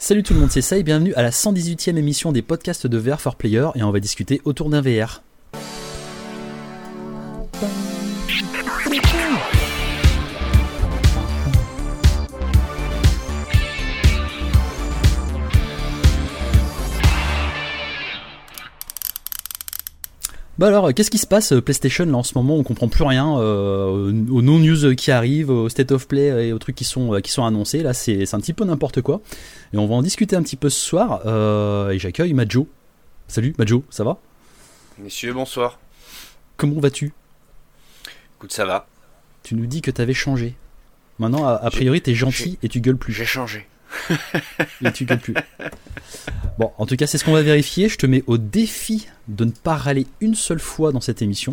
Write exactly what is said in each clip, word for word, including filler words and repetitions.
Salut tout le monde, c'est ça et bienvenue à la cent dix-huitième émission des podcasts de V R for Player et on va discuter autour d'un V R. Bah alors, qu'est-ce qui se passe PlayStation là en ce moment? On comprend plus rien euh, aux non-news qui arrivent, au state of play et aux trucs qui sont qui sont annoncés. Là, c'est c'est un petit peu n'importe quoi. Et on va en discuter un petit peu ce soir. Euh, et j'accueille Majo. Salut Majo, ça va? Messieurs, bonsoir. Comment vas-tu? Écoute, ça va. Tu nous dis que t'avais changé. Maintenant, a, a priori, t'es gentil et tu gueules plus. J'ai changé. Et tu gueules plus. Bon, en tout cas, c'est ce qu'on va vérifier. Je te mets au défi de ne pas râler une seule fois dans cette émission.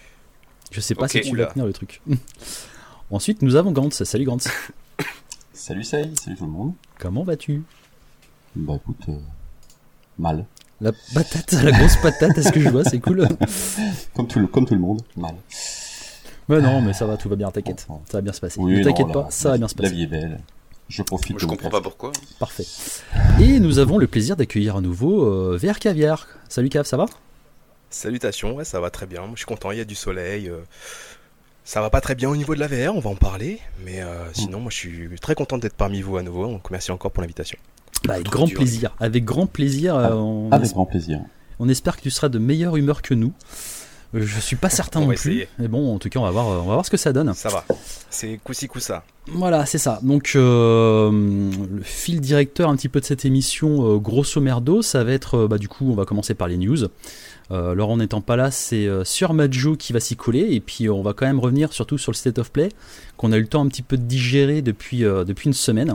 Je sais pas okay, si tu vas tenir le truc. Ensuite, nous avons Gantz. Salut Gantz. Salut Saï, salut tout le monde. Comment vas-tu? Bah écoute, euh, mal. La patate, la grosse patate, est-ce que je vois, c'est cool. comme, tout le, comme tout le monde, mal. Mais non, mais ça va, tout va bien, t'inquiète. Ça va bien se passer. Oui, ne t'inquiète non, pas, la, ça va bien se passer. La vie est belle. Je profite. Moi, je comprends pas pourquoi. Parfait. Et nous avons le plaisir d'accueillir à nouveau euh, V R Caviar. Salut Cav, ça va? Salutations, ouais, ça va très bien. Moi, je suis content, il y a du soleil. Euh, ça va pas très bien au niveau de la V R, on va en parler. Mais euh, sinon, moi, je suis très content d'être parmi vous à nouveau. Donc, merci encore pour l'invitation. Bah, avec grand dur. plaisir. Avec grand plaisir. Ah, on avec es... grand plaisir. On espère que tu seras de meilleure humeur que nous. Je suis pas certain non plus, essayer. Mais bon, en tout cas, on va voir, on va voir ce que ça donne. Ça va, c'est coup-ci coup-ça. Voilà, c'est ça. Donc, euh, le fil directeur un petit peu de cette émission, euh, grosso merdo, ça va être, euh, bah, du coup, on va commencer par les news. Euh, Laurent n'étant pas là, c'est euh, sur Majo qui va s'y coller, et puis euh, on va quand même revenir surtout sur le State of Play, qu'on a eu le temps un petit peu de digérer depuis, euh, depuis une semaine.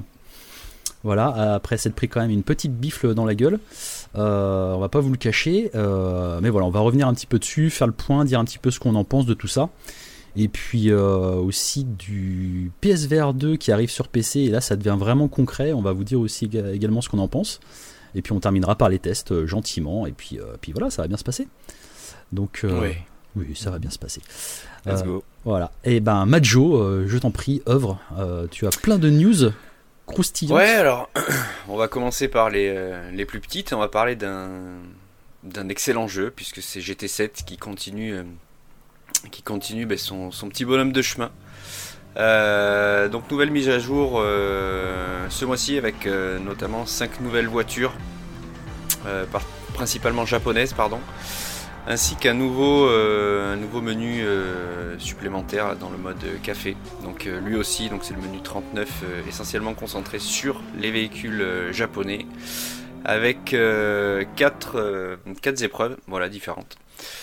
Voilà, après s'être pris quand même une petite bifle dans la gueule. Euh, on va pas vous le cacher, euh, mais voilà, on va revenir un petit peu dessus, faire le point, dire un petit peu ce qu'on en pense de tout ça. Et puis euh, aussi du P S V R deux qui arrive sur P C, et là ça devient vraiment concret, on va vous dire aussi également ce qu'on en pense. Et puis on terminera par les tests euh, gentiment, et puis, euh, puis voilà, ça va bien se passer. Donc euh, oui. oui, ça va bien se passer. Let's euh, go. Voilà, et ben Majo, euh, je t'en prie, œuvre, euh, tu as plein de news croustillantes. Ouais, alors on va commencer par les, euh, les plus petites, on va parler d'un, d'un excellent jeu, puisque c'est G T sept qui continue... Euh, qui continue bah, son, son petit bonhomme de chemin. Euh, donc nouvelle mise à jour euh, ce mois-ci avec euh, notamment cinq nouvelles voitures, euh, par, principalement japonaises, pardon, ainsi qu'un nouveau, euh, un nouveau menu euh, supplémentaire dans le mode café. Donc euh, lui aussi, donc c'est le menu trente-neuf, euh, essentiellement concentré sur les véhicules euh, japonais, avec euh, quatre, euh, quatre épreuves, voilà, différentes.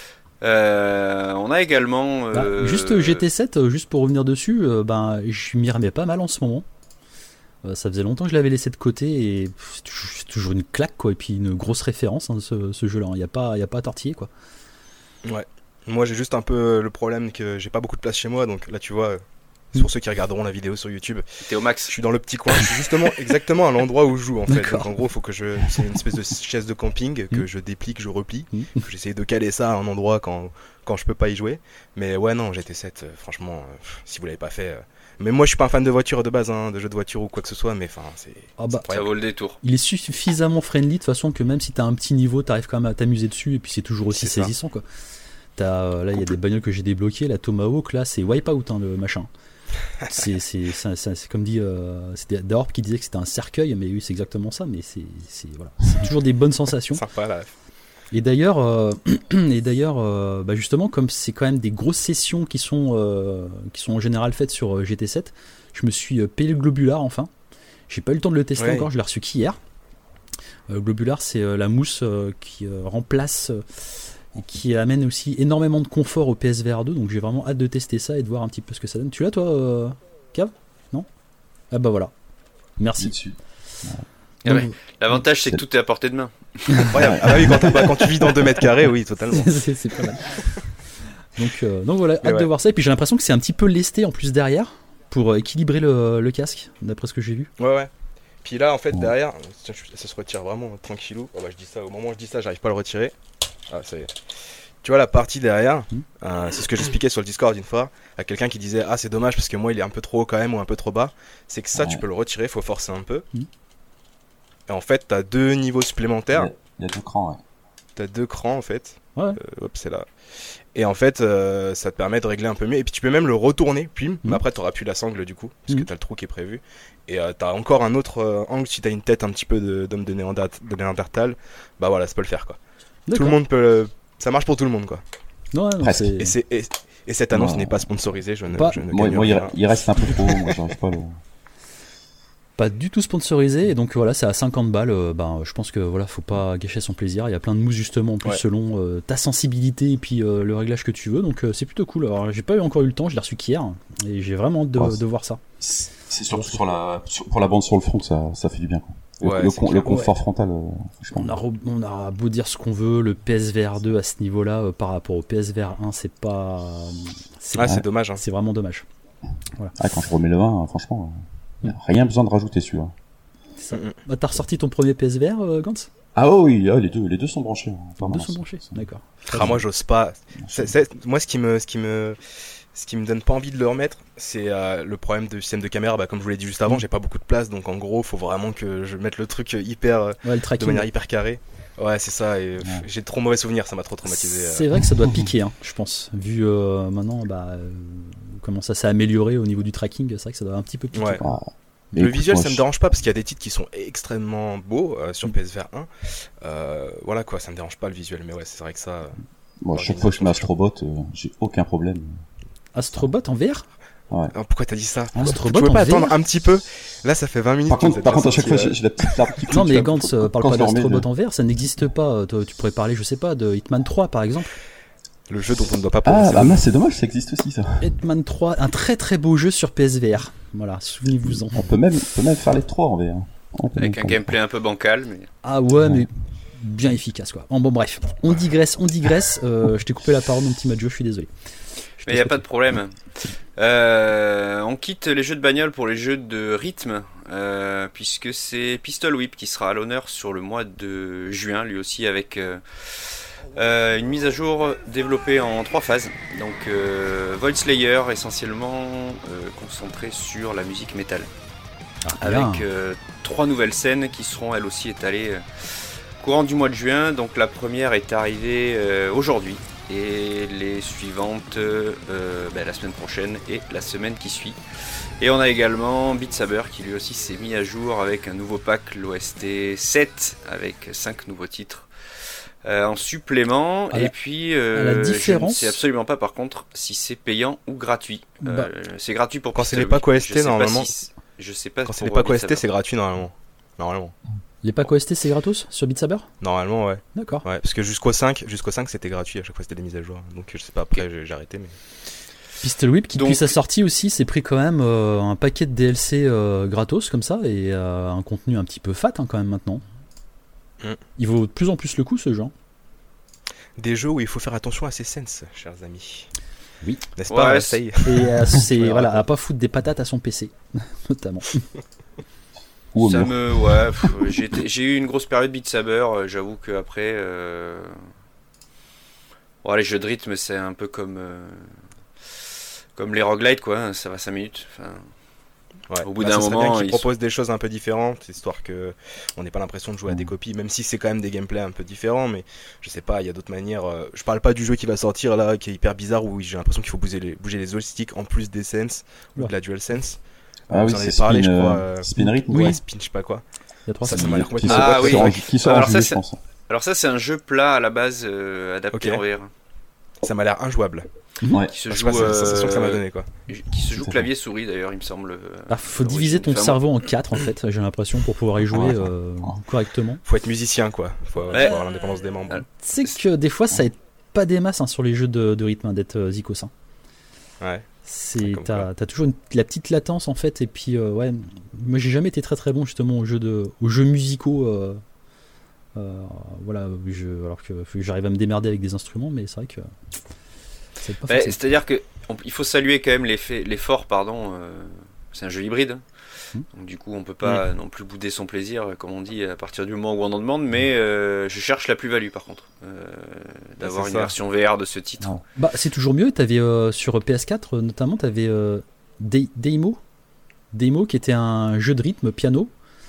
Euh, on a également euh... bah, juste G T sept, juste pour revenir dessus, euh, ben, je m'y remets pas mal en ce moment. Euh, ça faisait longtemps que je l'avais laissé de côté et c'est toujours une claque quoi, et puis une grosse référence hein, ce, ce jeu là, il n'y a pas, il y a pas à tortiller quoi. Ouais, moi j'ai juste un peu le problème que j'ai pas beaucoup de place chez moi, donc là tu vois, pour ceux qui regarderont la vidéo sur YouTube, t'es au max. Je suis dans le petit coin, je suis justement exactement à l'endroit où je joue en fait. D'accord. Donc en gros, faut que je, c'est une espèce de chaise de camping que mmh. je déplie, que je replie. Mmh. Que j'essaye de caler ça à un endroit quand quand je peux pas y jouer. Mais ouais non, G T sept, euh, franchement, euh, si vous l'avez pas fait. Euh... Mais moi, je suis pas un fan de voiture de base, hein, de jeux de voiture ou quoi que ce soit. Mais enfin, c'est. Ah bah, ça vaut le détour. Il est suffisamment friendly de toute façon que même si t'as un petit niveau, t'arrives quand même à t'amuser dessus et puis c'est toujours aussi c'est saisissant ça. Quoi. T'as, là, il y a des bagnoles que j'ai débloquées, la Tomahawk, là, c'est Wipeout hein, le machin. c'est, c'est, c'est, c'est, c'est comme dit euh, c'était Daorp qui disait que c'était un cercueil, mais oui c'est exactement ça, mais c'est, c'est, voilà, c'est toujours des bonnes sensations. Sympa, là. Et d'ailleurs, euh, et d'ailleurs euh, bah justement comme c'est quand même des grosses sessions qui sont, euh, qui sont en général faites sur euh, G T sept, je me suis euh, payé le Globular enfin, j'ai pas eu le temps de le tester ouais. encore, je l'ai reçu qu'hier. euh, Globular c'est euh, la mousse euh, qui euh, remplace euh, et qui amène aussi énormément de confort au P S V R deux, donc j'ai vraiment hâte de tester ça et de voir un petit peu ce que ça donne. Tu l'as toi, euh, Cav? Non? Ah bah voilà. Merci. Dessus. Ah ouais. L'avantage c'est que tout est à portée de main. Incroyable. Ah bah oui, quand, bah, quand tu vis dans deux mètres carrés, oui, totalement. c'est, c'est pas mal. Donc, euh, donc voilà, hâte ouais. de voir ça. Et puis j'ai l'impression que c'est un petit peu lesté en plus derrière pour équilibrer le, le casque, d'après ce que j'ai vu. Ouais, ouais. Puis là, en fait, derrière, ça se retire vraiment tranquillou. Oh bah, je dis ça, au moment où je dis ça, j'arrive pas à le retirer. Ah, ça y est. Tu vois la partie derrière, mmh. euh, c'est ce que j'expliquais sur le Discord une fois à quelqu'un qui disait ah c'est dommage parce que moi il est un peu trop haut quand même ou un peu trop bas. C'est que ça mmh. tu peux le retirer, faut forcer un peu. Mmh. Et en fait, t'as deux niveaux supplémentaires. Il y a deux crans, ouais. T'as deux crans en fait. Ouais. Euh, hop, c'est là. Et en fait, euh, ça te permet de régler un peu mieux. Et puis tu peux même le retourner, puis, mmh. mais après t'auras plus la sangle du coup, parce mmh. que t'as le trou qui est prévu. Et euh, t'as encore un autre euh, angle si t'as une tête un petit peu de, d'homme de, Néandert- de Néandertal. Bah voilà, ça peut le faire quoi. D'accord. Tout le monde peut. Le... Ça marche pour tout le monde quoi. Ouais, non, c'est... Et, c'est, et, et cette annonce non. n'est pas sponsorisée. Je ne, pas... je ne moi, moi il, il reste un peu trop. Moi, j'arrive pas à le. Pas du tout sponsorisé, et donc voilà, c'est à cinquante balles. Euh, ben, je pense que voilà, faut pas gâcher son plaisir. Il y a plein de mousses justement en plus ouais. selon euh, ta sensibilité et puis euh, le réglage que tu veux. Donc euh, c'est plutôt cool. Alors j'ai pas eu encore eu le temps, je l'ai reçu qu'hier et j'ai vraiment hâte de, oh, de voir ça. C'est surtout sur la sur, pour la bande sur le front que ça, ça fait du bien. Quoi. Le, ouais, le, con, le confort ouais. frontal. Euh, on, a, on a beau dire ce qu'on veut, le P S V R deux à ce niveau-là euh, par rapport au P S V R un, c'est pas. C'est, ah, c'est dommage. Hein. C'est vraiment dommage. Voilà. Ah, quand je remets le vingt, franchement, euh, mm. rien besoin de rajouter celui-là. Ça. Bah, t'as ressorti ton premier P S V R, euh, Gantz ? Ah oh oui, ah, les deux, les deux sont branchés. Les deux sont branchés, d'accord. Ah, moi j'ose pas. C'est, c'est, moi ce qui me, ce qui me, ce qui me donne pas envie de le remettre, c'est euh, le problème du système de caméra. Bah, comme je vous l'ai dit juste avant, mmh. j'ai pas beaucoup de place, donc en gros, faut vraiment que je mette le truc hyper, ouais, le de manière hyper carrée. Ouais, c'est ça. Et, ouais. J'ai de trop mauvais souvenirs, ça m'a trop traumatisé. C'est euh... vrai que ça doit piquer, hein, je pense. Vu euh, maintenant, bah, euh, comment ça s'est amélioré au niveau du tracking, c'est vrai que ça doit un petit peu piquer. Ouais. Le écoute, visuel, ça me dérange pas parce qu'il y a des titres qui sont extrêmement beaux euh, sur P S V R un. Euh, voilà quoi, ça me dérange pas le visuel, mais ouais, c'est vrai que ça. Euh, Moi, chaque fois que je mets Astrobot, euh, j'ai aucun problème. Astrobot en V R ? Ouais. Alors, pourquoi t'as dit ça ? Astrobot tu peux pas en V R attendre un petit peu ? Là, ça fait vingt minutes. Par contre, par contre à chaque fois, j'ai, j'ai la petite larme qui Non, mais Gantz, euh, parle pas d'Astrobot de... en V R, ça n'existe pas. Tu pourrais parler, je sais pas, de Hitman trois par exemple. Le jeu dont on ne doit pas parler. Ah, ah mais c'est dommage, ça existe aussi ça. Hitman trois, un très très beau jeu sur P S V R. Voilà, souvenez-vous-en. On peut même, on peut même faire les trois en V R. Avec un gameplay un peu bancal. Mais... Ah ouais, ouais, mais bien efficace quoi. Bon, bon bref, on digresse, on digresse. Euh, je t'ai coupé la parole, mon petit Majo, je suis désolé. Je mais il n'y a pas de problème. Euh, on quitte les jeux de bagnole pour les jeux de rythme, euh, puisque c'est Pistol Whip qui sera à l'honneur sur le mois de juin, lui aussi avec... Euh, Euh, une mise à jour développée en trois phases. Donc euh, Void Slayer essentiellement euh, concentré sur la musique métal. Ah, avec euh, trois nouvelles scènes qui seront elles aussi étalées euh, courant du mois de juin. Donc la première est arrivée euh, aujourd'hui et les suivantes euh, ben, la semaine prochaine et la semaine qui suit. Et on a également Beat Saber qui lui aussi s'est mis à jour avec un nouveau pack, l'O S T sept, avec cinq nouveaux titres. Euh, en supplément, à et la, puis euh, différence... je ne sais absolument pas par contre si c'est payant ou gratuit. Bah, euh, c'est gratuit pour quand c'est les packs O S T normalement. Si je sais pas. Quand c'est les packs O S T, c'est gratuit normalement. Normalement. Les packs O S T c'est gratos sur Beat Saber ? Normalement ouais. D'accord. Ouais, parce que jusqu'au cinq, jusqu'au cinq c'était gratuit, à chaque fois c'était des mises à jour. Donc je sais pas après okay. j'ai, j'ai arrêté mais. Pistol Whip qui Donc... depuis sa sortie aussi s'est pris quand même euh, un paquet de D L C euh, gratos comme ça et euh, un contenu un petit peu fat hein, quand même maintenant. Mm. Il vaut de plus en plus le coup ce genre. Des jeux où il faut faire attention à ses sens, chers amis. Oui. N'est-ce pas, ouais, essaye. Et euh, c'est voilà, à pas foutre des patates à son P C, notamment. Ça me, ouais, pff, j'ai, été, j'ai eu une grosse période Beat Saber. Euh, j'avoue que après, euh... ouais, les jeux de rythme c'est un peu comme euh... comme les roguelites quoi. Hein, ça va cinq minutes. Enfin... Ouais. Au bout bah, d'un moment, ils ils proposent des choses un peu différentes, histoire que on n'ait pas l'impression de jouer à des copies, même si c'est quand même des gameplays un peu différents. Mais je sais pas, il y a d'autres manières. Euh, je parle pas du jeu qui va sortir là, qui est hyper bizarre, où j'ai l'impression qu'il faut bouger les, bouger les joysticks en plus des sense ou ouais. de la DualSense. Ah vous oui, en avez c'est parlé, spin, je crois. Euh, spin Rhythm, ouais, oui. spin, je sais pas quoi. Il y a trois ça, ça m'a l'air complètement. Ah oui. Qui sort alors en ça, juillet, je pense. Alors ça, c'est un jeu plat à la base euh, adapté okay. en V R. Ça m'a l'air injouable. Ouais. Qui se joue, c'est la sensation que ça m'a donné quoi. Qui se joue clavier souris d'ailleurs, il me semble. Ah, faut diviser ton cerveau en quatre en fait, j'ai l'impression pour pouvoir y jouer euh, correctement. Faut être musicien quoi, faut, ouais. faut avoir l'indépendance des membres. Tu sais que des fois ça aide pas des masses hein, sur les jeux de, de rythme hein, d'être euh, Zikos. Hein. Ouais. C'est t'as, t'as toujours une, la petite latence en fait et puis euh, ouais, moi j'ai jamais été très très bon justement aux jeux de aux jeux musicaux. Euh, euh, voilà, je, alors que, que j'arrive à me démerder avec des instruments, mais c'est vrai que. C'est pas bah, c'est-à-dire que on, il faut saluer quand même l'effet, l'effort, pardon. Euh, c'est un jeu hybride, mmh. donc du coup on peut pas mmh. non plus bouder son plaisir, comme on dit, à partir du moment où on en demande. Mais euh, je cherche la plus-value par contre, euh, d'avoir bah, une ça. version V R de ce titre. Non. Bah c'est toujours mieux. T'avais euh, sur P S quatre notamment, t'avais euh, De- Deimo, Deimo qui était un jeu de rythme piano.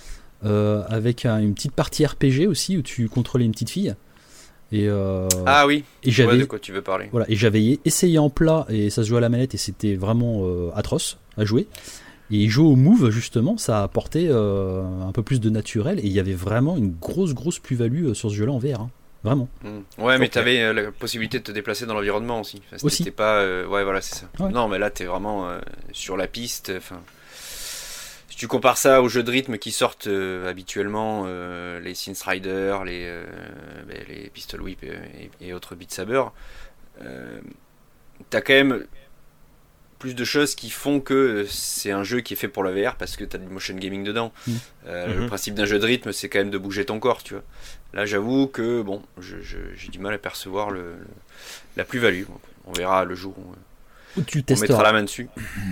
euh, avec un, une petite partie R P G aussi où tu contrôlais une petite fille. Et euh, ah oui, et je vois j'avais, de quoi tu veux parler. Voilà, et j'avais essayé en plat et ça se jouait à la manette et c'était vraiment euh, atroce à jouer. Et jouer au Move, justement, ça a apporté euh, un peu plus de naturel et il y avait vraiment une grosse, grosse plus-value sur ce jeu-là en V R. Hein. Vraiment. Mmh. Ouais, mais okay. tu avais euh, la possibilité de te déplacer dans l'environnement aussi. Enfin, aussi. C'était pas, euh, ouais, voilà, c'est ça. Ouais. Non, mais là, tu es vraiment euh, sur la piste. Enfin, si tu compares ça aux jeux de rythme qui sortent euh, habituellement, euh, les Synth Rider, les, euh, ben, les Pistol Whip et, et, et autres Beat Saber, euh, tu as quand même plus de choses qui font que c'est un jeu qui est fait pour la V R parce que tu as du motion gaming dedans. Mmh. Euh, mmh. Le principe d'un jeu de rythme, c'est quand même de bouger ton corps, tu vois. Là, j'avoue que bon, je, je, j'ai du mal à percevoir le, le, la plus-value. On verra le jour où, où tu on mettra la main dessus.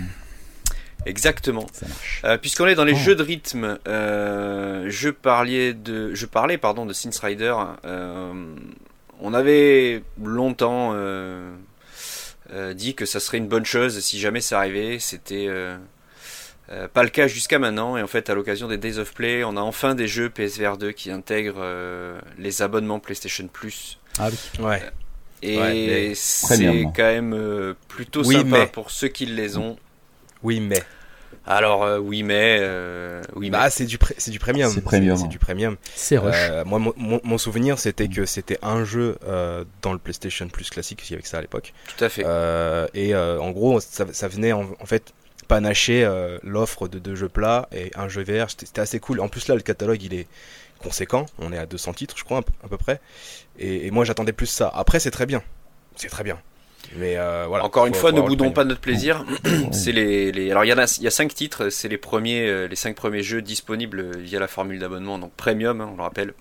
Exactement. Euh, puisqu'on est dans les oh. jeux de rythme, euh, je parlais de, je parlais pardon de Synth Rider. Euh, on avait longtemps euh, euh, dit que ça serait une bonne chose si jamais ça arrivait. C'était euh, euh, pas le cas jusqu'à maintenant. Et en fait, à l'occasion des Days of Play, on a enfin des jeux P S V R deux qui intègrent euh, les abonnements PlayStation Plus. Ah oui. Ouais. Et ouais, c'est premium. Quand même euh, plutôt oui, sympa mais... pour ceux qui les ont. Oui, mais. Alors euh, oui mais euh, oui bah mais. c'est du pré- c'est du premium c'est premium c'est, c'est du premium c'est rush euh, moi mon, mon souvenir c'était que c'était un jeu euh, dans le PlayStation Plus classique, il y avait que ça à l'époque, tout à fait, euh, et euh, en gros ça, ça venait en, en fait panacher euh, l'offre de deux jeux plats et un jeu V R. C'était, c'était assez cool. En plus là le catalogue il est conséquent, on est à deux cents titres je crois à peu près, et, et moi j'attendais plus ça. Après c'est très bien, c'est très bien. Mais euh, voilà. Encore une faut, fois, faut ne boudons pas notre plaisir. C'est les, les, alors il y en a, il y a cinq titres. C'est les premiers, euh, les cinq premiers jeux disponibles via la formule d'abonnement, donc premium, hein, on le rappelle,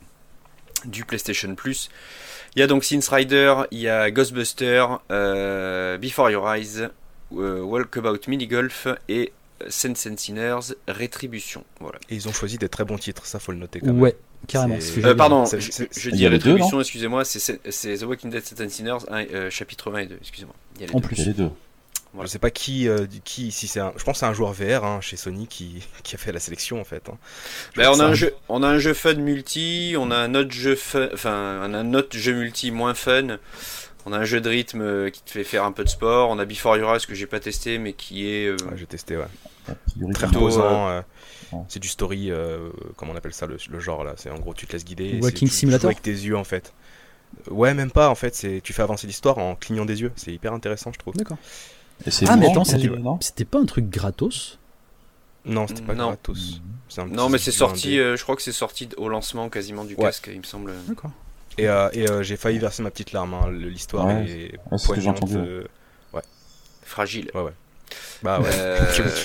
du PlayStation Plus. Il y a donc Synth Rider, il y a Ghostbuster, euh, Before Your Eyes, euh, Walkabout Mini Golf et Saints and Sinners Rétribution. Voilà. Et ils ont choisi des très bons titres, ça faut le noter quand même. Ouais. Carrément. C'est... Euh, pardon, c'est, c'est, je, je dis Rétribution, deux, excusez-moi, c'est, c'est The Walking Dead Saints and Sinners, un, euh, chapitre un et deux, excusez-moi. Il y a les en deux. Plus, il y a les deux. Voilà. Je sais pas qui, euh, qui si c'est un, je pense que c'est un joueur V R hein, chez Sony qui, qui a fait la sélection en fait. Hein. Ben, on a un jeu, on a un jeu fun multi, on a un autre jeu fun, enfin on a un autre jeu multi moins fun. On a un jeu de rythme qui te fait faire un peu de sport. On a Before Your Eyes que j'ai pas testé mais qui est. Euh, ouais, j'ai testé ouais. ouais très reposant. Euh, C'est du story, euh, comment on appelle ça, le, le genre là. C'est en gros, tu te laisses guider. Walking c'est, Simulator. Tu joues avec tes yeux en fait. Ouais, même pas en fait. C'est, tu fais avancer l'histoire en clignant des yeux. C'est hyper intéressant, je trouve. D'accord. Et c'est ah, mais attends, c'était, c'était pas un truc gratos ? Non, c'était pas non. gratos. C'est un non, mais c'est sorti, euh, je crois que c'est sorti au lancement quasiment du ouais. casque, il me semble. D'accord. Et, euh, et euh, j'ai failli verser ma petite larme. Hein. L'histoire ouais. est ouais, c'est poignante. Euh... Ouais. Fragile. Ouais, ouais. Bah ouais. Euh...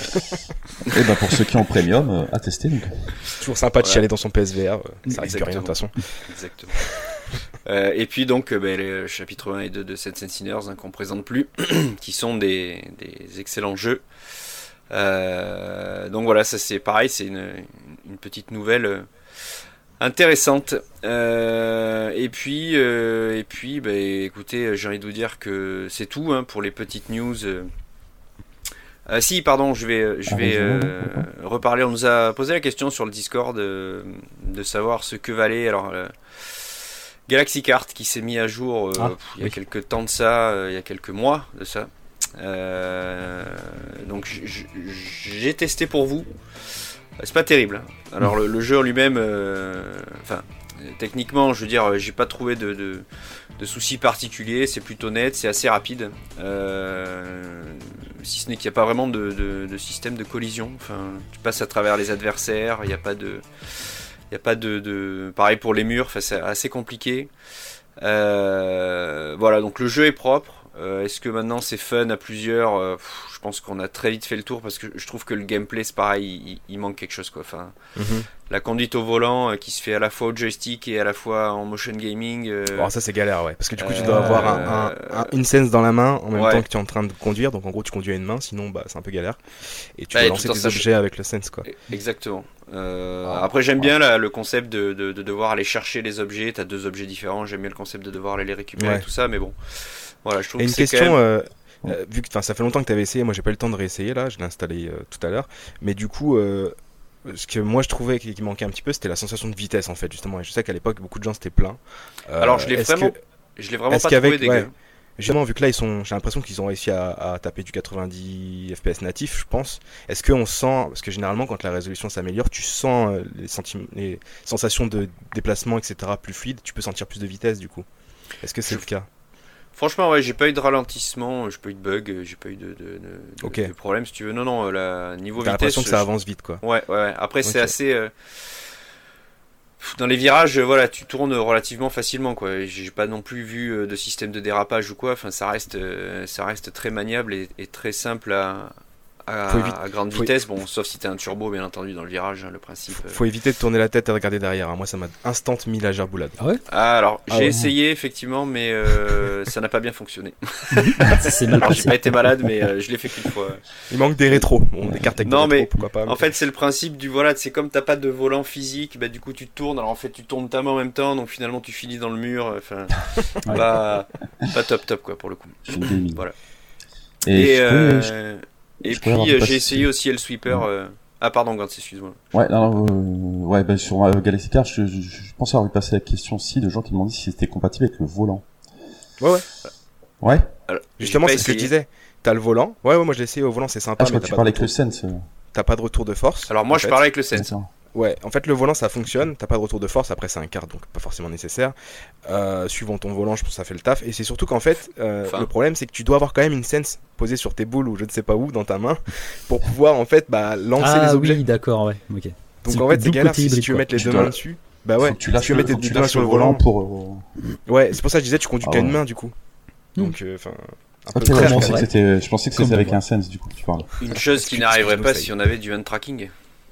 et bah pour ceux qui ont premium, euh, à tester donc. Toujours sympa de ouais. chialer dans son P S V R, euh, ça risque rien de toute façon. Exactement. euh, et puis donc euh, bah, les chapitres un et deux de Saints and Sinners hein, qu'on présente plus, qui sont des, des excellents jeux. Euh, donc voilà, ça c'est pareil, c'est une, une petite nouvelle euh, intéressante. Euh, et puis, euh, et puis, bah, écoutez, j'ai envie de vous dire que c'est tout hein, pour les petites news. Euh, Euh, si, pardon, je vais, je vais euh, reparler. On nous a posé la question sur le Discord euh, de savoir ce que valait alors euh, Galaxy Kart qui s'est mis à jour euh, ah, pff, il y a oui. quelques temps de ça, euh, il y a quelques mois de ça. Euh, donc j- j- j'ai testé pour vous. C'est pas terrible. Alors le, le jeu en lui-même, enfin euh, techniquement, je veux dire, j'ai pas trouvé de, de, de soucis particuliers. C'est plutôt net, c'est assez rapide. Euh, si ce n'est qu'il n'y a pas vraiment de, de, de système de collision. Enfin, tu passes à travers les adversaires. Il n'y a pas de, il y a pas de, de, pareil pour les murs. Enfin, c'est assez compliqué. Euh, voilà, donc le jeu est propre. Euh, est-ce que maintenant c'est fun à plusieurs euh, pff, je pense qu'on a très vite fait le tour parce que je trouve que le gameplay c'est pareil, il, il manque quelque chose quoi. Enfin, mm-hmm. La conduite au volant euh, qui se fait à la fois au joystick et à la fois en motion gaming. Euh, oh, ça c'est galère ouais, parce que du coup tu dois euh, avoir un, un, un InSense dans la main en même ouais. temps que tu es en train de conduire, donc en gros tu conduis à une main, sinon bah c'est un peu galère. Et tu bah, dois lancer tes ça, objets je... avec le Sense quoi. Exactement. Euh, oh, après j'aime oh. bien là, le concept de, de, de devoir aller chercher les objets. T'as deux objets différents. J'aime bien le concept de devoir aller les récupérer ouais. tout ça, mais bon. Voilà, je trouve et que une c'est question, quand même... euh, euh, vu que ça fait longtemps que tu avais essayé, moi j'ai pas eu le temps de réessayer là, je l'ai installé euh, tout à l'heure, mais du coup, euh, ce que moi je trouvais qui, qui manquait un petit peu, c'était la sensation de vitesse en fait, justement. Et je sais qu'à l'époque, beaucoup de gens s'étaient plaints. Euh, Alors je l'ai est-ce vraiment, que- je l'ai vraiment est-ce pas qu'avec- trouvé dégueu. ouais. Justement, vu que là, ils sont, j'ai l'impression qu'ils ont réussi à, à taper du quatre-vingt-dix F P S natif, je pense. Est-ce qu'on sent, parce que généralement, quand la résolution s'améliore, tu sens euh, les, senti- les sensations de déplacement, et cetera, plus fluides, tu peux sentir plus de vitesse du coup. Est-ce que c'est Je- le cas? Franchement, ouais, j'ai pas eu de ralentissement, j'ai pas eu de bug, j'ai pas eu de, de, de, de- Ok. de problème si tu veux. Non, non, la niveau T'as vitesse. l'impression que ça je- avance vite, quoi. Ouais, ouais, ouais. Après, c'est Ok. assez. euh, Dans les virages, euh, voilà, tu tournes relativement facilement, quoi. J'ai pas non plus vu euh, de système de dérapage ou quoi. Enfin, ça reste, euh, ça reste très maniable et, et très simple à, à, Faut éviter- à grande faut- vitesse. Bon, sauf si t'as un turbo, bien entendu, dans le virage, hein, le principe. euh. Faut éviter de tourner la tête et de regarder derrière, hein. Moi, ça m'a instant mis la gerboulade. Ah ouais. Ah, alors, Ah j'ai ouais. essayé effectivement, mais euh, ça n'a pas bien fonctionné. C'est mal Alors, j'ai passé. pas été malade, mais euh, je l'ai fait qu'une fois. Il manque des rétros. Bon, des cartes avec Non, des rétros, mais pourquoi pas. En fait, c'est le principe du voilà, c'est comme t'as pas de volant physique, bah du coup tu tournes. Alors en fait, tu tournes ta main en même temps, donc finalement tu finis dans le mur. Enfin, Ouais. pas, pas top top quoi pour le coup. Je suis une gaming. Voilà. Et, Et, je peux- euh, je- et je pourrais avoir puis un euh, peu j'ai passé- essayé aussi le sweeper. euh, Ah pardon, Gantz, excuse-moi. Ouais, non, non, euh, ouais, bah, sur euh, Galaxy Card, je, je, je pense avoir vu passer la question aussi de gens qui m'ont dit si c'était compatible avec le volant. Ouais, ouais. Ouais. Alors, Justement, j'ai c'est pas ce que je essayé. disais. T'as le volant. Ouais, ouais, moi je l'ai essayé au volant, c'est sympa. Ah, je mais crois que t'as tu pas parlais de avec le retour- Sense. euh. T'as pas de retour de force. Alors moi en je fait. parlais avec le Sense. D'accord. Ouais, en fait, le volant ça fonctionne. T'as pas de retour de force. Après, c'est un kart, donc pas forcément nécessaire. Euh, suivant ton volant, je pense que ça fait le taf. Et c'est surtout qu'en fait, euh, Enfin. le problème, c'est que tu dois avoir quand même une sense posée sur tes boules ou je ne sais pas où dans ta main pour pouvoir en fait bah, lancer Ah les objets. oui, d'accord, ouais. Ok. Donc C'est en le fait, c'est double galère côté si hybride, tu veux quoi. mettre les Tu deux dois- mains dessus. Bah ouais, Faut que tu lâches tu veux le, mettre faut tes que tu deux mains lâches sur le le volant volant. pour. euh, Ouais, c'est pour ça que je disais, tu conduis Ah qu'à une ouais. main du coup. Mm. Donc, euh, enfin. un peu Ok, très ouais, je Comment pensais que vrai. c'était, je pensais que c'était Comment avec vrai. un Sense du coup que tu parles. Une chose qui n'arriverait Excuse-nous, pas ça y est. si on avait du hand tracking.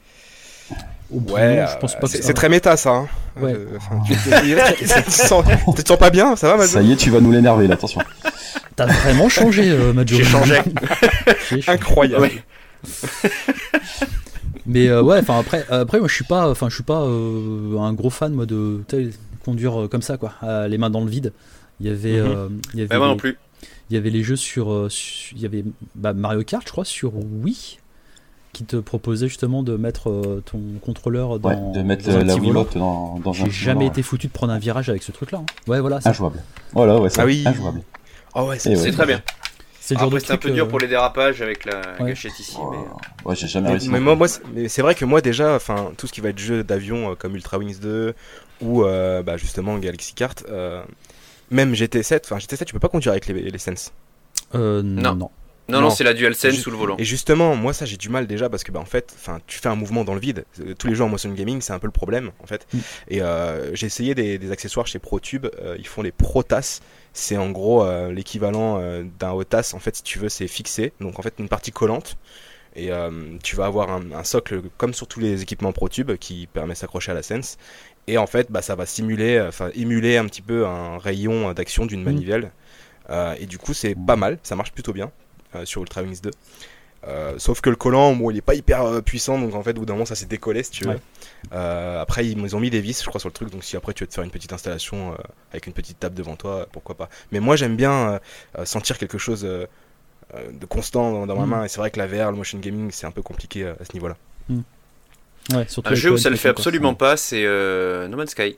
Au bout, Ouais, non, je pense euh, pas c'est que c'est très méta ça. Hein. Ouais. Euh, enfin, tu, tu- tu- tu te sens, tu te sens pas bien, ça va, Majo? Ça y est, tu vas nous l'énerver là, attention. T'as vraiment changé, euh, Majo. J'ai changé. J'ai changé. Incroyable. Ouais. Mais euh, ouais, enfin après, après moi je suis pas, enfin je suis pas euh, un gros fan moi de tu sais, conduire euh, comme ça quoi, euh, les mains dans le vide. Il y avait, Mhm. euh, il y avait, Mais moi non les, plus. il y avait les jeux sur, euh, su- il y avait bah, Mario Kart je crois sur Wii qui te proposait justement de mettre euh, ton contrôleur dans, Ouais, de mettre dans la, un la petit volant. Wiimote dans, dans un J'ai petit jamais volant, été foutu de prendre un virage avec ce truc là. Ouais voilà, ça. Injouable. Voilà, ouais, c'est Ah oui. injouable. Oh ouais, c'est Et C'est ouais. très bien. C'est le genre Après de c'est un truc. peu dur euh, pour les dérapages avec la ouais. gâchette ici. Oh, Mais... ouais, j'ai jamais Mais, réussi. mais non moi, plus. moi c'est- mais c'est vrai que moi déjà, enfin, tout ce qui va être jeu d'avion euh, comme Ultra Wings deux ou euh, bah, justement Galaxy Kart, euh, même G T sept, enfin G T sept, tu peux pas conduire avec les, les Sense. euh, Non. non. Non, non, Non. c'est la DualSense Ju- sous le volant. Et justement, moi ça j'ai du mal déjà parce que bah en fait, enfin tu fais un mouvement dans le vide. Euh, Tous les jeux en motion gaming, c'est un peu le problème en fait. Mm. Et euh, j'ai essayé des, des accessoires chez ProTube. Euh, ils font les ProTAS. C'est en gros euh, l'équivalent euh, d'un OTAS. En fait, si tu veux, c'est fixé. Donc en fait, une partie collante. Et euh, tu vas avoir un, un socle comme sur tous les équipements ProTube qui permet de s'accrocher à la Sense. Et en fait, bah, ça va simuler, enfin émuler un petit peu un rayon d'action d'une manivelle. Euh, et du coup, c'est pas mal. Ça marche plutôt bien euh, sur Ultra Wings deux. Euh, sauf que le collant, bon, il est pas hyper euh, puissant, donc en fait, au bout d'un moment, ça s'est décollé si tu veux. Ouais. Euh, après, ils, ils ont mis des vis, je crois, sur le truc, donc si après tu veux te faire une petite installation euh, avec une petite table devant toi, euh, pourquoi pas. Mais moi, j'aime bien euh, euh, sentir quelque chose euh, euh, de constant dans, dans ma Mm. main, et c'est vrai que la V R, le motion gaming, c'est un peu compliqué euh, à ce niveau-là. Ouais, surtout Un avec jeu où le ça le hand fait tracking, quoi. absolument pas, c'est euh, No Man's Sky.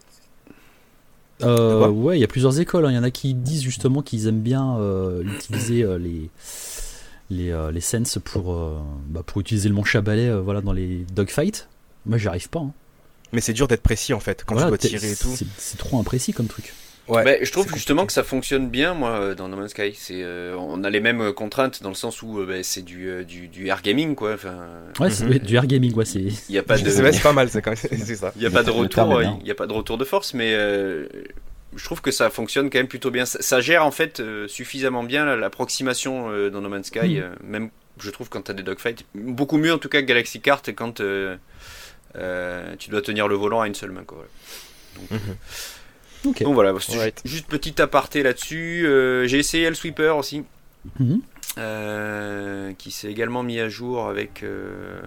Euh, De quoi ouais, il y a plusieurs écoles. hein. Il y en a qui disent justement qu'ils aiment bien euh, utiliser euh, les les euh, les sense pour euh, bah, pour utiliser le manche à balai euh, voilà dans les dogfights. Moi, j'y arrive pas. hein. Mais c'est dur d'être précis en fait, quand Voilà, tu dois t'es- tirer et tout. c'est- C'est trop imprécis comme truc. Ouais, Bah, je trouve c'est justement compliqué. que ça fonctionne bien, moi, euh, dans No Man's Sky. C'est, euh, on a les mêmes euh, contraintes dans le sens où euh, bah, c'est du, euh, du, du air gaming, quoi. Enfin, Ouais, c'est Mhm. ouais, du air gaming, ouais, c'est. il n'y a pas de, C'est vrai, c'est pas mal, c'est quand même c'est ça. il y a pas de Le terme retour, est il bien. y a pas de retour de force, mais euh, je trouve que ça fonctionne quand même plutôt bien. Ça, ça gère en fait euh, suffisamment bien la- l'approximation euh, dans No Man's Sky, Mhm. euh, même je trouve quand t'as des dogfights, beaucoup mieux en tout cas que Galaxy Kart quand euh, euh, tu dois tenir le volant à une seule main, quoi. Mhm. Ok. Donc voilà, c'est Alright. juste petit aparté là-dessus. Euh, j'ai essayé le sweeper aussi. Mhm. Euh, qui s'est également mis à jour avec euh,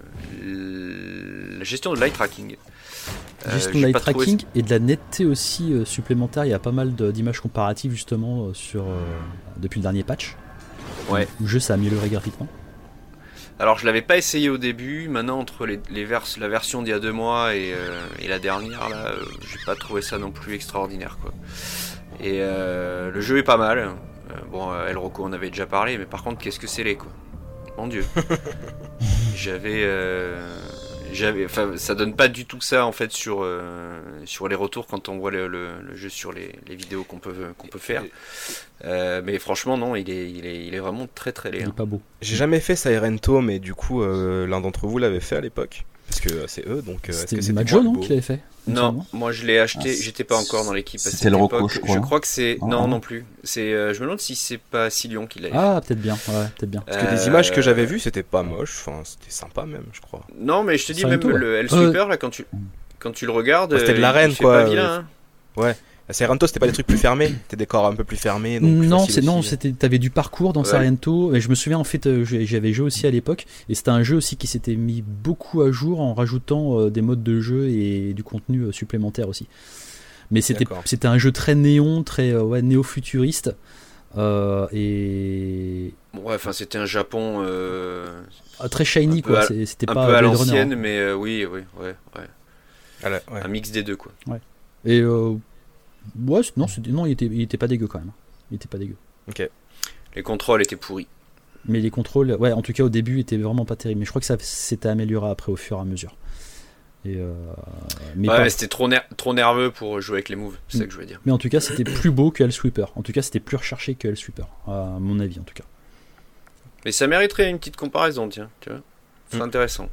l- la gestion de light tracking. Euh, Gestion j'ai de light pas trouvé- tracking et de la netteté aussi euh, supplémentaire. Il y a pas mal de- d'images comparatives justement euh, sur euh, depuis le dernier patch. Ouais. Le jeu s'est amélioré graphiquement. Alors je l'avais pas essayé au début, maintenant entre les, les vers, la version d'il y a deux mois et, euh, et la dernière là, euh, j'ai pas trouvé ça non plus extraordinaire quoi. Et euh, le jeu est pas mal. Euh, bon, euh, El Rocco on avait déjà parlé, mais par contre qu'est-ce que c'est laid quoi. Mon Dieu. J'avais, euh, j'avais, enfin, ça donne pas du tout ça en fait sur euh, sur les retours quand on voit le, le, le jeu sur les, les vidéos qu'on peut qu'on peut faire. Euh, mais franchement non, il est il est il est vraiment très très laid. Il est Hein. pas beau. J'ai jamais fait Sairento, mais du coup, euh, l'un d'entre vous l'avait fait à l'époque. Parce que euh, c'est eux, donc euh, est-ce C'était que c'était Majo, moins non, beau qui l'avait fait? Non, moi je l'ai acheté, Ah, j'étais pas encore dans l'équipe à c'était cette le Rocco, époque. je crois. Je crois que c'est Ah, non ah. non plus. C'est euh, je me demande si c'est pas Silion qui l'avait. Ah, peut-être bien. Ouais, peut-être bien. Parce que Euh, les images que j'avais vues, c'était pas moche. Enfin, c'était sympa même, je crois. Non, mais je te dis Silento, même ouais. le Hell Sweeper là quand tu quand tu le regardes, Ouais, c'était de euh, l'arène, il fait quoi, pas vilain, hein. Ouais. Sairento, c'était pas des trucs plus fermés, c'était des corps un peu plus fermés. Donc plus Non, facile c'est non, aussi. c'était t'avais du parcours dans Ouais. Sairento. Mais je me souviens en fait, euh, j'ai- j'avais joué aussi à l'époque, et c'était un jeu aussi qui s'était mis beaucoup à jour en rajoutant euh, des modes de jeu et du contenu euh, supplémentaire aussi. Mais c'était D'accord. c'était un jeu très néon, très euh, ouais, néo-futuriste. Euh, et Ouais, enfin c'était un Japon euh, ah, très shiny Un peu quoi. à- C'est- C'était un pas peu à Blade Runner, l'ancienne, hein. mais euh, oui, oui, ouais, ouais. Ah là, ouais. Un mix des deux quoi. Et euh, ouais, c'est- non, c'était- non, il était, il était pas dégueu quand même. Il était pas dégueu. Les contrôles étaient pourris. Mais les contrôles, ouais, en tout cas au début, étaient vraiment pas terribles. Mais je crois que ça s'était amélioré après au fur et à mesure. Et euh, mais, Ouais, pas- mais c'était trop ner- trop nerveux pour jouer avec les moves, c'est ça que je veux dire. mais en tout cas, c'était plus beau que Hellsweeper. En tout cas, c'était plus recherché que Hellsweeper, à mon avis en tout cas. Mais ça mériterait une petite comparaison, tiens, tu vois. C'est Mm. intéressant.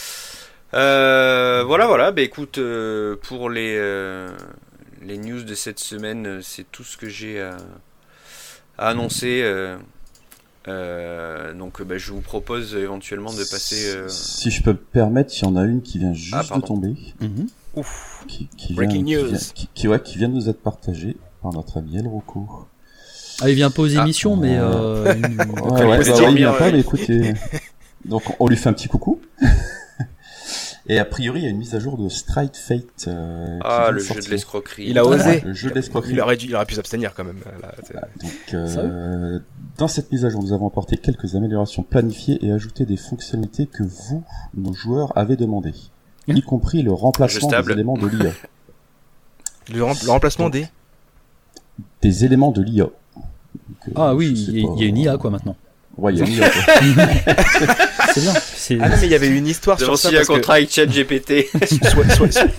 Euh, voilà, voilà. Bah écoute, euh, pour les euh, les news de cette semaine, euh, c'est tout ce que j'ai à, à annoncer. euh, euh, donc, bah, je vous propose éventuellement de passer. euh, Si je peux me permettre, il y en a une qui vient juste Ah, de pardon. tomber, Ouf. qui, qui Breaking vient, news. Qui, vient- qui, qui- ouais, qui vient de nous être partagée par notre ami El Rocco. Ah, il vient pas aux Ah. émissions, mais euh, une- Ouais, il ouais, peut bah se ouais, dire il bien, vient pas, ouais. mais écoutez. Donc on lui fait un petit coucou. Et a priori, il y a une mise à jour de Stride Fate. Euh, qui Ah, vient le de jeu de sortir. l'escroquerie. Il a osé. Le jeu d'escroquerie. Il aurait, dû, il aurait pu s'abstenir quand même. Là, c'est- Donc, euh, dans cette mise à jour, nous avons apporté quelques améliorations planifiées et ajouté des fonctionnalités que vous, nos joueurs, avez demandées, y compris le remplacement stable. des éléments de l'I A. Le, rem- le remplacement des. Des éléments de l'I A. Donc, euh, ah oui, je sais il y, a- pas. il y a une I A quoi maintenant. Ouais, il y a une I A. quoi. C'est bien. C'est- Ah non, mais il y avait une histoire Nous sur avons ça. signé un Parce que... contrat avec ChatGPT. soit- soit- soit-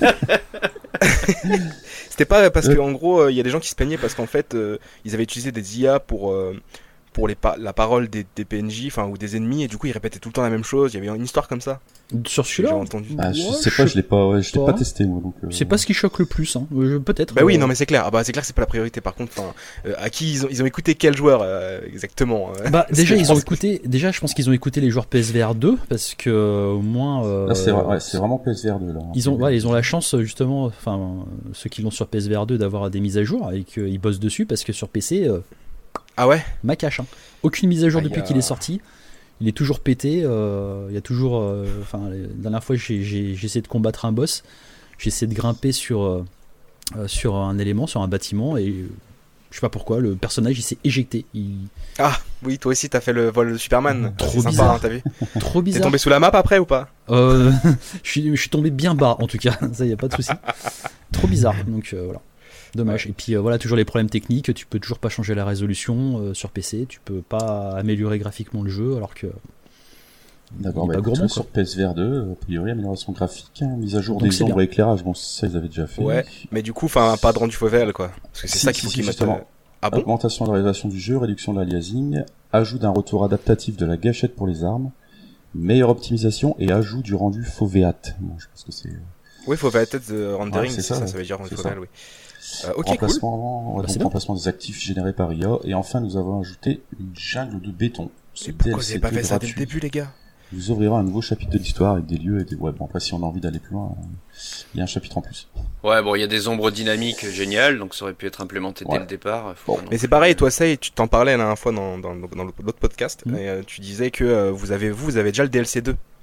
C'était pas parce qu'en gros, euh, il y a des gens qui se plaignaient parce qu'en fait, euh, ils avaient utilisé des I A pour, euh, pour les pa- la parole des, des P N J, enfin, ou des ennemis, et du coup, ils répétaient tout le temps la même chose. Il y avait une histoire comme ça. Sur J'ai celui-là, entendu. Ah, je Ouais, sais pas, je l'ai pas, ouais, je l'ai pas. pas testé moi. Donc, euh, c'est pas ce qui choque le plus, hein. Euh, peut-être. Bah oui, euh, non, mais c'est clair. Ah bah c'est clair, que c'est pas la priorité. Par contre, enfin, euh, à qui ils ont, ils ont écouté quel joueur euh, exactement euh, Bah parce déjà que je ils ont pense- écouté, déjà je pense qu'ils ont écouté les joueurs P S V R deux parce que euh, au moins euh, Là, c'est, ouais, c'est vraiment P S V R deux là. ils ont, ouais, ils ont la chance justement, enfin euh, ceux qui l'ont sur P S V R deux d'avoir des mises à jour et qu'ils bossent dessus parce que sur P C, euh, Ah ouais. ma cache, hein. Aucune mise à jour Ah, depuis y a- qu'il est sorti. Il est toujours pété. euh, Il y a toujours, euh, enfin la dernière fois j'ai, j'ai, j'ai essayé de combattre un boss, j'ai essayé de grimper sur euh, euh, sur un élément, sur un bâtiment et euh, je sais pas pourquoi le personnage il s'est éjecté. Il... Ah oui, toi aussi t'as fait le vol de Superman. Trop C'est sympa, bizarre. hein, t'as vu. Trop T'es bizarre. tombé sous la map après ou pas? Euh, je, suis, je suis tombé bien bas en tout cas, ça y a pas de souci. Trop bizarre, donc euh, voilà. Dommage. Et puis euh, voilà, toujours les problèmes techniques, tu peux toujours pas changer la résolution euh, sur P C, tu peux pas améliorer graphiquement le jeu alors que. D'accord, il est bah, pas écoute, gourmand, sur P S V R deux, a priori, amélioration graphique, hein, mise à jour Donc des c'est ombres bien. et éclairage, bon, ça, ils avaient déjà fait. Ouais. Mais du coup, enfin, pas de rendu Fauvel quoi. Parce que c'est Si, ça qu'il si, faut si, qu'ils mettent. justement. euh, Ah bon? Augmentation de la réalisation du jeu, réduction de l'aliasing, ajout d'un retour adaptatif de la gâchette pour les armes, meilleure optimisation et ajout du rendu Fauveat. Bon, je pense que c'est Oui, Fauvel tête de rendering, Ouais, c'est c'est ça, ça, ça veut dire rendu c'est Fauvel, ça. oui. Euh, ok, cool. remplacement, ouais, Bah, donc c'est bien. remplacement des actifs générés par I A. Et enfin, nous avons ajouté une jungle de béton. Ce Mais pourquoi vous D L C avez pas deux fait ça dès le gratuit début, les gars? vous ouvrira un nouveau chapitre de l'histoire avec des lieux et des... Ouais, bon, après, si on a envie d'aller plus loin, euh, il y a un chapitre en plus. Ouais, bon, il y a des ombres dynamiques géniales, donc ça aurait pu être implémenté dès Ouais. le départ. Faut Bon. pas non Mais c'est plus- pareil, toi, Say, tu t'en parlais la dernière fois dans, dans, dans l'autre podcast, Mhm. et euh, tu disais que euh, vous avez vous, vous avez déjà le D L C deux,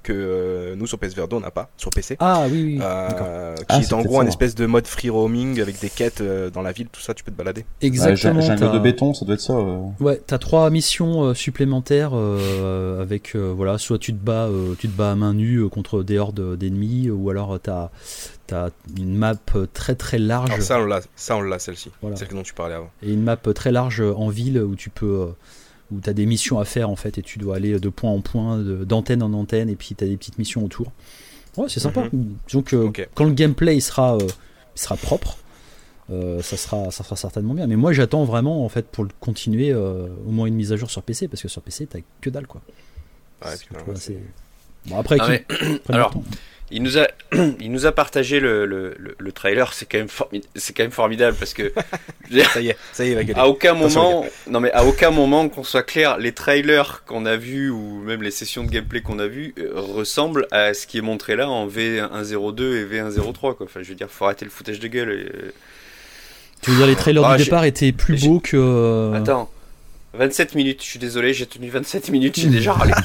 que euh, nous sur P S V R deux on n'a pas sur P C. Ah oui, oui. Euh, qui Ah, est c'est en peut-être gros un ça. espèce de mode free roaming avec des quêtes euh, dans la ville, tout ça, tu peux te balader. Exactement. Ouais, jungle t'as- de béton, ça doit être ça. euh. Ouais, t'as trois missions euh, supplémentaires euh, avec euh, voilà, soit tu te bats, euh, tu te bats à main nue euh, contre des hordes d'ennemis, ou alors euh, t'as t'as une map euh, très très large Alors ça on l'a, ça on l'a celle-ci, Voilà. celle dont tu parlais avant. et une map très large en ville où tu peux euh, où t'as des missions à faire en fait et tu dois aller de point en point, de- d'antenne en antenne, et puis t'as des petites missions autour. Ouais, c'est sympa. Disons que Ok. quand le gameplay il sera euh, il sera propre, euh, ça sera ça sera certainement bien. Mais moi j'attends vraiment en fait pour le continuer euh, au moins une mise à jour sur P C, parce que sur P C t'as que dalle quoi. Ouais, C'est- putain, ouais, ouais, c'est- Bon, après Ah, qu'il mais- prenne le alors, temps. Il nous a, il nous a partagé le, le, le, le trailer, c'est quand même formi- c'est quand même formidable parce que je veux dire, Ça y est, ça y est, il va gueuler. à aucun Attention, moment, non mais à aucun moment qu'on soit clair, les trailers qu'on a vus ou même les sessions de gameplay qu'on a vues euh, ressemblent à ce qui est montré là en V un zéro deux et V un zéro trois quoi. Enfin, je veux dire, faut arrêter le foutage de gueule. Et... euh, Tu veux dire les trailers Ah, du j'ai- départ étaient plus j'ai- beaux que euh, Attends, vingt-sept minutes. Je suis désolé, j'ai tenu vingt-sept minutes, j'ai déjà râlé.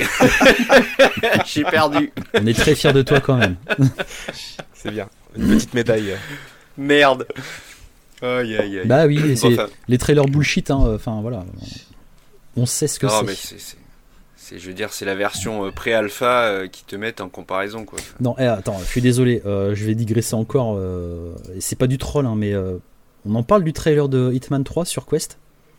J'ai perdu. on est très fiers de toi quand même. C'est bien. Une petite médaille. Merde. Aïe aïe aïe. Bah oui, et Bon, c'est enfin, les trailers bullshit hein, enfin voilà. On sait ce que non, c'est. mais c'est, c'est, c'est, je veux dire, c'est la version euh, pré-alpha euh, qui te mettent en comparaison, quoi. Non, eh, attends, je suis désolé, euh, je vais digresser encore. Euh, et c'est pas du troll, hein, mais euh, on en parle du trailer de Hitman trois sur Quest.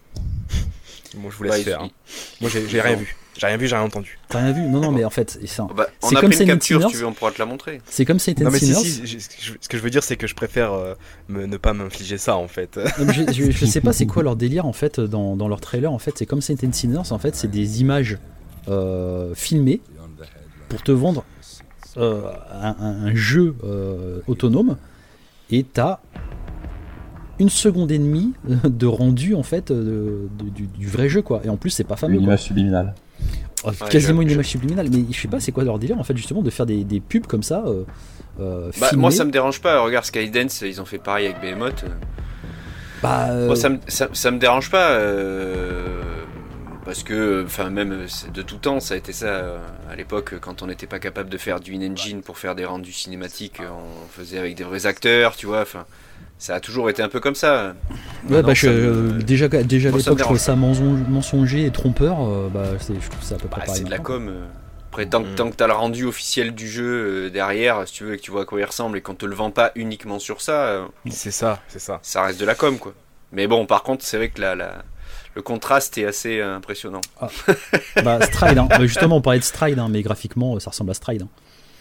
Bon, je vous laisse Bah, il- faire. hein. il- Moi, j'ai, j'ai rien vu. J'ai rien vu, j'ai rien entendu. T'as rien vu? Non, non, mais en fait, c'est, Oh, bah, on c'est a comme pris une Silent capture, si Sinners. tu veux, on pourra te la montrer. C'est comme Satan Non, mais si, Sinners. si, je- je- ce que je veux dire, c'est que je préfère euh, me- ne pas m'infliger ça en fait. Non, mais je, je- je sais pas c'est quoi leur délire en fait dans, dans leur trailer. En fait, c'est comme Satan Sinners. En fait, c'est des images euh, filmées pour te vendre euh, un, un- un jeu euh, autonome, et t'as une seconde et demie de rendu en fait de- de- du, du vrai jeu quoi. Et en plus, c'est pas fameux. Une quoi. image subliminale. Oh, Ouais, quasiment je- une je- image subliminale, mais je sais pas c'est quoi leur délire en fait justement de faire des, des pubs comme ça. Euh, euh, Bah, filmées. moi, ça me dérange pas. Regarde, Skydance, ils ont fait pareil avec Behemoth. Bah, euh, Moi, ça me, ça, ça me dérange pas. euh, Parce que, enfin, même c'est de tout temps, ça a été ça euh, à l'époque, quand on n'était pas capable de faire du in-engine pour faire des rendus cinématiques, on faisait avec des vrais acteurs, tu vois. Enfin, ça a toujours été un peu comme ça. ouais, Maintenant, bah, je- ça me- déjà, déjà à moi, ça l'époque, me je trouvais dérange ça mensong- mensonger et trompeur. euh, bah, c'est- je trouve ça à peu près Bah, pareil. c'est de la maintenant. com. euh. Après, tant, que- Mm. tant que t'as le rendu officiel du jeu euh, derrière, si tu veux, et que tu vois à quoi il ressemble et qu'on te le vend pas uniquement sur ça, euh, C'est ça, c'est ça. ça reste de la com, quoi. Mais bon, par contre, c'est vrai que la, la- le contraste est assez euh, impressionnant. Bah, Stride, hein. Bah, justement, on parlait de Stride, hein, mais graphiquement, ça ressemble à Stride. hein.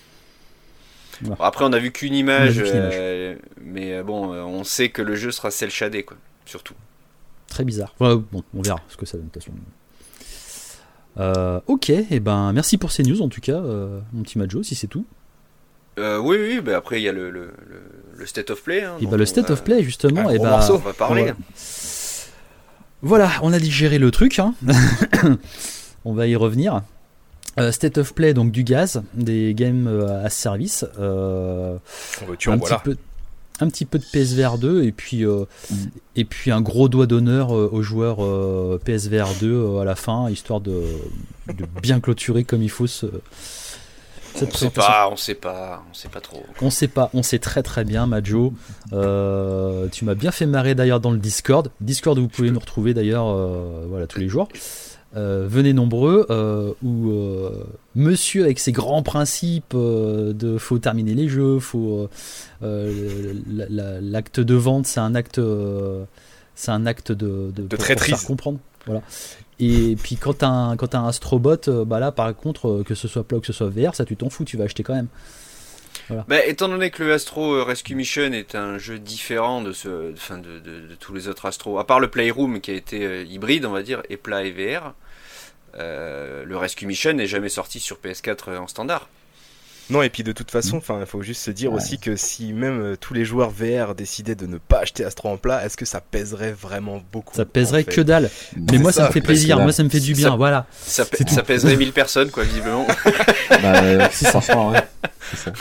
Bon, après, on a vu qu'une image, On a vu qu'une image. euh, mais euh, bon, euh, on sait que le jeu sera cel shadé, quoi, surtout. Très bizarre. Ouais, bon, on verra ce que ça donne de toute façon. Euh, ok, et ben merci pour ces news en tout cas, euh, mon petit Majo, si c'est tout. Euh, oui, oui, bah après, il y a le, le, le, le State of Play. Hein, Et dont bah le on State va- of Play justement, un et gros bah morceau, on va parler. ouais. Voilà, on a digéré le truc. Hein. On va y revenir. Euh, State of Play, donc du gaz, des games euh, à service. Euh, On veut tuer, un, en petit voilà. peu, un petit peu de P S V R deux et puis, euh, Mm. et puis un gros doigt d'honneur euh, aux joueurs euh, P S V R deux euh, à la fin, histoire de, de bien clôturer comme il faut ce, cette On sait présentation. pas, on sait pas, on sait pas trop. On sait pas, on sait très très bien, Majo. Euh, tu m'as bien fait marrer d'ailleurs dans le Discord. Discord où vous pouvez nous retrouver d'ailleurs euh, voilà, tous les jours. Euh, venez nombreux, euh, où euh, monsieur avec ses grands principes euh, de faut terminer les jeux, faut euh, la- la- l'acte de vente, c'est un acte, euh, c'est un acte de, de, pour- pour traîtrise. faire comprendre. Voilà. Et puis quand t'as un, quand t'as un Astrobot, euh, bah là par contre, euh, que ce soit plat ou que ce soit V R, ça tu t'en fous, tu vas acheter quand même. Bah, étant donné que le Astro Rescue Mission est un jeu différent de, ce, enfin de, de, de tous les autres Astro, à part le Playroom qui a été euh, hybride, on va dire, et plat et V R, euh, le Rescue Mission n'est jamais sorti sur P S quatre en standard. Non, et puis de toute façon, enfin, il faut juste se dire Ouais. aussi que si même euh, tous les joueurs V R décidaient de ne pas acheter Astro en plat, est-ce que ça pèserait vraiment beaucoup Ça pèserait en fait que dalle. Mais C'est moi ça, ça, me fait parce plaisir, que là, moi ça me fait du ça- bien, voilà. Ça, pè- C'est tout. ça pèserait mille personnes, quoi, visiblement. Bah, euh, franchement, ouais. C'est ça.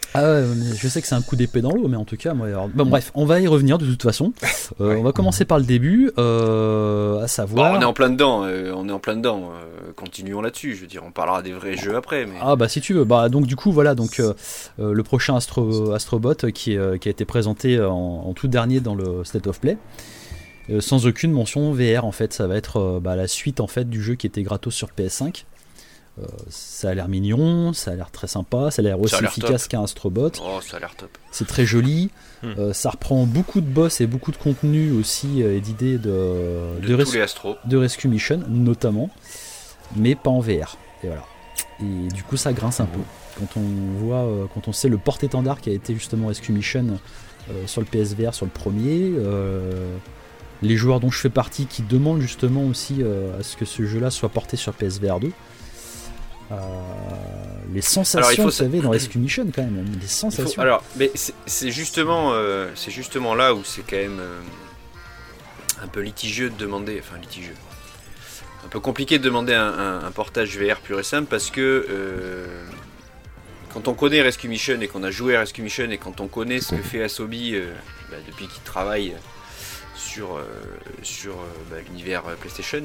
Ah ouais, mais je sais que c'est un coup d'épée dans l'eau, mais en tout cas, moi. Alors... Bon, bref, on va y revenir de toute façon. Euh, Ouais. On va commencer par le début, euh, à Bon, savoir. on est en plein dedans, euh, on est en plein dedans. euh, continuons là-dessus. Je veux dire, on parlera des vrais jeux après, mais Ah bah si tu veux. Bah donc du coup voilà donc euh, euh, le prochain Astro Astrobot qui est, euh, qui a été présenté en, en tout dernier dans le State of Play. Euh, sans aucune mention V R en fait, ça va être euh, bah, la suite en fait du jeu qui était gratos sur P S cinq. Euh, ça a l'air mignon, ça a l'air très sympa, ça a l'air aussi a l'air efficace top. qu'un Astrobot. oh, ça a l'air top. C'est très joli. Hmm. Euh, ça reprend beaucoup de boss et beaucoup de contenu aussi euh, et d'idées de, De, de, tous res- les Astros. de Rescue Mission notamment, mais pas en V R. Et voilà. Et du coup ça grince un peu quand on voit, euh, quand on sait le porte-étendard qui a été justement Rescue Mission euh, sur le P S V R sur le premier. Euh, les joueurs dont je fais partie qui demandent justement aussi euh, à ce que ce jeu-là soit porté sur P S V R deux. Euh, les sensations, Alors, il faut vous sa- savez, dans Rescue Mission quand même, les Il faut- sensations. alors, mais c'est c'est justement, euh, c'est justement là où c'est quand même euh, un peu litigieux de demander, enfin litigieux, un peu compliqué de demander un, un- un portage V R pur et simple parce que euh, quand on connaît Rescue Mission et qu'on a joué à Rescue Mission et quand on connaît ce que fait Asobi euh, bah, depuis qu'il travaille sur, euh, sur euh, bah, l'univers euh, PlayStation,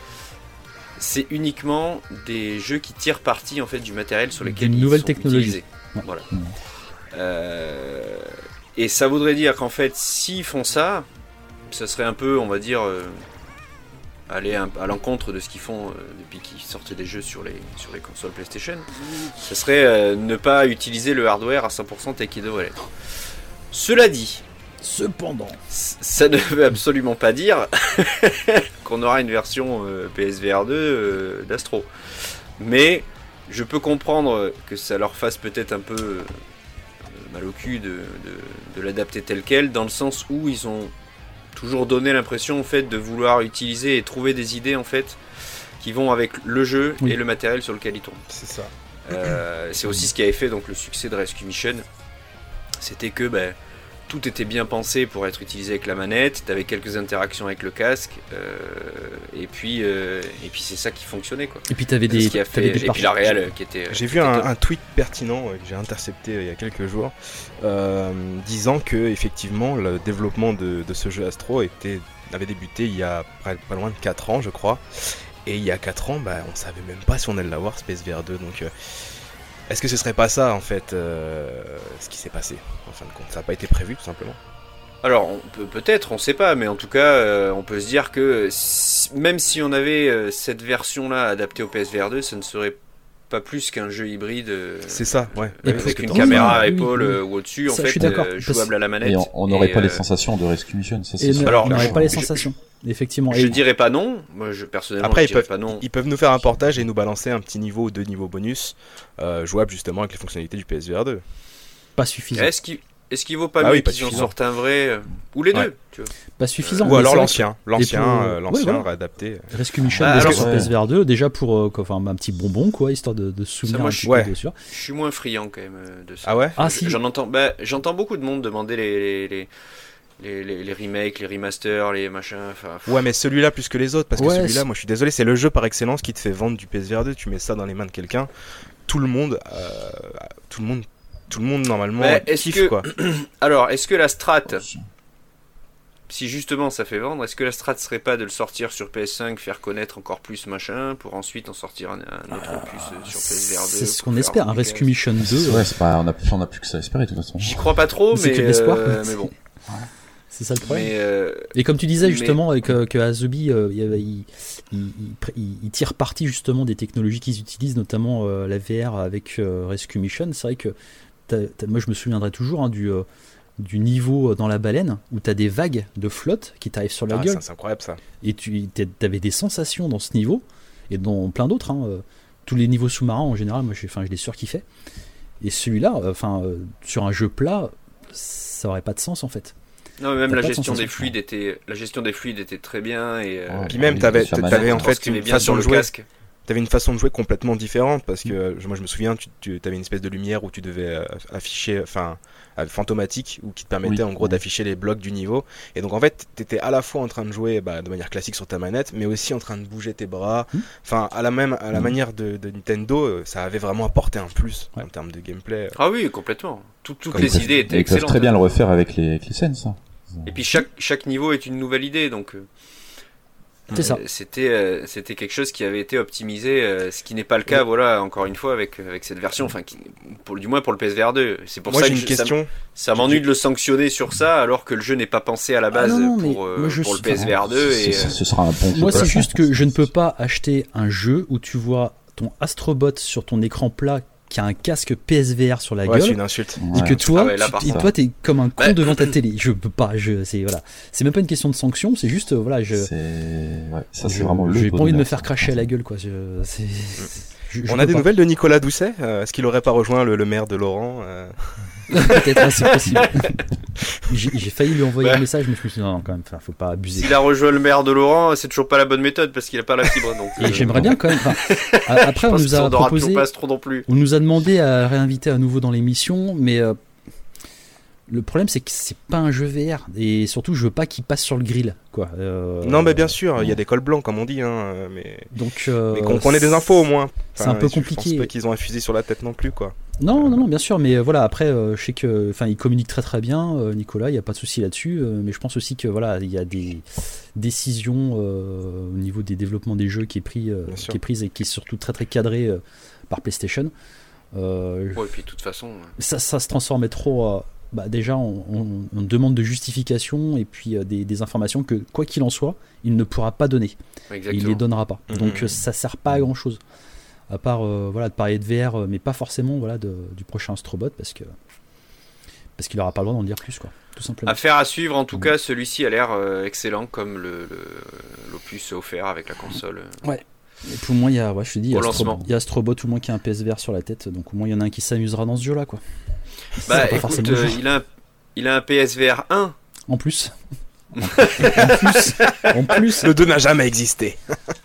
c'est uniquement des jeux qui tirent parti en fait du matériel sur lesquels D'une ils nouvelle sont technologie. utilisés. Ouais. Voilà. Mmh. Euh, et ça voudrait dire qu'en fait, s'ils font ça, ça serait un peu, on va dire, euh, aller un- à l'encontre de ce qu'ils font euh, depuis qu'ils sortent des jeux sur les, sur les consoles PlayStation. Ça serait euh, ne pas utiliser le hardware à cent pour cent tel qu'il devrait l'être. Cela dit, Cependant, c- ça ne veut absolument pas dire qu'on aura une version euh, P S V R deux euh, d'Astro. Mais je peux comprendre que ça leur fasse peut-être un peu euh, mal au cul de, de, de l'adapter tel quel, dans le sens où ils ont toujours donné l'impression en fait, de vouloir utiliser et trouver des idées en fait, qui vont avec le jeu Oui. et le matériel sur lequel ils tournent. C'est ça. Euh, c'est aussi ce qui avait fait donc, le succès de Rescue Mission. C'était que ben, tout était bien pensé pour être utilisé avec la manette, tu avais quelques interactions avec le casque, euh, et puis, euh, et puis c'est ça qui fonctionnait. Quoi. et puis t'avais C'est des, ce qui a t'avais fait, des et puis parties- la réal euh, qui était. J'ai qui vu était un, top. un tweet pertinent euh, que j'ai intercepté euh, il y a quelques jours, euh, disant que effectivement le développement de, de ce jeu Astro était, avait débuté il y a pas, pas loin de quatre ans, je crois. Et il y a quatre ans, bah, on savait même pas si on allait l'avoir, ce P S V R deux. Donc, euh, est-ce que ce serait pas ça en fait, euh, ce qui s'est passé en fin de compte? Ça n'a pas été prévu tout simplement. Alors, on peut, peut-être, on sait pas, mais en tout cas, euh, on peut se dire que si- même si on avait euh, cette version-là adaptée au P S V R deux, ça ne serait pas plus qu'un jeu hybride. euh, C'est ça, ouais. Et avec parce que une t'en- caméra à oui, oui, épaule oui. euh, ou au-dessus, en Ça, je fait, suis d'accord, euh, parce- jouable à la manette. Et on n'aurait Et, pas les euh, sensations de Rescue Mission, ça c'est Et sûr. ne- Alors, on n'aurait je- pas les je- sensations, effectivement. Je Et- dirais pas non, moi je personnellement Après, je ils dirais peuvent, pas non. ils peuvent nous faire un portage et nous balancer un petit niveau ou deux niveaux bonus, euh, jouable justement avec les fonctionnalités du P S V R deux. pas suffisant. Est-ce qu'il est-ce qu'il vaut pas Ah mieux oui, pas qu'ils en suffisant. sortent un vrai euh, ou les deux Ouais. tu vois. Pas suffisant. Ou mais alors c'est vrai l'ancien, l'ancien, pour- euh, ouais, l'ancien voilà. réadapté. que Rescue Mission Bah, déjà alors, sur ouais. P S V R deux, déjà pour euh, quoi, enfin, un petit bonbon, quoi, histoire de, de se souvenir moi, un je petit suis- peu ouais. dessus. Je suis moins friand quand même euh, de ça. Ah ouais Ah, Je- si. J'en entends bah, j'entends beaucoup de monde demander les les, les, les, les remakes, les remasters, les machins, enfin pff. Ouais, mais celui-là plus que les autres, parce que Ouais, celui-là, c'est- moi je suis désolé, c'est le jeu par excellence qui te fait vendre du P S V R deux. Tu mets ça dans les mains de quelqu'un, tout le monde, euh, tout le monde, tout le monde normalement Mais est-ce kiffe que- quoi. Alors, est-ce que la strat, si justement ça fait vendre, est-ce que la strat serait pas de le sortir sur P S cinq, faire connaître encore plus machin, pour ensuite en sortir un, un autre opus euh, sur P S V R deux? C'est ce pour qu'on faire espère. Un vendre du Rescue gaz. Mission deux, Ouais, c'est pas, on a, on a plus que ça à espérer de toute façon. J'y crois pas trop, C'est mais, que de l'espoir, euh, quoi. mais bon. c'est ça le problème. Mais euh, Et comme tu disais Mais- justement, avec euh, que Asobi, euh, il, y avait- il, il, il- il- il tire parti justement des technologies qu'ils utilisent, notamment euh, la V R avec euh, Rescue Mission. C'est vrai que t'as- t'as- moi je me souviendrai toujours hein, du, euh, du niveau dans la baleine où tu as des vagues de flotte qui t'arrivent sur la Ah, gueule ça, c'est incroyable ça. et tu avais des sensations dans ce niveau et dans plein d'autres. Hein, euh, tous les niveaux sous-marins en général, moi j'ai- enfin, je les surkiffais. Et celui-là, euh, enfin, euh, sur un jeu plat, ça aurait pas de sens en fait. non, mais même T'as la pas de gestion des sensation. fluides était, la gestion des fluides était très bien et. euh, Ouais. Puis même Oui, t'avais, sur t'avais en manette. fait transcrivait une bien sur façon de le jouer. casque. t'avais une façon de jouer complètement différente parce que euh, moi je me souviens, tu, tu avais une espèce de lumière où tu devais euh, afficher, enfin euh, fantomatique, ou qui te permettait Oui. en gros d'afficher les blocs du niveau. Et donc en fait, t'étais à la fois en train de jouer bah, de manière classique sur ta manette, mais aussi en train de bouger tes bras. Enfin, à la même, à la Mm. manière de, de Nintendo, euh, ça avait vraiment apporté un plus Ouais. en termes de gameplay. Ah oui, complètement. Tout- toutes Comme les Ils peuvent- idées étaient Ils peuvent excellentes. très bien le refaire avec les, avec les scènes, ça. Et puis chaque, chaque niveau est une nouvelle idée, donc euh, C'est ça. euh, c'était, euh, c'était quelque chose qui avait été optimisé, euh, ce qui n'est pas le cas, voilà, encore une fois, avec, avec cette version, enfin, qui, pour, du moins pour le P S V R deux. C'est pour Moi ça j'ai que une je- ça, question. ça m'ennuie de le sanctionner sur ça, alors que le jeu n'est pas pensé à la base Ah non, non, mais pour, euh, moi, je pour le suis- P S V R deux. Ce- Et, ce, euh, ce sera un bon jeu. Moi, pour c'est la juste fin. que je ne peux pas acheter un jeu où tu vois ton Astrobot sur ton écran plat qui a un casque P S V R sur la Ouais, c'est gueule. une insulte. Et Ouais. que toi, Ah ouais, là, tu- par et contre. toi, t'es comme un con Bah, devant ta télé. Je peux pas. Je, c'est voilà. C'est même pas une question de sanction. C'est juste, euh, voilà, je. C'est... Ouais, ça, c'est je- vraiment le J'ai pas envie de me bonheur, faire ça. cracher à la gueule, quoi. Je, c'est, je- je On peux a des pas. nouvelles de Nicolas Doucet. Euh, Est-ce qu'il aurait pas rejoint le, le maire de Laurent euh Peut-être, hein, c'est possible. j'ai, j'ai failli lui envoyer Ouais. un message, mais je me suis dit non, non, quand même, enfin, faut pas abuser. S'il a rejoint le maire de Laurent, c'est toujours pas la bonne méthode parce qu'il a pas la fibre. Donc, Et euh, j'aimerais bien quand même. enfin, a- après, je on pense nous que ça a n'aura proposé. toujours pas trop non plus. On nous a demandé à réinviter à nouveau dans l'émission, mais euh, le problème c'est que c'est pas un jeu V R et surtout je veux pas qu'il passe sur le grill, quoi. Euh, Non, mais bien sûr, il y a des cols blancs comme on dit, hein, mais, Donc, euh, mais qu'on qu'on ait des infos au moins. c'est un peu je- Je compliqué. pense pas qu'ils ont un fusil sur la tête non plus, quoi. Non, non, non, bien sûr, mais euh, voilà. Après, euh, je sais que, enfin, il communique très très bien, euh, Nicolas. Il y a pas de souci là-dessus, euh, mais je pense aussi que voilà, il y a des décisions euh, au niveau des développements des jeux qui est pris, euh, Bien sûr. qui est prise et qui est surtout très très cadré euh, par PlayStation. Euh, Ouais, et puis de toute façon, euh, ça, ça se transformait trop. euh, bah déjà, on, on- on demande de justification et puis euh, des, des informations que, quoi qu'il en soit, il ne pourra pas donner. Et exactement. il les donnera pas. Mhm. Donc euh, ça sert pas à grand chose. À part euh, voilà, de parler de V R, euh, mais pas forcément voilà, de, du prochain Astrobot parce que parce qu'il aura pas le droit d'en dire plus, quoi. Tout simplement. Affaire à suivre, en tout cas, celui-ci a l'air euh, excellent comme le, le- l'opus offert avec la console. Et puis au moins, il y a, ouais, je te dis, il y a Au Astro- lancement. il y a Astrobot, au moins qui a un P S V R sur la tête. Donc au moins, il y en a un qui s'amusera dans ce jeu-là, quoi. C'est Bah pas écoute, forcément euh, le jeu. il, a un, il a un P S V R un. En plus. en plus. En plus. Le deux n'a jamais existé.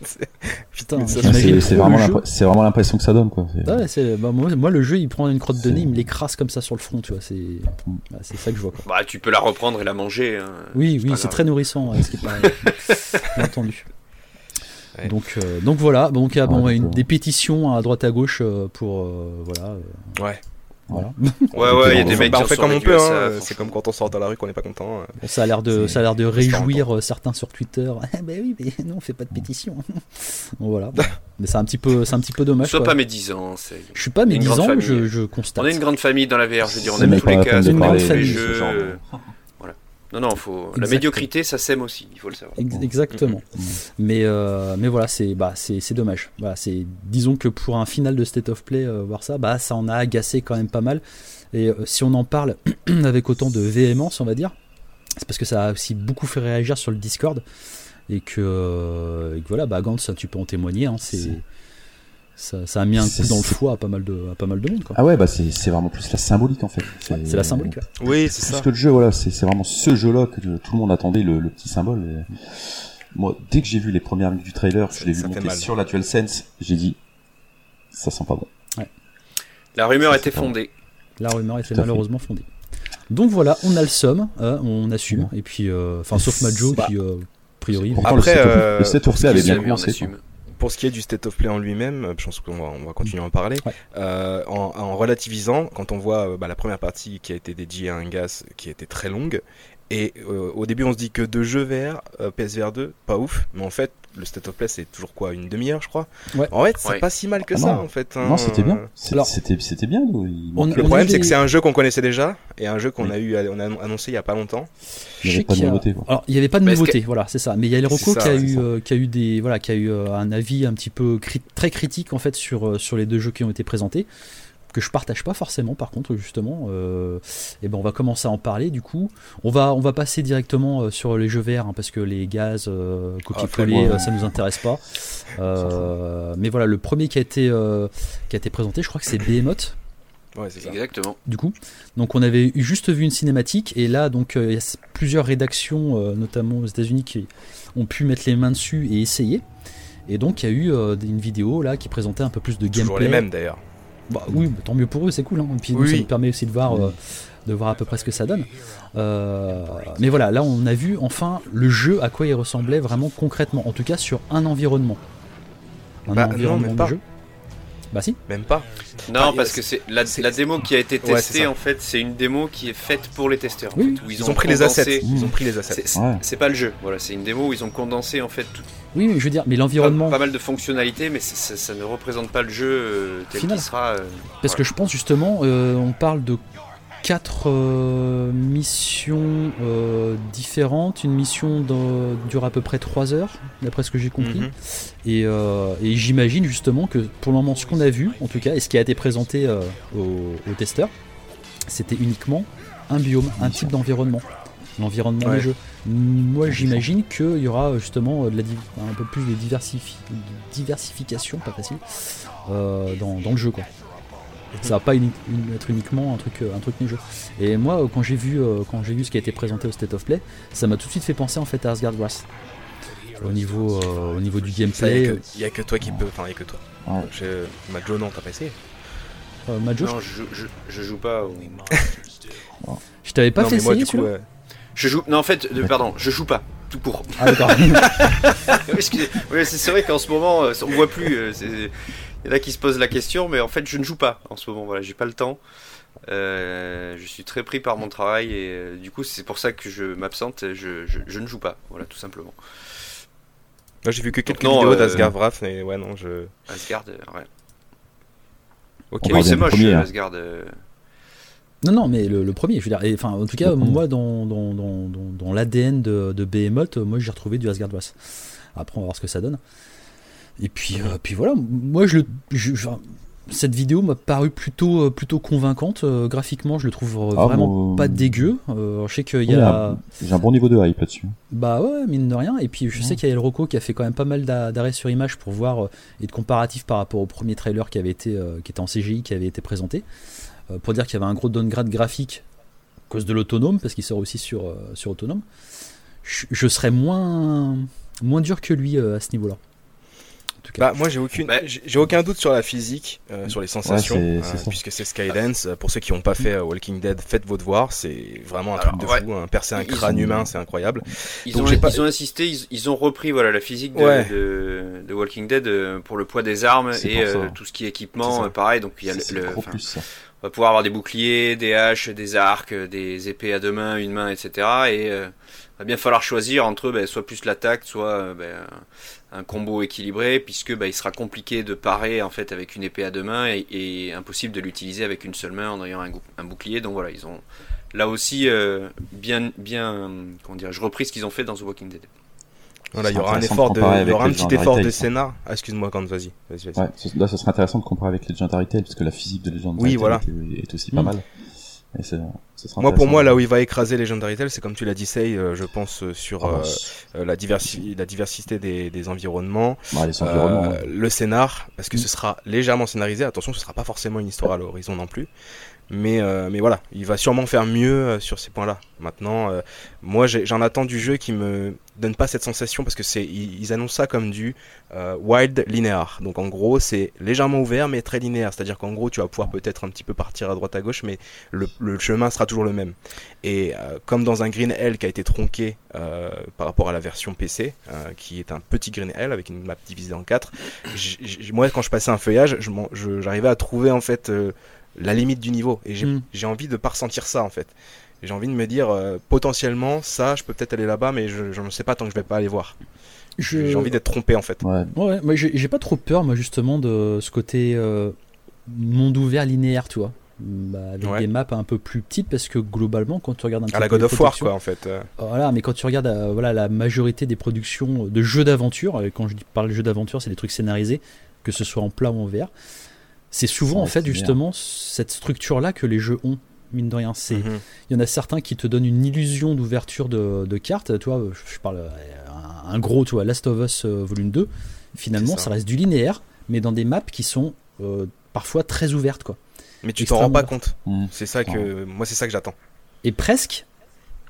Putain, Mais ça, Ouais, j'imagine C'est c'est trop vraiment, le jeu. l'impr- c'est vraiment l'impression que ça donne, quoi. C'est- Ouais, c'est, bah, moi, moi, le jeu, il prend une crotte de C'est- nez, il me l'écrase comme ça sur le front, tu vois. C'est, bah, c'est ça que je vois, quoi. Bah tu peux la reprendre et la manger. hein. Oui, C'est oui, pas c'est grave. très nourrissant, hein, ce qui est pas bien entendu. Ouais. Donc, euh, donc voilà, donc il y a bon, Ouais, une- donc, euh, des pétitions à droite à gauche euh, pour euh, voilà, euh, Ouais. voilà. Ouais, ouais, il y a On des fait- mecs Bah, qui on en fait sont comme on réduits peut, à hein. ça, C'est franchement. comme quand on sort dans la rue qu'on n'est pas content. euh. Bon, ça a l'air de, C'est- ça a l'air de on se fait réjouir euh, certains sur Twitter. Eh ben oui, mais non, on fait pas de pétition. Bon, voilà, bon. Mais c'est un petit peu, c'est un petit peu dommage. Sois quoi. pas médisant. c'est- Je suis pas une grande médisant, famille. je, je constate. On est une grande famille dans la V R, je veux dire, on C'est aime même tous pas les la peine cas, de on aime parler tous de les ce jeux. genre de- euh, Voilà. Non, non, faut... la Exactement. médiocrité, ça sème aussi, il faut le savoir. Ex- Exactement. Mais, euh, mais voilà, c'est, bah, c'est, c'est dommage. Voilà, c'est, disons que pour un final de State of Play, euh, voir ça, bah, ça en a agacé quand même pas mal. Et euh, si on en parle avec autant de véhémence, on va dire, c'est parce que ça a aussi beaucoup fait réagir sur le Discord. Et que, euh, et que voilà, bah, Gantz, tu peux en témoigner. Hein, c'est, C'est- ça, ça a mis un c'est- coup dans le c'est- foie à pas mal de, à pas mal de monde. Quoi. Ah ouais, bah c'est c'est vraiment plus la symbolique, en fait. Ouais, c'est la symbolique. Ouais. Oui, c'est Plus ça. que le jeu, voilà, c'est c'est vraiment ce jeu-là que tout le monde attendait, le, le petit symbole. Et moi, dès que j'ai vu les premières minutes du trailer, je l'ai vu Ça fait monter mal. sur la DualSense, j'ai dit, ça sent pas bon. La rumeur Ça, était c'est pas fondée. La rumeur était Tout à fait. malheureusement fondée. Donc voilà, on a le somme, hein, on assume. Et puis, euh, enfin, sauf Majo Bah, qui, euh, a priori, Pourtant, Après, le set of- euh, le set of play Si, avait si, bien oui, on commencé. assume. Pour ce qui est du State of Play en lui-même, je pense qu'on va, on va continuer à en parler. Ouais. Euh, en, en relativisant, quand on voit euh, bah, la première partie qui a été dédiée à un gaz qui a été très longue, et euh, au début on se dit que deux jeux V R, euh, P S V R deux, pas ouf, mais en fait le State of Play c'est toujours quoi, une demi-heure je crois. Ouais. En fait c'est Ouais. pas si mal que Ah ça non. en fait. hein. Non, c'était bien. C'est- Alors- C'était c'était bien. nous, il On- manquait- Le on problème avait- c'est que c'est un jeu qu'on connaissait déjà, et un jeu qu'on Oui. a eu, on a annoncé il y a pas longtemps. il n'y je avait sais pas de qu'il y a- nouveauté. quoi. Alors, il n'y avait pas de Mais est-ce nouveauté, voilà, c'est ça. Mais il y a Elroco C'est ça, qui a c'est eu, ça. euh, qui a eu des, voilà, qui a eu euh, un avis un petit peu cri- très critique en fait sur euh, sur les deux jeux qui ont été présentés, que je partage pas forcément. Par contre, justement, euh, et ben on va commencer à en parler. Du coup, on va on va passer directement euh, sur les jeux V R hein, parce que les gaz, euh, copier-coller, Ah, euh, ouais. ça nous intéresse pas. Euh, mais voilà, le premier qui a été euh, qui a été présenté, je crois que c'est Behemoth. Ouais, c'est ça. Exactement. Du coup, donc on avait eu- juste vu une cinématique et là donc euh, il y a s- plusieurs rédactions, euh, notamment aux États-Unis, qui ont pu mettre les mains dessus et essayer. Et donc il y a eu euh, une vidéo là qui présentait un peu plus de gameplay. Toujours les mêmes d'ailleurs. Bah oui, bah, tant mieux pour eux, c'est cool. Hein. Et puis oui, nous, ça oui. nous permet aussi de voir, euh, de voir à peu près ce que ça donne. Euh, mais voilà, là on a vu enfin le jeu à quoi il ressemblait vraiment concrètement, en tout cas sur un environnement. Un bah, environnement non, même pas. de jeu. Bah si. Même pas. Non, Enfin, parce que c'est la, c'est- la démo qui a été Ouais, c'est testée, ça. en fait, c'est une démo qui est faite pour les testeurs. en Oui. fait, où Ils ont pris les condensé- assets. Ils ont Mmh. pris les assets. C'est, c'est- Ouais. c'est pas le jeu, voilà, c'est une démo où ils ont condensé en fait tout, Oui, mais je veux dire, mais pas, l'environnement. pas mal de fonctionnalités, mais c'est- ça, ça ne représente pas le jeu euh, tel Final. qu'il sera. euh, Parce que je pense justement, euh, on parle de quatre euh, missions euh, différentes. Une mission de- dure à peu près trois heures, d'après ce que j'ai compris. Mhm. Et, euh, et j'imagine justement que pour le moment, ce qu'on a vu, en tout cas, et ce qui a été présenté euh, aux, aux testeurs, c'était uniquement un biome, un type d'environnement. L'environnement Ouais. du jeu. Moi, j'imagine qu'il y aura justement de la div- un peu plus de, diversifi- de diversification, pas facile, euh, dans, dans le jeu, quoi. Ça va pas uni- uni- être uniquement un truc, euh, un truc jeu. Et moi, euh, quand j'ai vu, euh, quand j'ai vu ce qui a été présenté au State of Play, ça m'a tout de suite fait penser en fait à Asgard Wrath. Au niveau, euh, au niveau du Ça, y a gameplay. que, y a que toi qui peux. Enfin, y a que toi. Ouais. Je... Majo, non, t'as pas essayé. Euh, Majo, Non, je, je, je joue pas. au- je t'avais pas non, fait mais moi, essayer du coup, celui-là. euh, Je joue. Non, en fait, euh, pardon, je joue pas. Tout court. Ah d'accord. Excusez. Ouais, c'est, c'est vrai qu'en ce moment, euh, on voit plus. euh, c'est... Il y en a qui se posent la question, mais en fait, je ne joue pas en ce moment. Voilà, j'ai pas le temps. Euh, je suis très pris par mon travail et euh, du coup, c'est pour ça que je m'absente. Je, je, je ne joue pas. Voilà, tout simplement. Moi, j'ai vu que quelques non, vidéos euh, d'Asgard Wrath, mais ouais, non, je. Asgard, euh, ouais. Ok. On Oui, parle c'est bien du moche, premier, euh, hein. Asgard. euh. Non, non, mais le, le premier, je veux dire, et, enfin, en tout cas, Le premier. moi, dans, dans, dans, dans, dans l'A D N de, de Behemoth, moi, j'ai retrouvé du Asgard Wrath. Après, on va voir ce que ça donne. Et puis, euh, puis voilà, moi, je le, je- je- cette vidéo m'a paru plutôt, euh, plutôt convaincante. Euh, graphiquement, je le trouve euh, Ah, vraiment moi, pas dégueu. Euh, je sais qu'il y Oui, a. un- J'ai un bon niveau de hype là-dessus. Bah ouais, mine de rien. Et puis je Ouais. sais qu'il y a El Rocco qui a fait quand même pas mal d'a- d'arrêts sur image pour voir euh, et de comparatifs par rapport au premier trailer qui avait été, euh, qui était en C G I, qui avait été présenté, euh, pour dire qu'il y avait un gros downgrade graphique à cause de l'autonome, parce qu'il sort aussi sur, euh, sur autonome. Je, je serais moins, moins dur que lui euh, à ce niveau-là. En tout cas. Bah moi j'ai aucune, Bah- j'ai j'ai aucun doute sur la physique, euh, sur les sensations, c'est- c'est euh, ça. puisque c'est Skydance. Euh, Pour ceux qui n'ont pas fait euh, Walking Dead, faites vos devoirs, c'est vraiment un Alors, truc de ouais. fou. Hein. Percer un Ils crâne ont- humain, c'est incroyable. Ils Donc, ont, j'ai pas- ils ont insisté, ils, ils ont repris voilà, la physique de, Ouais. de, de Walking Dead euh, pour le poids des armes C'est et pour ça. euh, tout ce qui est équipement, C'est ça. euh, pareil. Donc il y a le, C'est le- trop enfin, plus ça. on va pouvoir avoir des boucliers, des haches, des arcs, euh, des épées à deux mains, une main, et cetera. Et euh, va bien falloir choisir entre ben, soit plus l'attaque, soit euh, ben, un combo équilibré, puisque ben, il sera compliqué de parer en fait avec une épée à deux mains et, et impossible de l'utiliser avec une seule main en ayant un, gou- un bouclier. Donc voilà, ils ont là aussi euh, bien, bien, euh, comment dirais-je, repris ce qu'ils ont fait dans The Walking Dead. Voilà, il y C'est aura un intéressant effort de de, comparer il y avec aura un les petit Legendary effort de Tales. scénar. Ah, excuse-moi, quand vas-y, vas-y, vas-y. Ouais, ce- là, ce serait intéressant de comparer avec Legendary Tales, parce que la physique de Legendary Oui, Tales voilà. est, est aussi pas Mm. mal. Et c'est- ce sera Moi, pour intéressant. moi, là où il va écraser Legendary Tales, c'est comme tu l'as dit, Sei, euh, je pense euh, sur Ah, bah, euh, euh, la, diversi- la diversité des, des environnements, bah, les environnements, euh, hein. le scénar, parce que Mm. ce sera légèrement scénarisé. Attention, ce sera pas forcément une histoire à l'horizon non plus. Mais, euh, mais voilà, il va sûrement faire mieux euh, sur ces points-là. Maintenant, euh, moi, j'ai- j'en attends du jeu qui me donne pas cette sensation parce que c'est ils, ils annoncent ça comme du euh, wild linéaire. Donc en gros, c'est légèrement ouvert mais très linéaire. C'est-à-dire qu'en gros, tu vas pouvoir peut-être un petit peu partir à droite à gauche, mais le, le chemin sera toujours le même. Et euh, comme dans un Green Hell qui a été tronqué euh, par rapport à la version P C, euh, qui est un petit Green Hell avec une map divisée en quatre, j- j- moi quand je passais un feuillage, je m'en- je- j'arrivais à trouver en fait euh, la limite du niveau. Et j'ai Mm. j'ai envie de pas ressentir ça en fait. J'ai envie de me dire euh, potentiellement ça, je peux peut-être aller là-bas, mais je, je ne sais pas tant que je vais pas aller voir. Je- J'ai envie d'être trompé en fait. Ouais, Ouais, moi j'ai j'ai pas trop peur, moi justement, de ce côté euh, monde ouvert linéaire, tu vois. Bah, avec Ouais. des maps un peu plus petites, parce que globalement, quand tu regardes un petit À la peu God les of War protections- quoi en fait. Euh, Voilà, mais quand tu regardes euh, voilà, la majorité des productions de jeux d'aventure, et quand je dis- parle de jeux d'aventure, c'est des trucs scénarisés, que ce soit en plat ou en V R, c'est souvent Ça en reste fait linéaire. justement cette structure-là que les jeux ont, mine de rien. C'est, mhm. il y en a certains qui te donnent une illusion d'ouverture de, de cartes. Tu vois, je parle euh, un, un gros, tu vois, Last of Us euh, Volume deux. Finalement, C'est ça. ça. reste du linéaire, mais dans des maps qui sont euh, parfois très ouvertes, quoi. Mais tu t'en rends pas Extrêmement. compte. Mm. C'est ça que moi c'est ça que j'attends. Et presque,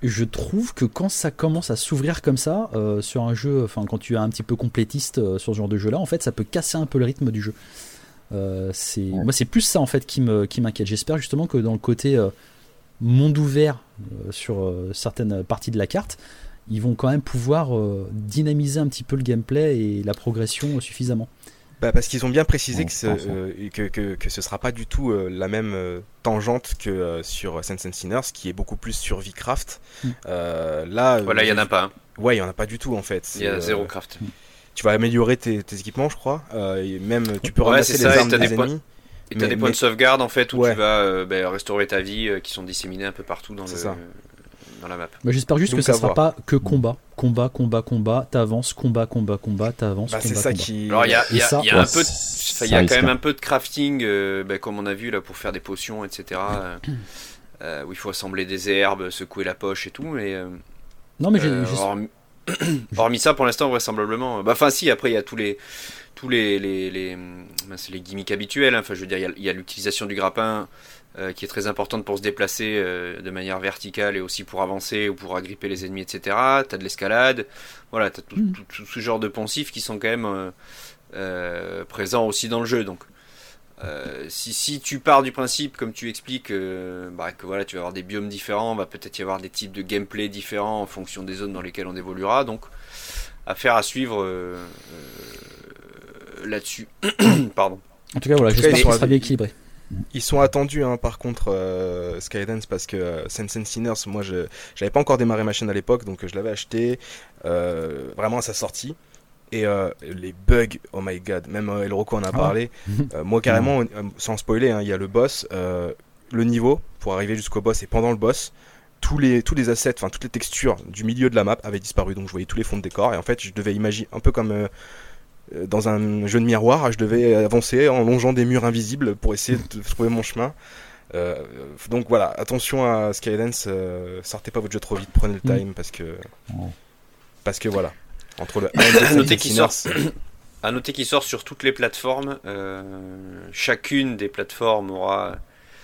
je trouve que quand ça commence à s'ouvrir comme ça euh, sur un jeu, enfin quand tu es un petit peu complétiste euh, sur ce genre de jeu là, en fait ça peut casser un peu le rythme du jeu. Euh, c'est, ouais. Moi c'est plus ça en fait qui, me, qui m'inquiète. J'espère justement que dans le côté euh, monde ouvert euh, sur euh, certaines parties de la carte, ils vont quand même pouvoir euh, dynamiser un petit peu le gameplay et la progression euh, suffisamment. Bah parce qu'ils ont bien précisé ouais, que, ce, euh, que, que, que ce sera pas du tout euh, la même euh, tangente que euh, sur Saints and Sinners, qui est beaucoup plus sur Vicraft. Mm. Euh, là, voilà, il y en a pas. Hein. Ouais, il y en a pas du tout en fait. Il y a euh, zéro craft. Tu vas améliorer tes, tes équipements, je crois. Euh, et même tu peux ouais, ramasser les ça, armes des, des points, ennemis. Et t'as des points mais... de sauvegarde en fait où ouais. tu vas euh, bah, restaurer ta vie, euh, qui sont disséminés un peu partout dans, le, euh, dans la map. Bah, j'espère juste Donc, que ça sera pas que combat, combat, combat, combat, t'avances, combat, combat, combat, t'avances, bah, combat, c'est ça combat. qui. Alors il y a, y a, ça, y a ouais, un peu, il y a quand même un peu de crafting, euh, bah, comme on a vu là pour faire des potions, et cetera. euh, euh, où il faut assembler des herbes, secouer la poche et tout, mais. Euh, non mais j'ai. Euh, j'ai... hormis, hormis ça, pour l'instant, vraisemblablement. Bah, enfin si, après il y a tous les. tous les les, les, ben, c'est les gimmicks habituels, hein. Enfin, je veux dire, il y a, y a l'utilisation du grappin euh, qui est très importante pour se déplacer euh, de manière verticale et aussi pour avancer ou pour agripper les ennemis, et cetera. T'as de l'escalade, voilà, t'as tout, mm. tout, tout ce genre de poncifs qui sont quand même euh, euh, présents aussi dans le jeu. Donc, euh, si, si tu pars du principe, comme tu expliques, euh, bah, que voilà, tu vas avoir des biomes différents, va peut-être y avoir des types de gameplay différents en fonction des zones dans lesquelles on évoluera. Donc, affaire à suivre. Euh, euh, là-dessus. Pardon. En tout cas, voilà, j'espère que ça sera bien équilibré. Ils sont attendus, hein, par contre, euh, Skydance, parce que euh, Saints and Sinners, moi, je j'avais pas encore démarré ma chaîne à l'époque, donc je l'avais acheté euh, vraiment à sa sortie. Et euh, les bugs, oh my god, même euh, Elroko en a ah. parlé. Euh, moi, carrément, euh, sans spoiler, il hein, y a le boss, euh, le niveau pour arriver jusqu'au boss et pendant le boss. Tous les, tous les assets, enfin toutes les textures du milieu de la map avaient disparu, donc je voyais tous les fonds de décor. Et en fait, je devais imaginer un peu comme. Euh, dans un jeu de miroir, je devais avancer en longeant des murs invisibles pour essayer de trouver mon chemin. Euh, donc voilà, attention à Skydance, euh, sortez pas votre jeu trop vite, prenez le time, parce que parce que voilà, entre le à noter qu'il sort, à noter qu'il sort sur toutes les plateformes. Euh, chacune des plateformes aura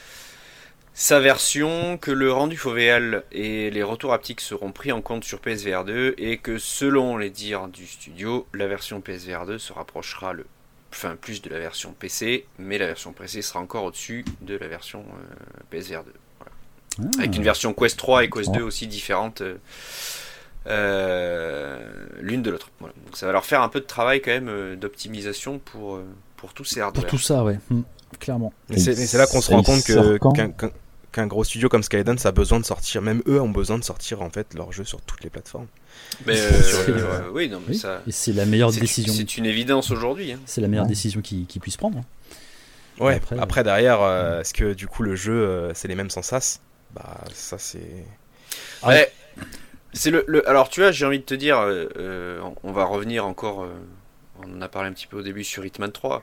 sa version, que le rendu fovéal et les retours haptiques seront pris en compte sur P S V R deux et que selon les dires du studio, la version P S V R deux se rapprochera le, enfin, plus de la version P C, mais la version P C sera encore au-dessus de la version euh, P S V R deux. Voilà. Ah. Avec une version Quest trois et Quest deux aussi différentes euh, euh, l'une de l'autre. Voilà. Donc ça va leur faire un peu de travail quand même euh, d'optimisation pour, euh, pour tous ces hardware. Pour tout ça, ouais. Mmh. Clairement. Mais c'est, mais c'est là qu'on se rend compte que, qu'un, qu'un, qu'un gros studio comme Skydance a besoin de sortir, même eux ont besoin de sortir en fait leur jeu sur toutes les plateformes. Mais euh, sur, euh, oui, non, mais oui. ça. Et c'est la meilleure c'est, décision. C'est une évidence aujourd'hui. Hein. C'est la meilleure ouais. décision qu'ils, qu'ils puissent prendre. Ouais. Après, après derrière, euh, est-ce que du coup le jeu euh, c'est les mêmes sans sas ? Bah ça c'est. Ah, ouais. C'est le, le. Alors tu vois, j'ai envie de te dire, euh, on va revenir encore. Euh, on en a parlé un petit peu au début sur Hitman trois.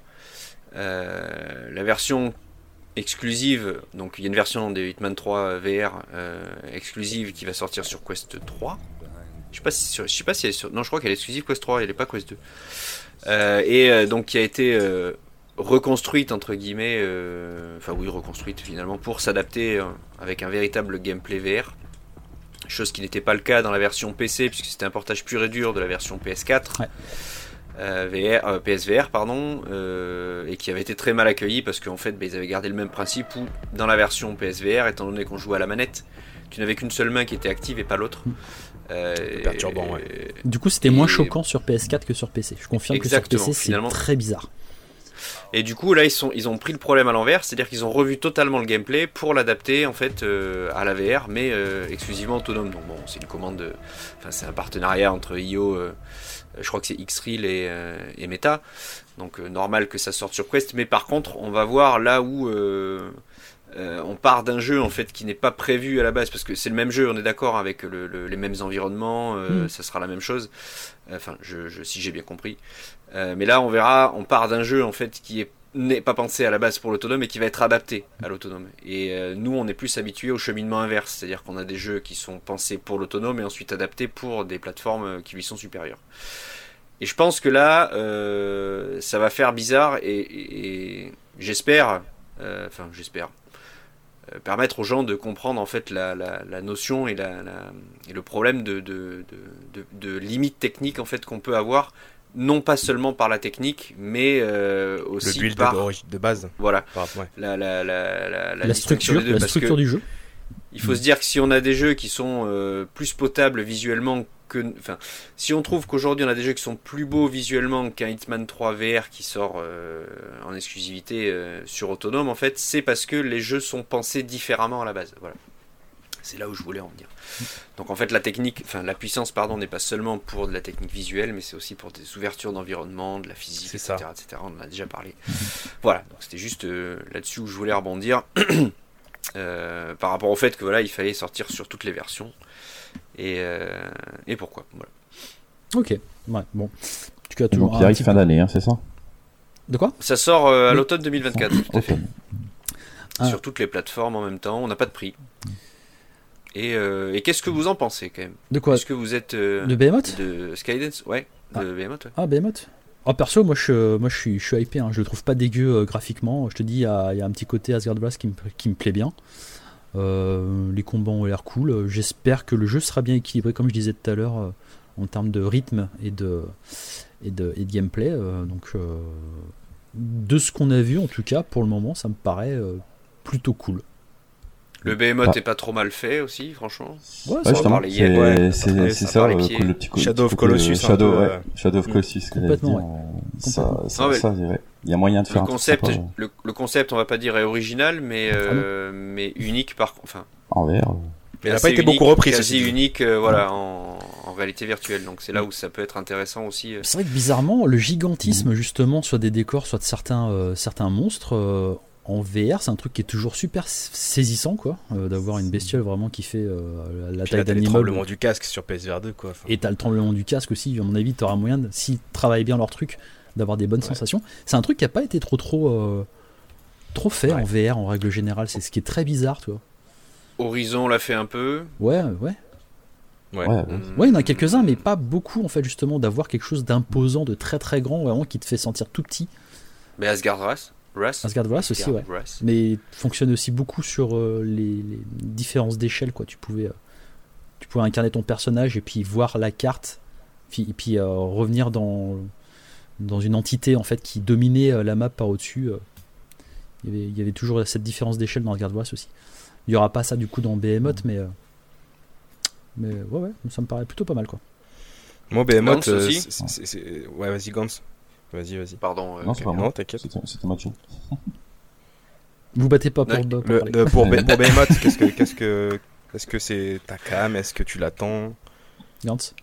Euh, la version exclusive, donc il y a une version de Hitman trois V R euh, exclusive qui va sortir sur Quest trois. Je sais pas si, je sais pas si elle est sur, non, je crois qu'elle est exclusive Quest trois, elle est pas Quest deux. Euh, et euh, donc qui a été euh, reconstruite entre guillemets, euh, enfin oui reconstruite finalement pour s'adapter euh, avec un véritable gameplay V R. Chose qui n'était pas le cas dans la version P C puisque c'était un portage pur et dur de la version P S quatre. Ouais. Euh, V R, euh, P S V R pardon, euh, et qui avait été très mal accueilli parce qu'en fait bah, ils avaient gardé le même principe où dans la version P S V R, étant donné qu'on jouait à la manette, tu n'avais qu'une seule main qui était active et pas l'autre. Euh, c'était perturbant, ouais. Du coup c'était et... moins choquant sur P S quatre que sur P C. Je confirme Exactement, que sur P C c'est finalement... très bizarre. Et du coup là ils, sont, ils ont pris le problème à l'envers, c'est-à-dire qu'ils ont revu totalement le gameplay pour l'adapter en fait euh, à la V R, mais euh, exclusivement autonome. Donc bon, c'est une commande, de... enfin c'est un partenariat entre I O, euh, je crois que c'est X-Reel et, euh, et Meta, donc euh, normal que ça sorte sur Quest. Mais par contre, on va voir là où euh, euh, on part d'un jeu en fait qui n'est pas prévu à la base, parce que c'est le même jeu, on est d'accord, avec le, le, les mêmes environnements, euh, mmh. ça sera la même chose. Enfin, je, je, si j'ai bien compris. Euh, mais là, on verra, on part d'un jeu en fait qui est, n'est pas pensé à la base pour l'autonome et qui va être adapté à l'autonome. Et euh, nous, on est plus habitués au cheminement inverse, c'est-à-dire qu'on a des jeux qui sont pensés pour l'autonome et ensuite adaptés pour des plateformes qui lui sont supérieures. Et je pense que là, euh, ça va faire bizarre et, et, et j'espère, euh, enfin j'espère. euh, permettre aux gens de comprendre en fait la, la, la notion et, la, la, et le problème de, de, de, de, de limite technique en fait qu'on peut avoir, non pas seulement par la technique, mais euh, aussi le build par de, de base. Voilà, par, ouais. la, la, la, la, la, la structure, deux, la structure du jeu. Il faut mmh. se dire que si on a des jeux qui sont euh, plus potables visuellement que, enfin, si on trouve qu'aujourd'hui on a des jeux qui sont plus beaux visuellement qu'un Hitman trois V R qui sort euh, en exclusivité euh, sur Autonome, en fait, c'est parce que les jeux sont pensés différemment à la base. Voilà. C'est là où je voulais en venir. Donc en fait la technique, enfin la puissance pardon n'est pas seulement pour de la technique visuelle, mais c'est aussi pour des ouvertures d'environnement, de la physique, et cetera, et cetera. On en a déjà parlé. Voilà, donc c'était juste euh, là-dessus où je voulais rebondir euh, par rapport au fait que voilà il fallait sortir sur toutes les versions et euh, et pourquoi. Voilà. Ok, ouais, bon. Tu as toujours. Donc il arrive fin d'année, hein, c'est ça? De quoi? Ça sort euh, à oui. l'automne deux mille vingt-quatre. Tout à fait. Ah. Sur toutes les plateformes en même temps. On n'a pas de prix. Et, euh, et qu'est-ce que vous en pensez quand même? De quoi? Est-ce que vous êtes euh, de Behemoth? De Skydance? Ouais, de ah. Behemoth. Ouais. Ah, Behemoth. Oh, perso, moi je, moi, je, suis, je suis hypé. Hein. Je le trouve pas dégueu euh, graphiquement. Je te dis, il y a, y a un petit côté Asgard Wrath qui me, qui me plaît bien. Euh, les combats ont l'air cool. J'espère que le jeu sera bien équilibré, comme je disais tout à l'heure, euh, en termes de rythme et de, et de, et de gameplay. Euh, donc, euh, de ce qu'on a vu, en tout cas, pour le moment, ça me paraît euh, plutôt cool. Le Behemoth ah. est pas trop mal fait aussi, franchement. Ouais, ouais justement, c'est, c'est, ouais, c'est, c'est ça, le, le petit co- Shadow of Colossus. Shadow, peu, ouais. euh... Shadow of Colossus, que complètement. Dire, ouais. Ça, ça, non, ça, il y a moyen de faire le un concept, truc sympa, le, le concept, on va pas dire est original, mais euh, ah mais unique par, enfin. En V R. Mais il n'a pas été unique, beaucoup repris. Quasi unique, euh, voilà, en, en réalité virtuelle. Donc c'est là où ça peut être intéressant aussi. Euh. C'est vrai que bizarrement, le gigantisme mmh. justement, soit des décors, soit de certains euh, certains monstres. Euh, En V R, c'est un truc qui est toujours super saisissant, quoi, euh, d'avoir une bestiole vraiment qui fait euh, la Puis taille là, d'un immeuble. Le tremblement du casque sur P S V R deux, quoi. Enfin... Et t'as le tremblement du casque aussi. À mon avis, t'auras moyen, de, s'ils travaillent bien leur truc, d'avoir des bonnes ouais. sensations. C'est un truc qui a pas été trop trop euh, trop fait ouais. en V R en règle générale. C'est ce qui est très bizarre, tu vois. Horizon l'a fait un peu. Ouais, ouais. Ouais, ouais, ouais, il y en a quelques-uns, mais pas beaucoup en fait, justement, d'avoir quelque chose d'imposant, de très très grand, vraiment qui te fait sentir tout petit. Mais Asgard Wrath. Russ. Asgard Wrath aussi, ouais. Russ. Mais fonctionne aussi beaucoup sur euh, les, les différences d'échelle, quoi. Tu pouvais, euh, tu pouvais incarner ton personnage et puis voir la carte, puis, et puis euh, revenir dans, dans une entité en fait qui dominait euh, la map par au-dessus. Euh. Il y avait, il y avait toujours cette différence d'échelle dans Asgard Wrath aussi. Il n'y aura pas ça du coup dans Behemoth, mais, euh, mais ouais, ouais, ça me paraît plutôt pas mal, quoi. Moi, Behemoth, euh, aussi. c'est, c'est, c'est... ouais, vas-y, Gantz. Vas-y, vas-y. Pardon. Non, c'est pas moi. Non, t'inquiète. C'était, c'était Mathieu. Vous battez pas pour, le, pour, le, de, pour, pour Behemoth, qu'est-ce que, qu'est-ce que, est-ce que c'est ta cam? Est-ce que tu l'attends? Gantz.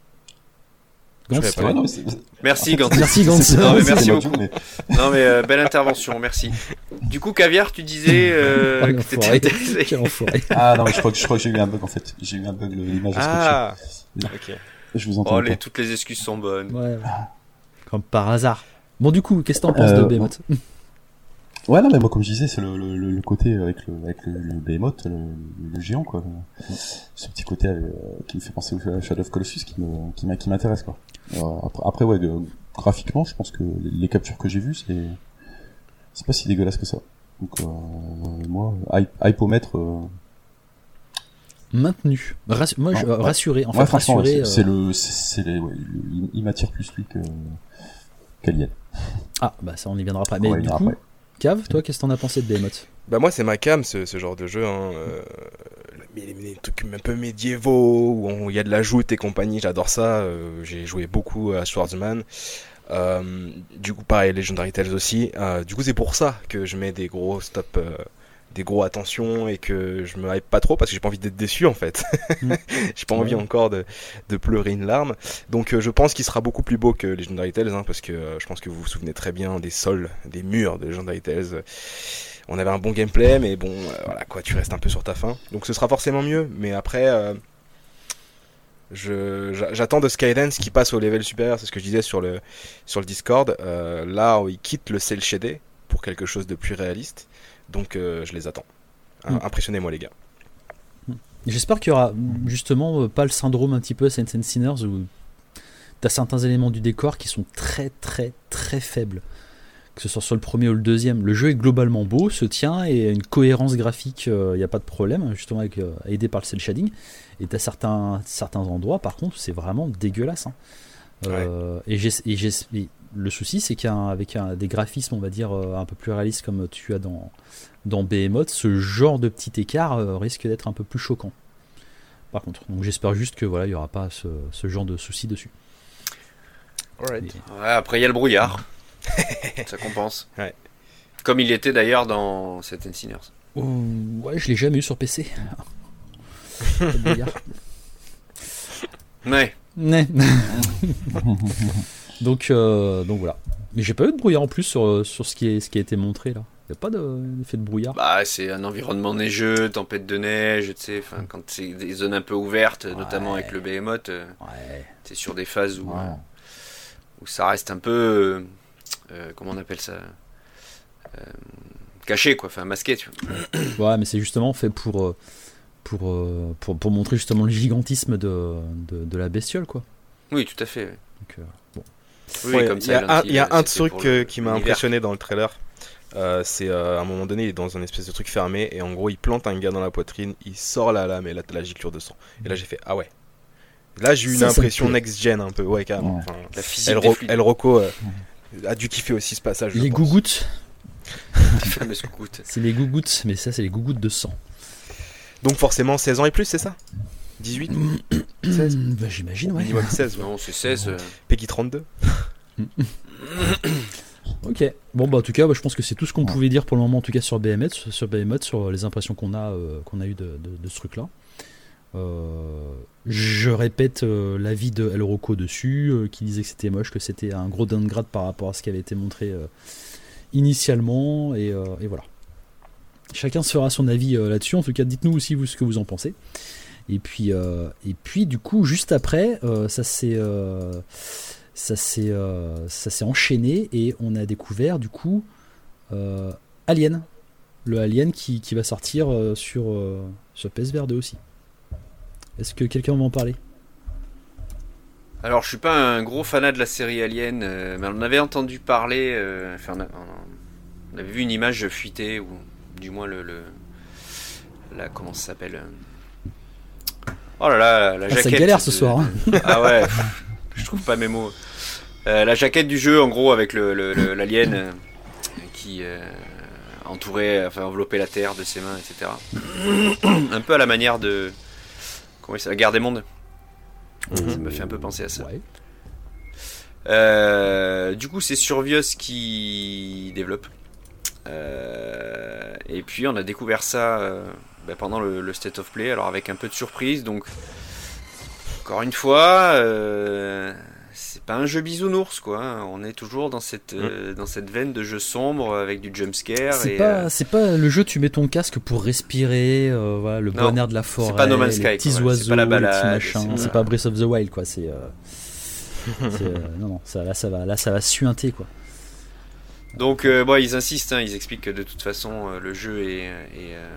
Gantz. Ouais, non, merci Gantz. Merci Gantz. Non, mais merci beaucoup. Mais... Non mais euh, belle intervention, merci. Du coup, Caviar, tu disais euh, ah, que t'étais intéressé. Ah non, mais je crois que je crois que j'ai eu un bug en fait. J'ai eu un bug l'image. Ah. Ok. Je vous entends. Oh, les, toutes les excuses sont bonnes. Ouais. Comme par hasard. Bon, du coup, qu'est-ce que t'en penses euh, de Behemoth? Ouais, non, mais moi, comme je disais, c'est le, le, le côté avec le, avec le, le Behemoth, le, le géant, quoi. Ce petit côté euh, qui me fait penser au Shadow of Colossus qui me, qui, qui m'intéresse, quoi. Euh, après, après, ouais, de, graphiquement, je pense que les, les captures que j'ai vues, c'est, c'est pas si dégueulasse que ça. Donc, euh, moi, hypomètre, euh, maintenu. Rassu- moi, je, euh, rassuré. En fait, ouais, franchement, rassuré. Ouais, c'est, euh... c'est le, c'est, c'est les, ouais, il, il m'attire plus lui que, qu'Alien. Ah, bah ça, on y viendra après. Mais ouais, du coup, après. Cave, toi, qu'est-ce que t'en as pensé de Behemoth? Bah moi, c'est ma cam, ce, ce genre de jeu. Hein, euh, les, les trucs un peu médiévaux où il y a de la joute et compagnie. J'adore ça. Euh, j'ai joué beaucoup à Swordsman. Euh, du coup, pareil, Legendary Tales aussi. Euh, du coup, c'est pour ça que je mets des gros stop. Euh, des gros attention et que je me hype pas trop parce que j'ai pas envie d'être déçu en fait. Mm. J'ai pas envie encore de, de pleurer une larme. Donc euh, je pense qu'il sera beaucoup plus beau que Legendary Tales hein, parce que euh, je pense que vous vous souvenez très bien des sols, des murs de Legendary Tales. On avait un bon gameplay mais bon euh, voilà quoi, tu restes un peu sur ta faim. Donc ce sera forcément mieux mais après euh, je, j'attends de Skydance qui passe au level supérieur, c'est ce que je disais sur le, sur le Discord. Euh, là où il quitte le cel shaded pour quelque chose de plus réaliste. Donc euh, je les attends. Mm. Impressionnez-moi les gars. J'espère qu'il y aura justement euh, pas le syndrome un petit peu Saints and Sinners où t'as certains éléments du décor qui sont très très très faibles. que ce soit sur le premier ou le deuxième, le jeu est globalement beau, se tient et a une cohérence graphique, il euh, n'y a pas de problème, justement avec, euh, aidé par le cel shading. Et à certains, certains endroits, par contre, c'est vraiment dégueulasse. Hein. Euh, ouais. Et, j'ai, et, j'ai, et le souci, c'est qu'avec un, des graphismes, on va dire, euh, un peu plus réalistes comme tu as dans, dans Behemoth, ce genre de petit écart euh, risque d'être un peu plus choquant. Par contre, donc j'espère juste que voilà, il n'y aura pas ce, ce genre de soucis dessus. Alright. Et... Ouais, après, il y a le brouillard. Ça compense. Ouais. Comme il était d'ailleurs dans Seven Sinners. Oh, ouais, je l'ai jamais eu sur P C. Le brouillard. Ouais. Ouais. donc, euh, donc voilà. Mais j'ai pas eu de brouillard en plus sur, sur ce, qui est, ce qui a été montré là. Il n'y a pas d'effet de brouillard. Bah, c'est un environnement neigeux, tempête de neige, tu sais, quand c'est des zones un peu ouvertes, ouais. notamment avec le Behemoth, euh, ouais. c'est sur des phases où, ouais. où ça reste un peu. Euh, comment on appelle ça euh, caché quoi, enfin masqué tu vois. Ouais mais c'est justement fait pour, pour, pour, pour montrer justement le gigantisme de, de, de la bestiole quoi. Oui tout à fait. Donc, euh, bon. Oui, ouais, comme il ça, y a un, y a un truc le, qui m'a impressionné dans le trailer. Euh, c'est euh, à un moment donné il est dans un espèce de truc fermé et en gros il plante un gars dans la poitrine, il sort la lame et là t'as la giclure de sang. Et là j'ai fait ah ouais. Là j'ai eu une ça, impression next gen un peu ouais carrément. Ouais. Enfin, la physique El, Ro- El Rocco euh, a dû kiffer aussi ce passage. Les gougouttes. Les fameuses gougouttes. C'est les gougouttes, mais ça c'est les gougouttes de sang. Donc forcément seize ans et plus, c'est ça dix-huit seize Bah j'imagine, ouais. Minimum seize. Ouais. Non, c'est seize. Euh... Peggy trente-deux. Ok. Bon bah en tout cas, bah, je pense que c'est tout ce qu'on pouvait dire pour le moment, en tout cas sur Behemoth, sur Behemoth, sur les impressions qu'on a, euh, qu'on a eu de, de, de ce truc-là. Euh, je répète euh, l'avis de El Rocco dessus, euh, qui disait que c'était moche, que c'était un gros downgrade par rapport à ce qui avait été montré euh, initialement, et, euh, et voilà. Chacun se fera son avis euh, là-dessus. En tout cas, dites-nous aussi vous ce que vous en pensez. Et puis, euh, et puis du coup, juste après, euh, ça s'est, euh, ça s'est, euh, ça s'est enchaîné et on a découvert du coup euh, Alien, le Alien qui, qui va sortir euh, sur euh, sur P S V R deux aussi. Est-ce que quelqu'un va en parler ? Alors, je suis pas un gros fanat de la série Alien, euh, mais on en avait entendu parler. Euh, enfin, on, a, on avait vu une image fuitée, ou du moins le, le la comment ça s'appelle euh... Oh là là, la ah, jaquette. Ça galère de, ce soir. Hein. De, ah ouais, pff, je trouve pas mes mots. Euh, la jaquette du jeu, en gros, avec le, le, le l'alien euh, qui euh, entourait, enfin enveloppait la Terre de ses mains, et cetera. Un peu à la manière de comment c'est, la guerre des mondes. Mmh. Ça me fait un peu penser à ça. Ouais. Euh, du coup, c'est Survios qui développe. Euh, et puis, on a découvert ça euh, bah, pendant le, le State of Play, alors avec un peu de surprise. Donc, encore une fois, euh, c'est pas un jeu bisounours, quoi. Hein. On est toujours dans cette, mmh. euh, dans cette veine de jeu sombre avec du jumpscare. C'est, et, pas, euh... c'est pas le jeu, tu mets ton casque pour respirer, euh, voilà, le bon air de la forêt, c'est pas No Man's Sky, les petits quoi, oiseaux, c'est pas la balade, les petits machins. C'est, c'est pas Breath of the Wild, quoi. C'est, euh, c'est euh, non, non, ça, là, ça va, là, ça va suinter, quoi. Donc, euh, bon, ils insistent, hein, ils expliquent que de toute façon, euh, le jeu est, est euh,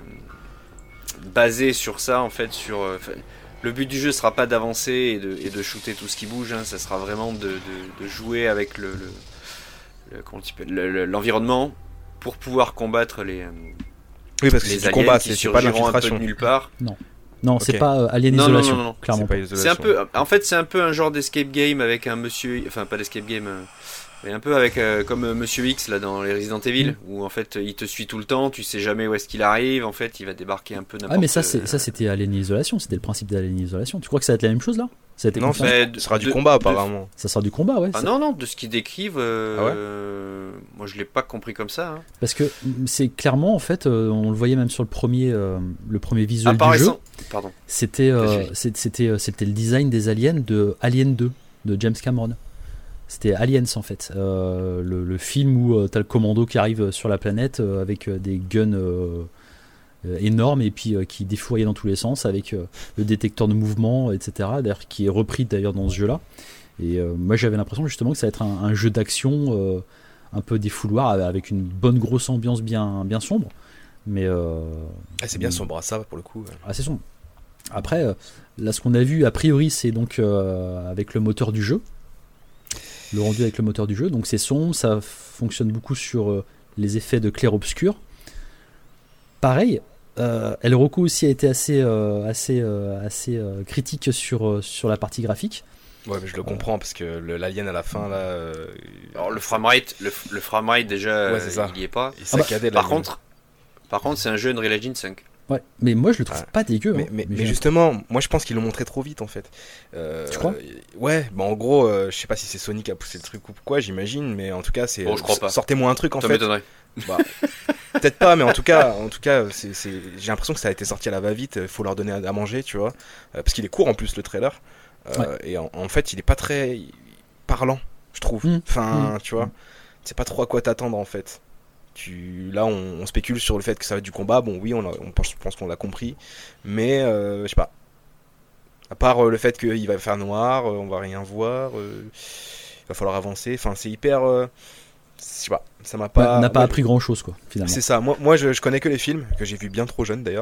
basé sur ça, en fait, sur. Euh, le but du jeu sera pas d'avancer et de, et de shooter tout ce qui bouge, hein, ça sera vraiment de, de, de jouer avec le, le, le, comment tu peux, le, le, l'environnement pour pouvoir combattre les. Euh, oui, parce que les c'est du combat, qui c'est pas l'infiltration. Un peu de nulle part. Non. Non, okay. c'est pas euh, Alien non, Isolation, non, non, non. clairement. C'est, pas isolation. c'est un peu, en fait, c'est un peu un genre d'escape game avec un monsieur, enfin pas d'escape game, euh, mais un peu avec euh, comme euh, Monsieur X là dans les Resident Evil, mmh. où en fait il te suit tout le temps, tu sais jamais où est-ce qu'il arrive, en fait il va débarquer un peu n'importe. Ah mais ça, c'est, ça c'était Alien Isolation, c'était le principe d'Alien Isolation. Tu crois que ça va être la même chose là? Ça a été non, ça sera de, du combat apparemment. De... Ça sera du combat, ouais. Ah ça... non, non, de ce qu'ils décrivent, euh, ah ouais euh, moi je l'ai pas compris comme ça. Hein. Parce que c'est clairement, en fait, euh, on le voyait même sur le premier, euh, le premier visuel du jeu. Pardon. C'était, euh, c'était, c'était le design des aliens de Alien deux, de James Cameron. C'était Aliens en fait, euh, le, le film où euh, t'as le commando qui arrive sur la planète euh, avec euh, des guns euh, euh, énormes et puis euh, qui défouraillent dans tous les sens avec euh, le détecteur de mouvement, et cetera. D'ailleurs, qui est repris d'ailleurs dans ce jeu-là. Et euh, moi j'avais l'impression justement que ça va être un, un jeu d'action euh, un peu défouloir avec une bonne grosse ambiance bien, bien sombre. Mais euh, ah, c'est bien sombre, ça pour le coup. Ouais. Ah, c'est sombre. Après, euh, là ce qu'on a vu a priori c'est donc euh, avec le moteur du jeu. le rendu avec le moteur du jeu. Donc c'est sombre, ça fonctionne beaucoup sur euh, les effets de clair-obscur. Pareil, euh, El Rocco aussi a été assez, euh, assez, euh, assez euh, critique sur, euh, sur la partie graphique. Ouais, mais je le comprends parce que le, l'alien à la fin là. Euh... Alors le framerate, le, le framerate déjà, ouais, c'est ça. il y est pas. Il saccadait ah bah, par contre, par contre, c'est un jeu Unreal Engine cinq. Ouais, mais moi je le trouve ouais. pas dégueu. Mais, hein. mais, mais, mais justement, moi je pense qu'ils l'ont montré trop vite en fait. Euh, tu crois ? Ouais, bah en gros, euh, je sais pas si c'est Sony qui a poussé le truc ou quoi, j'imagine, mais en tout cas, c'est. Bon, je crois pas. Sortez-moi un truc en Ça fait. m'étonnerait. Bah, peut-être pas, mais en tout cas, en tout cas, c'est, c'est... j'ai l'impression que ça a été sorti à la va-vite. Il faut leur donner à manger, tu vois, euh, parce qu'il est court en plus le trailer. Euh, ouais. Et en, en fait, il est pas très parlant, je trouve. Mmh. Enfin, mmh. tu vois, mmh. c'est pas trop à quoi t'attendre en fait. Tu... Là, on, on spécule sur le fait que ça va être du combat. Bon, oui, on, a, on pense, je pense qu'on l'a compris, mais euh, je sais pas. À part euh, le fait qu'il va faire noir, euh, on va rien voir, euh, il va falloir avancer. Enfin, c'est hyper. Euh, je sais pas, ça m'a pas. Ouais, on n'a pas moi, appris grand chose, quoi, finalement. C'est ça. Moi, moi je, je connais que les films, que j'ai vu bien trop jeune d'ailleurs.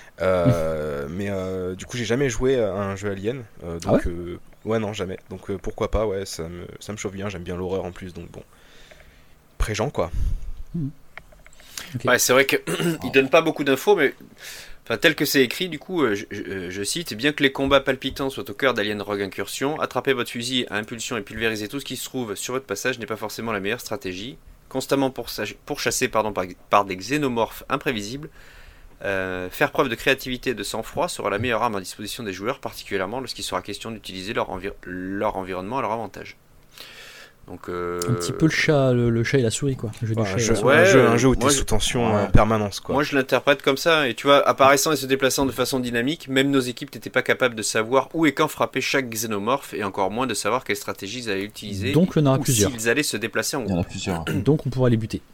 Euh, mais euh, du coup, j'ai jamais joué à un jeu Alien. Euh, donc, ah ouais, euh, ouais, non, jamais. Donc, euh, pourquoi pas, ouais, ça me, ça me chauffe bien. J'aime bien l'horreur en plus, donc bon. Préjean, quoi. Mmh. Okay. Ouais, c'est vrai qu'il donne pas beaucoup d'infos, mais enfin, tel que c'est écrit, du coup, je, je, je cite, bien que les combats palpitants soient au cœur d'Alien Rogue Incursion, attraper votre fusil à impulsion et pulvériser tout ce qui se trouve sur votre passage n'est pas forcément la meilleure stratégie. Constamment pourchassé pardon, par, par des xénomorphes imprévisibles, euh, faire preuve de créativité et de sang-froid sera la meilleure arme à disposition des joueurs, particulièrement lorsqu'il sera question d'utiliser leur, envi- leur environnement à leur avantage. Donc, euh... un petit peu le chat, le, le chat et la souris, quoi. Le jeu ouais, du chat un, jeu, ouais, un, jeu, un jeu où t'es je... sous tension ouais. en permanence, quoi. Moi, je l'interprète comme ça. Et tu vois, apparaissant et se déplaçant de façon dynamique, même nos équipes n'étaient pas capables de savoir où et quand frapper chaque xénomorphe, et encore moins de savoir quelle stratégie ils allaient utiliser. Donc, il y en aura ou plusieurs. S'ils allaient se déplacer en groupe. Il y en a plusieurs. Donc, on pourra les buter.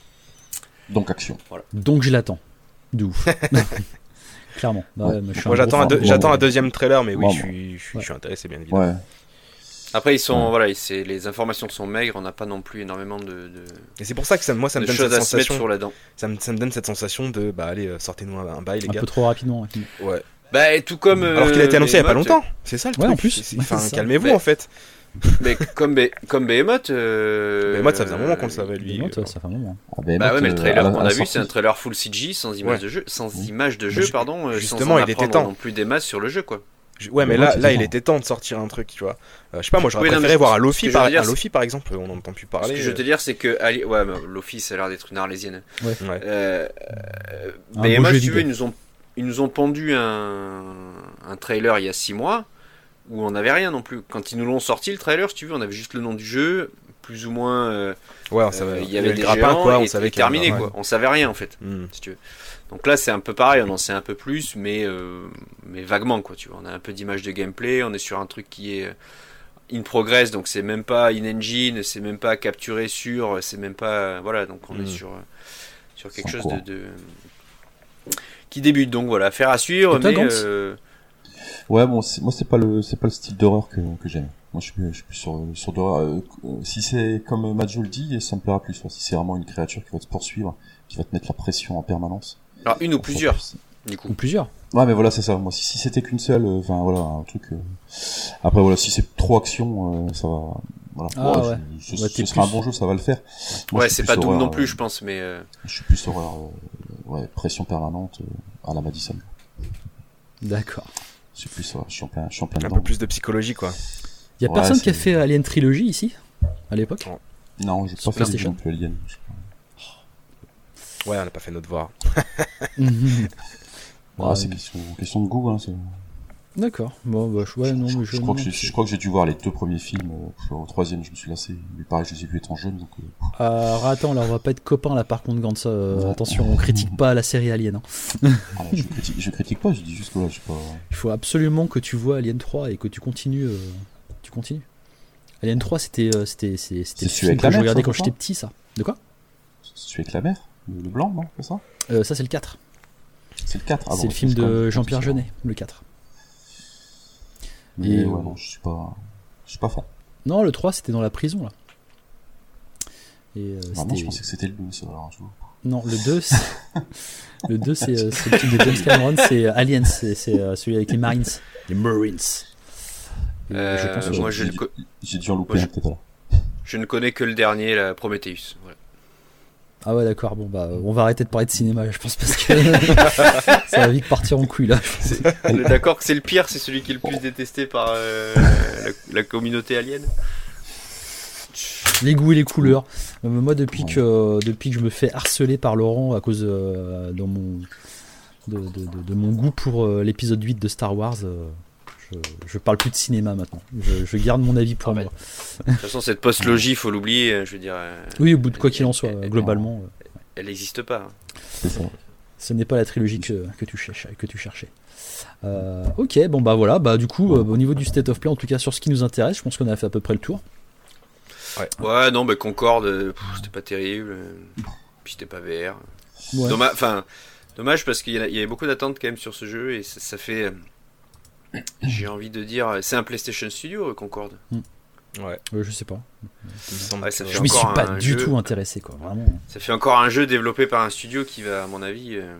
Donc, action. Voilà. Donc, je l'attends. De ouf. Clairement. Bah, ouais. ouais, Moi, j'attends un, de, j'attends un deuxième trailer, mais oui, bon, je, suis, je, suis, ouais. je suis intéressé, bien évidemment. Ouais. Après, ils sont, ouais. voilà, c'est, les informations sont maigres, on n'a pas non plus énormément de, de. Et c'est pour ça que ça, moi, ça me donne cette sensation. Sur la dent. Ça me, ça me donne cette sensation de, bah, allez, sortez-nous un, un bail, les un gars. Un peu trop rapidement. Ouais. ouais. Bah, et tout comme. Alors euh, qu'il a été annoncé il y a pas longtemps. C'est ça le ouais, truc. En plus. C'est, enfin, c'est calmez-vous mais, en fait. Mais comme, Be- comme Behemoth. Euh, Behemoth, ça faisait un moment qu'on le savait, lui. Behemoth, euh, ça fait un moment. Ah, Behemoth, bah ouais, mais le trailer qu'on a vu, c'est un trailer full C G, sans image ouais. de jeu, sans mmh. image de jeu, pardon. Justement, sans il était temps. Non plus des masses sur le jeu, quoi. Ouais, mais là, là, il était temps de sortir un truc, tu vois. Euh, je sais pas, moi, j'aurais oui, préféré non, voir un Lofi, par... un Lofi, par exemple. On n'en entend plus parler. Ce que je veux te dire, c'est que Ali... ouais, bah, Lofi, ça a l'air d'être une arlésienne. Ouais. Euh, euh, mais moi, si tu veux, ils nous ont, ils nous ont pendu un, un trailer il y a six mois où on n'avait rien non plus. Quand ils nous l'ont sorti le trailer, si tu veux, on avait juste le nom du jeu, plus ou moins. Euh, ouais, on savait. Euh, il y avait des géants, quoi, on et, savait et terminé, ouais. quoi. On savait rien en fait, mm. si tu veux. Donc là, c'est un peu pareil, on en sait un peu plus, mais, euh, mais vaguement, quoi, tu vois. On a un peu d'image de gameplay, on est sur un truc qui est in progress, donc c'est même pas in-engine, c'est même pas capturé sur, c'est même pas... Voilà, donc on mmh. est sur, sur quelque chose de, de... qui débute. Donc voilà, affaire à suivre, mais... Euh... Ouais, bon, c'est, moi, c'est pas le, c'est pas le style d'horreur que, que j'aime. Moi, je suis, je suis plus sur, sur d'horreur. Euh, si c'est comme Majo le dit, ça me plaira plus. Si c'est vraiment une créature qui va te poursuivre, qui va te mettre la pression en permanence. Alors une ou plusieurs, du coup. Ou plusieurs. Ouais, mais voilà, c'est ça. Moi, si, si c'était qu'une seule, enfin euh, voilà, un truc. Euh... Après voilà, si c'est trop action, euh, ça va. Voilà. Ah, ouais, ouais. Je, je, ouais, ce sera un bon jeu, ça va le faire. Moi, ouais, c'est pas Doom non plus, euh... je pense, mais. Euh... Je suis plus horreur, euh, ouais, pression permanente euh, à la Madison. D'accord. Je suis plus, ouais, je suis en plein, je suis en plein un dedans. peu plus de psychologie, quoi. Il y a ouais, personne c'est... qui a fait Alien Trilogy ici, à l'époque. Non, j'ai pas fait non plus Alien. Ouais, on n'a pas fait notre devoir. mm-hmm. ah, ouais, c'est question, question de goût. Hein, c'est... D'accord. Bon, bah, je, ouais, non, mais je, je, crois que j'ai, je crois que j'ai dû voir les deux premiers films. Euh, au troisième, je me suis lassé. Mais pareil, je les ai vus étant jeune. Donc, euh... Alors, attends, là, on va pas être copains là, par contre, Gantz. Euh, attention, on critique pas la série Alien. Hein. ah, je, critique, je critique pas, je dis juste que là, je sais pas. Il faut absolument que tu vois Alien trois et que tu continues. Euh, tu continues. Alien trois, c'était, euh, c'était, c'était, c'était c'est le film que je regardais quand j'étais petit, ça. De quoi ? C'est celui avec la mer ? Le blanc, non ? C'est ça ? euh, Ça, c'est le quatre. C'est le quatre. Ah, c'est bon, le film de Jean-Pierre Jeunet, le quatre. Mais et ouais, non, je suis pas, je suis pas fan. Non, le trois, c'était dans la prison, là. Et, euh, ah non, je pensais que c'était le deux, ça. Alors, je... Non, le deux, c'est... le deux, c'est, euh, c'est le film de James Cameron, c'est Aliens, c'est, c'est euh, celui avec les Marines. Les Marines. Euh, je pense moi, j'ai, j'ai, dû, j'ai dû en louper un, peut-être, là. Je ne connais que le dernier, la Prometheus. Voilà. Ah ouais, d'accord. Bon, bah, on va arrêter de parler de cinéma, je pense, parce que ça va vite partir en couille, là. On est d'accord que c'est le pire, c'est celui qui est le plus détesté par euh, la, la communauté alien. Les goûts et les couleurs. Euh, moi, depuis que, euh, depuis que je me fais harceler par Laurent à cause euh, dans mon, de, de, de, de mon goût pour euh, l'épisode huit de Star Wars, euh, je, je parle plus de cinéma maintenant. Je, je garde mon avis pour Ah, moi. De toute façon, cette post-logie, faut l'oublier. Je veux dire. euh, Oui, au bout de quoi qu'il en soit, elle- globalement, euh, Elle n'existe pas. hein. C'est ça. ce n'est pas la trilogie que, que, tu, cherches, que tu cherchais. Euh, ok, bon bah voilà, bah du coup, euh, au niveau du State of Play, en tout cas sur ce qui nous intéresse, je pense qu'on a fait à peu près le tour. Ouais, ouais non, bah Concorde, euh, pff, c'était pas terrible. euh, Puis c'était pas V R. Ouais. Dommage, enfin, dommage parce qu'il y, a- il y avait beaucoup d'attentes quand même sur ce jeu et ça, ça fait. euh, J'ai envie de dire, c'est un PlayStation Studio, euh, Concorde. Ouais, Euh, je sais pas. il me semble Ouais, ça que- fait Je m'y suis encore pas un du jeu. tout intéressé, quoi, vraiment. Ça fait encore un jeu développé par un studio qui va, à mon avis, euh,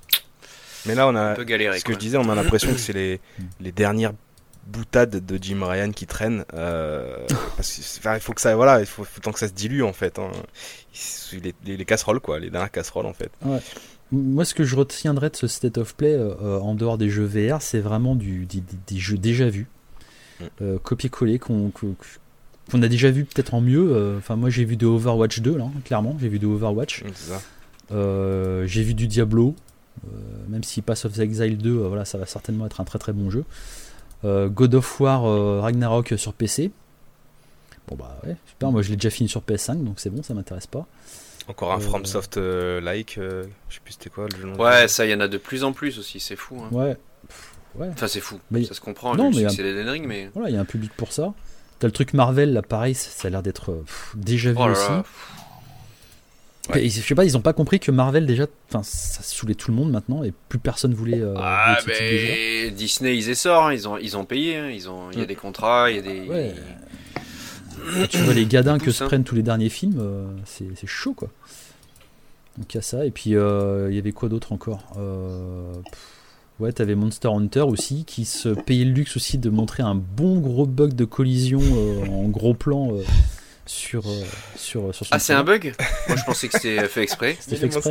Mais là, on un a. peu galérer. Ce que quoi. je disais, on a l'impression que c'est les, les dernières boutades de Jim Ryan qui traînent. Euh, parce que, c'est- enfin, il faut que ça, voilà, il faut, faut tant que ça se dilue en fait. Hein. Les, les, les casseroles, quoi, les dernières casseroles en fait. Moi, ce que je retiendrai de ce State of Play, euh, en dehors des jeux V R, c'est vraiment du, des, des- des jeux déjà vus, Mm. euh, copier-coller, qu'on, qu'on qu'on a déjà vu peut-être en mieux. euh, Enfin, moi, j'ai vu de Overwatch deux, là, clairement. J'ai vu de Overwatch. C'est ça. Euh, j'ai vu du Diablo. Euh, même si Pass of the Exile deux, euh, voilà, ça va certainement être un très très bon jeu. Euh, God of War euh, Ragnarok sur P C. Bon bah ouais, super. Moi, je l'ai déjà fini sur P S cinq, donc c'est bon, ça m'intéresse pas. Encore un Euh, FromSoft euh, like, euh, je sais plus c'était quoi le jeu. Ouais, ça, il y en a de plus en plus aussi, c'est fou. Hein. Ouais. Pff, ouais. Enfin, c'est fou. Mais- Ça se comprend, Non, vu le mais succès d'Elden Ring, mais. Voilà, il y a un public pour ça. T'as le truc Marvel, là, pareil, ça ça a l'air d'être euh, pff, déjà vu Oh là aussi. là. Ouais. Et je sais pas, ils ont pas compris que Marvel, déjà, enfin, ça saoulait tout le monde maintenant et plus personne voulait. Euh, Ah, voulait ce type de jeu-là. mais Disney, ils essorent, hein, ils ont, ils ont payé, hein, ils ont, il y a Mm. des contrats, il y a des. Ouais. Quand tu vois les gadins Ils que poussent, se hein. prennent tous les derniers films, euh, c'est c'est chaud, quoi. Donc il y a ça, et puis euh, il y avait quoi d'autre encore euh, pff, Ouais, t'avais Monster Hunter aussi, qui se payait le luxe aussi de montrer un bon gros bug de collision euh, en gros plan euh, sur, euh, sur, sur son Ah, c'est un trailer. bug? Moi, je pensais que c'était fait exprès. C'était fait exprès.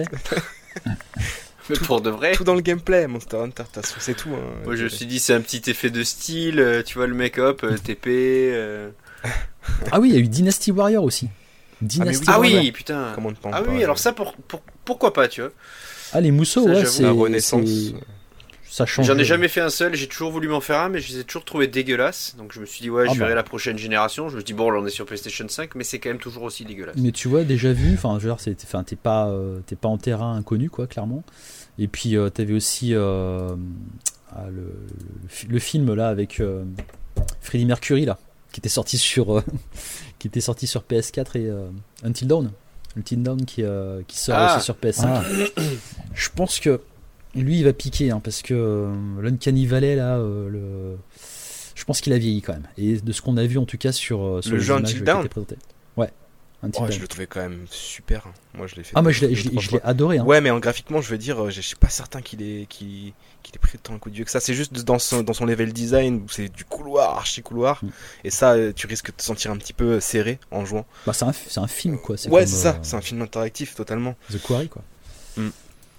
Mais pour de vrai. Tout dans le gameplay, Monster Hunter, de toute façon, c'est tout. Hein. Moi, je me suis dit, c'est un petit effet de style, euh, tu vois, le make-up, euh, T P. euh. Ah oui, il y a eu Dynasty Warrior aussi. Dynasty Ah Warrior. oui, putain. Comment ne pas en Ah oui, parler. alors ça, pour, pour, pourquoi pas, tu vois. Ah, les mousseaux, Ça, ouais, j'avoue, c'est. La Renaissance. c'est- Ça change. J'en ai jamais fait un seul, j'ai toujours voulu m'en faire un, mais je les ai toujours trouvés dégueulasses. Donc je me suis dit, ouais, Ah je bah. verrai la prochaine génération. Je me suis dit, bon, là on est sur PlayStation cinq, mais c'est quand même toujours aussi dégueulasse. Mais tu vois, déjà vu, enfin, je veux dire, c'est- enfin, t'es pas, euh, t'es pas en terrain inconnu, quoi, clairement. Et puis, euh, t'avais aussi euh, ah, le, le, fi- le film là avec euh, Freddie Mercury là, qui était sorti sur, euh, qui était sorti sur P S quatre et euh, Until Dawn, Until Dawn qui, euh, qui sort Ah. aussi sur P S cinq. Je pense que lui, il va piquer, hein, parce que euh, l'Uncanny Valley là, euh, le... je pense qu'il a vieilli quand même. Et de ce qu'on a vu en tout cas sur, euh, sur Le les jeu images Until qui Dawn étaient présentées. Ouais. Until Oh, Dawn. je le trouvais quand même super. hein. Moi, je l'ai fait. Ah moi je l'ai, deux, je l'ai- trois je l'ai fois. adoré. Hein. Ouais, mais en graphiquement, je veux dire, euh, je suis pas certain qu'il ait, qu'il, qu'il ait pris tant un coup de vieux que ça. C'est juste dans son, dans son level design où c'est du couloir, archi couloir. Mm. Et ça, euh, tu risques de te sentir un petit peu serré en jouant. Bah, c'est un, c'est un film quoi. C'est Ouais, comme, c'est ça. euh, C'est un film interactif totalement. The Quarry quoi. Mm.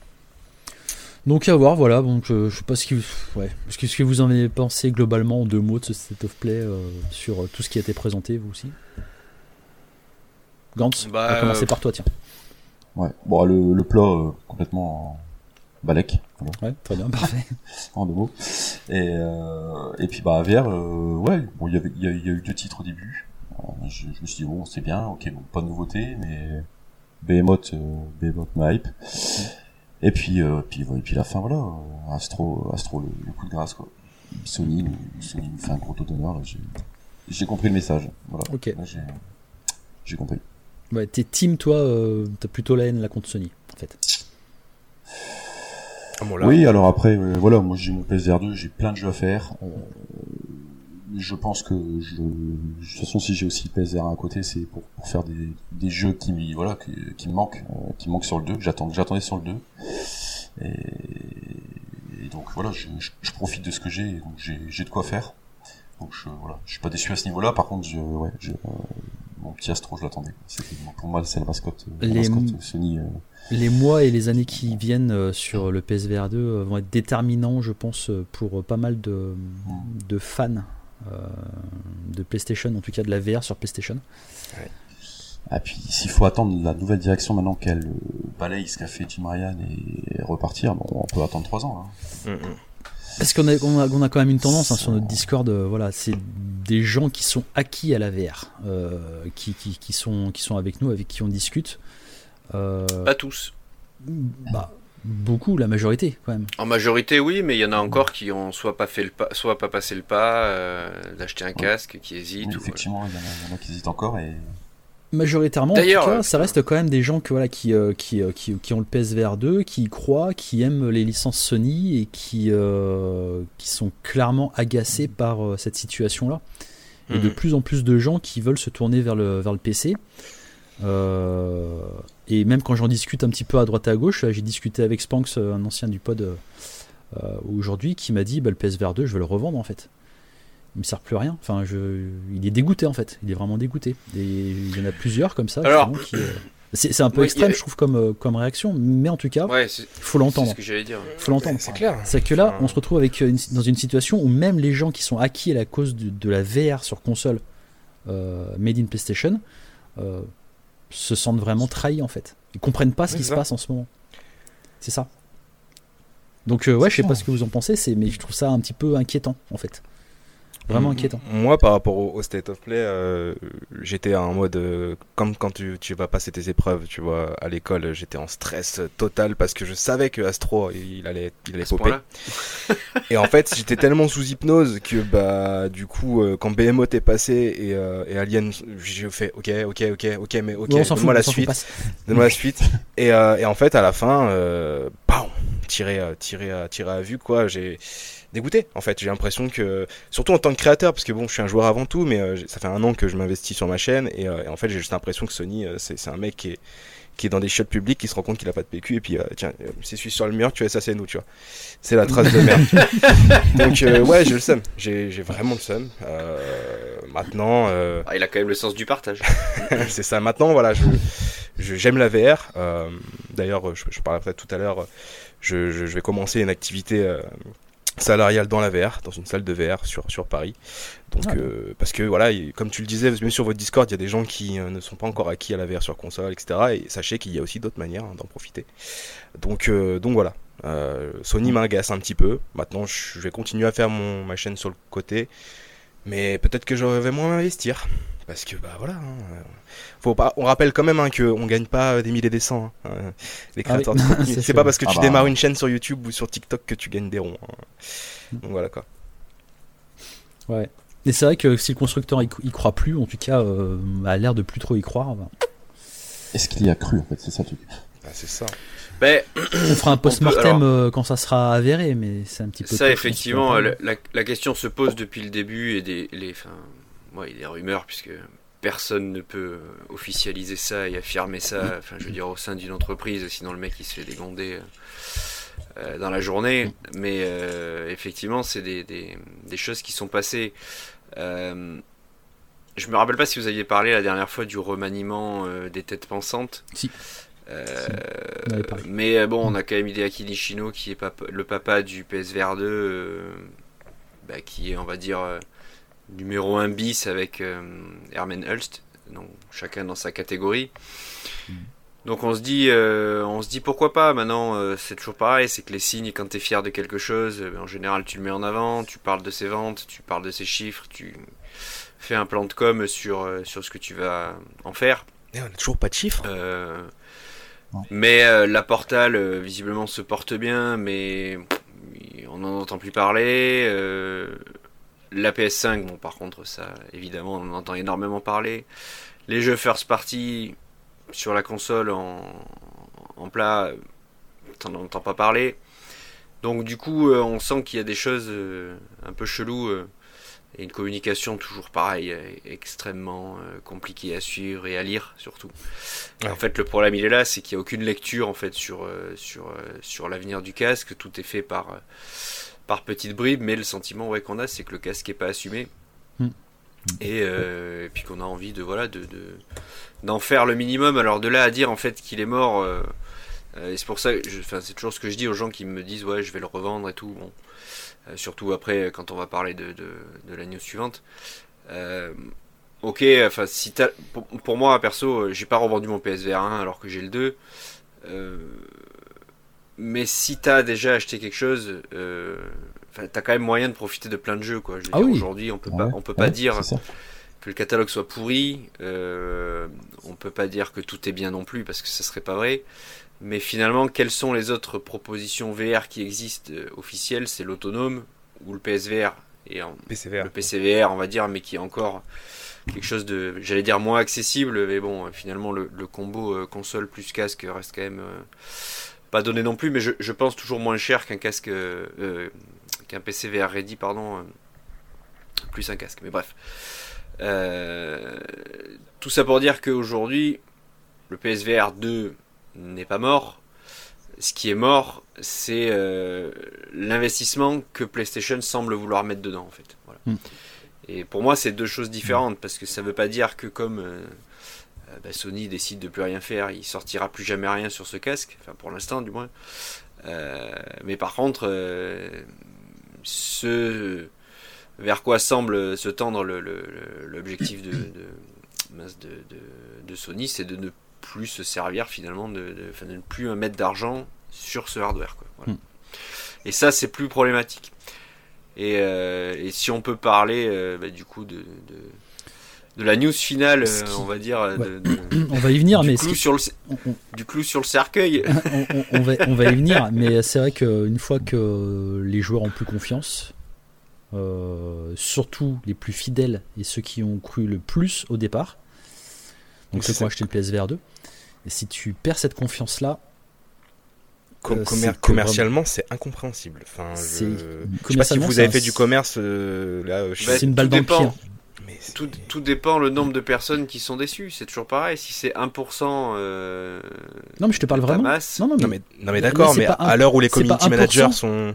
Donc à voir, voilà. Donc euh, je sais pas ce que, vous- ouais. Ce que, ce que vous en avez pensé globalement en deux mots de ce State of Play euh, sur euh, tout ce qui a été présenté, vous aussi. Gantz, Bah, on va commencer euh, par toi, tiens. Ouais. Bon, le, le plat, euh, complètement en balèque, voilà, Ouais, très bien, parfait. en deux mots. Et, euh, et puis, bah, V R, euh, ouais, bon, il y avait, il y, a- il y a eu deux titres au début. Euh, je, je me suis dit, bon, c'est bien, ok, bon, pas de nouveauté, mais Behemoth, euh, Behemoth me hype. Et puis, euh, puis, ouais, et puis la fin, voilà, euh, Astro, Astro, le, le coup de grâce, quoi. Sony, nous- Sony nous fait un gros taux d'honneur, là, j'ai, j'ai compris le message, voilà. Ok. Là, j'ai, j'ai compris. Ouais, t'es team, toi, euh, t'as plutôt la haine là contre Sony, en fait. Ah, bon, là, Oui, alors après, euh, voilà, moi j'ai mon P S V R deux, j'ai plein de jeux à faire. Euh, je pense que je, de toute façon, si j'ai aussi le P S V R un à côté, c'est pour, pour faire des, des jeux qui me, voilà, qui, qui me manquent, euh, qui me manquent sur le deux. J'attends, j'attendais sur le deux. Et, et donc voilà, je, je, je profite de ce que j'ai, donc j'ai, j'ai de quoi faire. Donc je, voilà, je suis pas déçu à ce niveau-là. Par contre, je, ouais, je, euh, mon petit Astro, je l'attendais. C'était, pour moi, c'est la mascotte, les, la mascotte Sony. Euh... Les mois et les années qui viennent sur le P S V R deux vont être déterminants, je pense, pour pas mal de, de fans euh, de PlayStation, en tout cas de la V R sur PlayStation. Ouais. Et puis, s'il faut attendre la nouvelle direction maintenant qu'elle balaye ce qu'a fait Jim Ryan et, et repartir, bon, on peut attendre trois ans. Hein. Mm-hmm. Parce qu'on a, on a, on a quand même une tendance hein, sur notre Discord, euh, voilà, c'est des gens qui sont acquis à la V R, euh, qui, qui, qui, sont, qui sont avec nous, avec qui on discute. Euh, pas tous. Bah, beaucoup, la majorité quand même. En majorité, oui, mais il y en a encore qui ont soit pas fait le pas, soit pas passé le pas euh, d'acheter un casque, ouais. qui hésitent. Oui, ou, effectivement, il y, y en a qui hésitent encore et. Majoritairement, D'ailleurs, en tout cas, euh, ça reste quand même des gens que, voilà, qui, euh, qui, euh, qui, qui ont le P S V R deux, qui y croient, qui aiment les licences Sony et qui, euh, qui sont clairement agacés par euh, cette situation-là. Et mmh. de plus en plus de gens qui veulent se tourner vers le, vers le P C. Euh, et même quand j'en discute un petit peu à droite et à gauche, j'ai discuté avec Spanx, un ancien du pod euh, aujourd'hui, qui m'a dit bah, le P S V R deux, je vais le revendre en fait. Il me sert plus à rien. Enfin, je... il est dégoûté en fait. Il est vraiment dégoûté. Et il y en a plusieurs comme ça. Alors, qui, euh... c'est, c'est un peu oui, extrême, a... je trouve, comme, euh, comme réaction, mais en tout cas, il ouais, faut l'entendre. C'est ce que j'allais dire. Faut l'entendre. C'est clair. C'est que là, on se retrouve avec une, dans une situation où même les gens qui sont acquis à la cause de, de la V R sur console euh, made in PlayStation euh, se sentent vraiment trahis en fait. Ils comprennent pas ce oui, qui se ça. passe en ce moment. C'est ça. Donc euh, ouais, je sais pas ce que vous en pensez, c'est, mais je trouve ça un petit peu inquiétant en fait. Vraiment inquiétant. Moi, par rapport au, au State of Play, euh, j'étais en mode euh, comme quand tu, tu vas passer tes épreuves, tu vois, à l'école, j'étais en stress total parce que je savais que Astro, il allait, il allait popper. Et en fait, j'étais tellement sous hypnose que bah, du coup, euh, quand Behemoth est passé et, euh, et Alien, j'ai fait OK, OK, OK, OK, mais OK, ouais, donne-moi la suite, donne-moi la suite. Et, euh, et en fait, à la fin, euh, bam, tiré, tiré, tiré à vue, quoi. J'ai dégoûté en fait, j'ai l'impression que surtout en tant que créateur, parce que bon je suis un joueur avant tout, mais euh, ça fait un an que je m'investis sur ma chaîne et, euh, et en fait j'ai juste l'impression que Sony euh, c'est, c'est un mec qui est, qui est dans des chiottes publiques, qui se rend compte qu'il a pas de P Q et puis euh, tiens euh, c'est celui sur le mur, tu es ça c'est nous, tu vois, c'est la trace de merde. Donc euh, ouais j'ai le seum, j'ai, j'ai vraiment le seum. Euh, maintenant euh... ah, il a quand même le sens du partage. C'est ça, maintenant voilà, je, je, j'aime la V R, euh, d'ailleurs je, je parlerai peut-être tout à l'heure, je, je, je vais commencer une activité euh, salarial dans la V R, dans une salle de V R sur, sur Paris. Donc, ah, euh, parce que voilà, comme tu le disais, même sur votre Discord, il y a des gens qui euh, ne sont pas encore acquis à la V R sur console, et cetera. Et sachez qu'il y a aussi d'autres manières hein, d'en profiter. Donc, euh, donc voilà, euh, Sony m'agace un petit peu. Maintenant, je vais continuer à faire mon, ma chaîne sur le côté, mais peut-être que je vais moins m'investir. Parce que bah voilà, hein, faut pas, on rappelle quand même hein, qu'on gagne pas des milliers et des cents. Hein, les créateurs ah oui. de contenu. C'est, c'est pas parce que ah tu bah. démarres une chaîne sur YouTube ou sur TikTok que tu gagnes des ronds. Hein. Donc voilà quoi. Ouais. Et c'est vrai que si le constructeur y, y croit plus, en tout cas, euh, a l'air de plus trop y croire. Bah. Est-ce qu'il y a cru en fait, c'est ça le truc. Bah, c'est ça. Ben, on fera un post-mortem euh, quand ça sera avéré, mais c'est un petit peu. Ça effectivement, la, la, la question se pose depuis le début et des, les, enfin. Ouais, il y a des rumeurs puisque personne ne peut officialiser ça et affirmer ça, enfin je veux dire au sein d'une entreprise, sinon le mec il se fait dégonder euh, dans la journée, mais euh, effectivement c'est des, des, des choses qui sont passées. Euh, je me rappelle pas si vous aviez parlé la dernière fois du remaniement euh, des têtes pensantes. Si. Euh, si. Mais bon, on a quand même Hideaki Nishino qui est papa, le papa du P S V R deux, euh, bah, qui est on va dire euh, numéro un bis avec euh, Herman Hulst, donc chacun dans sa catégorie. Mmh. Donc on se dit, euh, on se dit pourquoi pas. Maintenant, euh, c'est toujours pareil, c'est que les signes, quand t'es fier de quelque chose, euh, en général tu le mets en avant, tu parles de ses ventes, tu parles de ses chiffres, tu fais un plan de com sur euh, sur ce que tu vas en faire. Et on n'a toujours pas de chiffres. Euh, ouais. Mais euh, la Portal euh, visiblement se porte bien, mais on n'en entend plus parler. Euh, La P S cinq, bon par contre ça évidemment on en entend énormément parler. Les jeux first party sur la console en, en plat, t'en entends pas parler. Donc du coup euh, on sent qu'il y a des choses euh, un peu cheloues euh, et une communication toujours pareil, euh, extrêmement euh, compliquée à suivre et à lire surtout. Ouais. En fait le problème il est là, c'est qu'il n'y a aucune lecture en fait sur, euh, sur, euh, sur l'avenir du casque, tout est fait par... Euh, par petites bribes, mais le sentiment ouais, qu'on a, c'est que le casque n'est pas assumé. Mm. et, euh, et puis qu'on a envie de voilà de, de d'en faire le minimum. Alors de là à dire en fait qu'il est mort, euh, euh, et c'est pour ça, enfin c'est toujours ce que je dis aux gens qui me disent ouais je vais le revendre et tout. Bon, euh, surtout après quand on va parler de de, de la news suivante. Euh, ok, enfin si t'as, pour, pour moi perso, j'ai pas revendu mon P S V R un alors que j'ai le deux. Euh, mais si t'as déjà acheté quelque chose, euh, t'as quand même moyen de profiter de plein de jeux, quoi. Je veux ah dire, oui. Aujourd'hui, on peut ouais, pas, on peut ouais, pas dire c'est ça. que le catalogue soit pourri. Euh, on peut pas dire que tout est bien non plus parce que ça serait pas vrai. Mais finalement, quelles sont les autres propositions V R qui existent euh, officielles? C'est l'autonome ou le P S V R et en, P C V R. le P C V R, on va dire, mais qui est encore quelque chose de, j'allais dire moins accessible. Mais bon, finalement, le, le combo euh, console plus casque reste quand même euh, pas donné non plus, mais je, je pense toujours moins cher qu'un casque, euh, qu'un P C V R ready, pardon, euh, plus un casque. Mais bref, euh, tout ça pour dire qu'aujourd'hui, le P S V R deux n'est pas mort. Ce qui est mort, c'est euh, l'investissement que PlayStation semble vouloir mettre dedans, en fait. Voilà. Mm. Et pour moi, c'est deux choses différentes, parce que ça veut pas dire que comme euh, Bah, Sony décide de plus rien faire, il sortira plus jamais rien sur ce casque, enfin pour l'instant du moins. Euh, mais par contre, euh, ce vers quoi semble se tendre le, le, l'objectif de, de, de, de, de Sony, c'est de ne plus se servir finalement, de, de, de ne plus mettre d'argent sur ce hardware, quoi. Voilà. Mm. Et ça, c'est plus problématique. Et, euh, et si on peut parler euh, bah, du coup de, de de la news finale, euh, on va dire. Ouais. De, de, on va y venir, du mais clou qui... sur le, on, on... du clou sur le cercueil. on, on, on, va, on va y venir, mais c'est vrai qu'une fois que les joueurs ont plus confiance, euh, surtout les plus fidèles et ceux qui ont cru le plus au départ, donc ceux qui ont acheté le P S V R deux, et si tu perds cette confiance-là, Com- commer- commercialement, c'est incompréhensible. Enfin, je... je sais pas si vous avez fait un... du commerce euh, là. Je... Bah, c'est une balle dans le pied. Tout, tout dépend le nombre de personnes qui sont déçues, c'est toujours pareil. Si c'est un pour cent euh, non mais je te parle vraiment masse, non, non, mais... non mais non mais d'accord, mais, mais un... à l'heure où les community managers sont,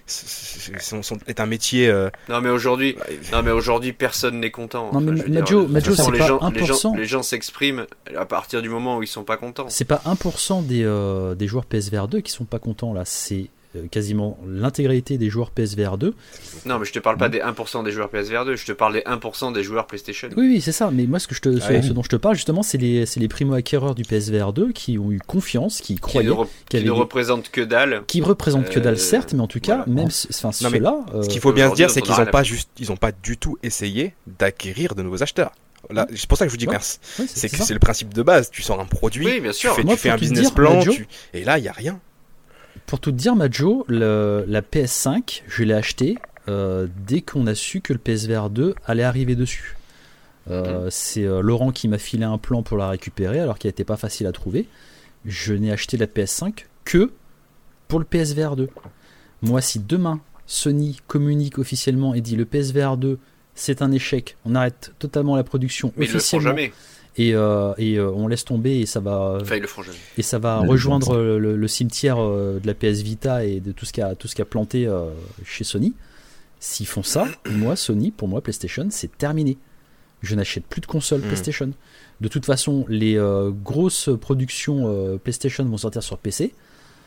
sont, sont est un métier euh... non mais aujourd'hui non mais aujourd'hui personne n'est content. Non mais Majo, Majo c'est les pas gens, un pour cent. Les gens, les gens s'expriment à partir du moment où ils sont pas contents. C'est pas un pour cent des euh, des joueurs P S V R deux qui sont pas contents là, c'est quasiment l'intégralité des joueurs P S V R deux. Non, mais je te parle pas des un pour cent des joueurs P S V R deux, je te parle des un pour cent des joueurs PlayStation. Oui, oui, c'est ça. Mais moi, ce, que je te, ah ce, oui. ce dont je te parle, justement, c'est les, c'est les primo-acquéreurs du P S V R deux qui ont eu confiance, qui croyaient. Qui ne, re- qui ne représentent que dalle. Qui représentent euh, que dalle, certes, mais en tout cas, voilà. même enfin, ceux-là. Euh, ce qu'il faut bien se dire, c'est qu'ils n'ont pas, juste, ils ont pas du tout essayé d'acquérir de nouveaux acheteurs. Là, c'est pour ça que je vous dis ouais. que ouais, c'est, c'est que c'est le principe de base. Tu sors un produit, oui, bien sûr. tu fais, moi, tu fais un business dire, plan, Majo, tu... et là, il n'y a rien. Pour tout te dire, Majo, le, la P S cinq, je l'ai acheté euh, dès qu'on a su que le P S V R deux allait arriver dessus. Euh, mmh. C'est euh, Laurent qui m'a filé un plan pour la récupérer, alors qu'il n'était pas facile à trouver. Je n'ai acheté la P S cinq que pour le P S V R deux. Moi, si demain, Sony communique officiellement et dit le P S V R deux, c'est un échec, on arrête totalement la production mais officiellement. Ils le feront jamais. Et, euh, et euh, on laisse tomber et ça va, enfin, ils le feront jamais. Et ça va ouais, rejoindre le, le cimetière euh, de la P S Vita et de tout ce qui a, tout ce qui a planté euh, chez Sony. S'ils font ça, moi, Sony, pour moi, PlayStation, c'est terminé. Je n'achète plus de console mmh. PlayStation. De toute façon, les euh, grosses productions euh, PlayStation vont sortir sur P C.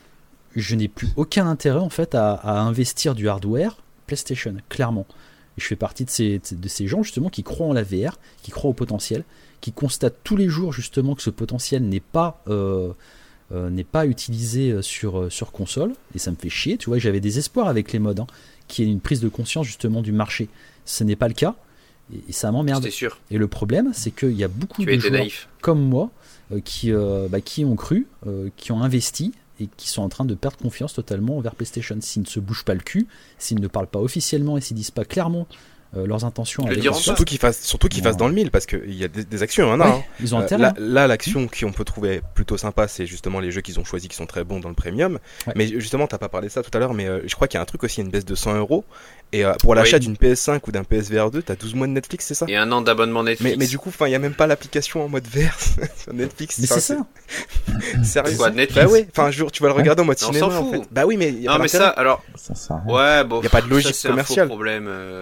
Je n'ai plus aucun intérêt en fait à, à investir du hardware PlayStation, clairement. Et je fais partie de ces, de ces gens justement qui croient en la V R, qui croient au potentiel, qui constatent tous les jours justement que ce potentiel n'est pas, euh, euh, n'est pas utilisé sur, sur console. Et ça me fait chier, tu vois, j'avais des espoirs avec les mods, hein, qu'il y ait une prise de conscience justement du marché. Ce n'est pas le cas, et, et ça m'emmerde. C'est sûr. Et le problème, c'est qu'il y a beaucoup tu de joueurs naïf. comme moi euh, qui, euh, bah, qui ont cru, euh, qui ont investi, et qui sont en train de perdre confiance totalement envers PlayStation. S'ils ne se bougent pas le cul, s'ils ne parlent pas officiellement et s'ils disent pas clairement euh, leurs intentions. Le avec surtout qu'ils fassent, surtout qu'ils fassent dans le mille, parce qu'il y a des, des actions, il y en a. Ouais, hein. Ils ont euh, intérêt. Là, là, l'action qu'on peut trouver plutôt sympa, c'est justement les jeux qu'ils ont choisis qui sont très bons dans le premium. Ouais. Mais justement, t'as pas parlé de ça tout à l'heure, mais euh, je crois qu'il y a un truc aussi, une baisse de cent euros. Et euh, pour l'achat oui. d'une P S cinq ou d'un P S V R deux, t'as douze mois de Netflix, c'est ça? Et un an d'abonnement Netflix. Mais, mais du coup, il n'y a même pas l'application en mode vert sur Netflix. Mais c'est ça. Sérieux quoi, Netflix? Bah ouais, enfin un jour tu vas le regarder en mode non, cinéma on s'en fout. En fait. Bah oui, mais y a non, pas mais ça, alors. Ça, ça ouais, bon. Il n'y a pas de logique ça, c'est commerciale. Un faux problème. Euh...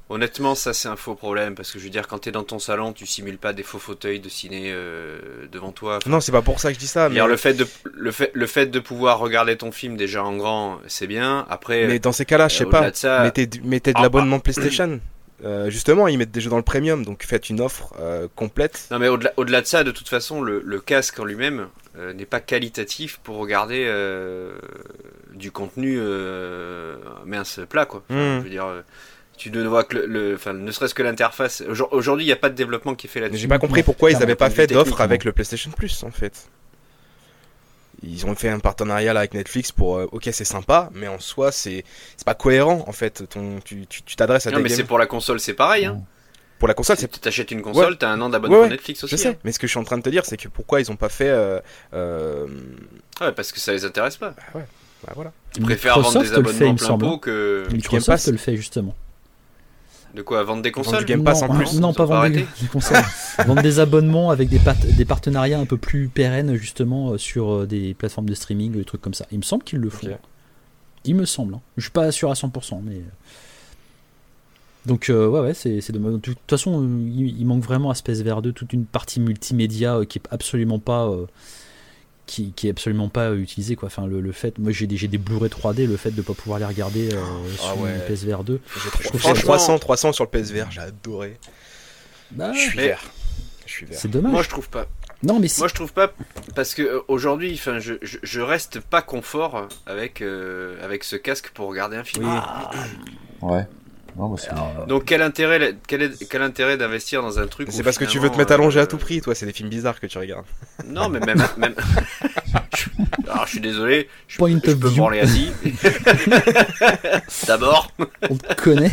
Honnêtement, ça c'est un faux problème parce que je veux dire, quand t'es dans ton salon, tu simules pas des faux fauteuils de ciné euh, devant toi. Enfin, Non, c'est pas pour ça que je dis ça. Mais... le fait de le fait le fait de pouvoir regarder ton film déjà en grand, c'est bien. Après, mais dans ces cas-là, je sais euh, pas. de ça... Mettez, mettez de Ah, l'abonnement bah. PlayStation. Euh, justement, ils mettent des jeux dans le premium, donc faites une offre euh, complète. Non, mais au-delà, au-delà de ça, de toute façon, le, le casque en lui-même euh, n'est pas qualitatif pour regarder euh, du contenu euh, mince plat, quoi. Enfin, Mm. Je veux dire. Euh, Tu ne vois que le, le enfin, ne serait-ce que l'interface. Aujourd'hui, il n'y a pas de développement qui est fait Mais là-dessus. j'ai pas compris pourquoi ils Clairement, avaient pas point de fait vue d'offre technique, avec le PlayStation Plus en fait. Ils ont fait un partenariat là avec Netflix pour euh, ok c'est sympa, mais en soi c'est c'est pas cohérent en fait. Ton tu tu, tu t'adresses à Non, des mais c'est gamers. pour la console, c'est pareil. Hein. Pour la console, Si c'est tu t'achètes une console, Ouais. t'as un an d'abonnement Ouais, ouais. Netflix aussi. je sais. Hein. Mais ce que je suis en train de te dire, c'est que pourquoi ils ont pas fait euh, euh... Ouais, parce que ça les intéresse pas. bah voilà. Ils préfèrent vendre des Microsoft le fait, il abonnements me plein semble. pot que. Game Microsoft Pass. le fait justement. De quoi, vendre des consoles du Game Pass non, en plus. non, Ils pas ont vendre des, arrêté des consoles. Vendre des abonnements avec des, part- des partenariats un peu plus pérennes justement euh, sur euh, des plateformes de streaming, des trucs comme ça. Il me semble qu'ils le font. Ok. Il me semble. Hein. Je suis pas sûr à cent pour cent, mais. Donc euh, ouais ouais c'est, c'est dommage. De toute façon euh, il, il manque vraiment à ce P S V R deux toute une partie multimédia euh, qui est absolument pas euh, qui, qui est absolument pas euh, utilisée quoi. Enfin le, le fait, moi j'ai des, j'ai des Blu-ray trois D, le fait de pas pouvoir les regarder euh, Ah sur ouais. le P S V R deux. J'ai Je trouve j'ai ça- trois cents trois cents sur le P S V R, j'ai adoré. Bah, Je suis Mais- vert. Je suis vert. c'est dommage. Moi, je trouve pas. Non mais si. Moi, je trouve pas. Parce que euh, aujourd'hui, enfin, je, je, je reste pas confort avec, euh, avec ce casque pour regarder un film. Oui. Ouais. Non, bah, c'est... Donc, quel intérêt, quel, est- quel intérêt d'investir dans un truc C'est où, parce que tu veux finalement, te mettre allongé euh, à tout prix, toi, c'est des films bizarres que tu regardes. Non, mais même. même... Alors, je suis désolé, je, Point je of peux me view. branler assis. D'abord. On te connaît.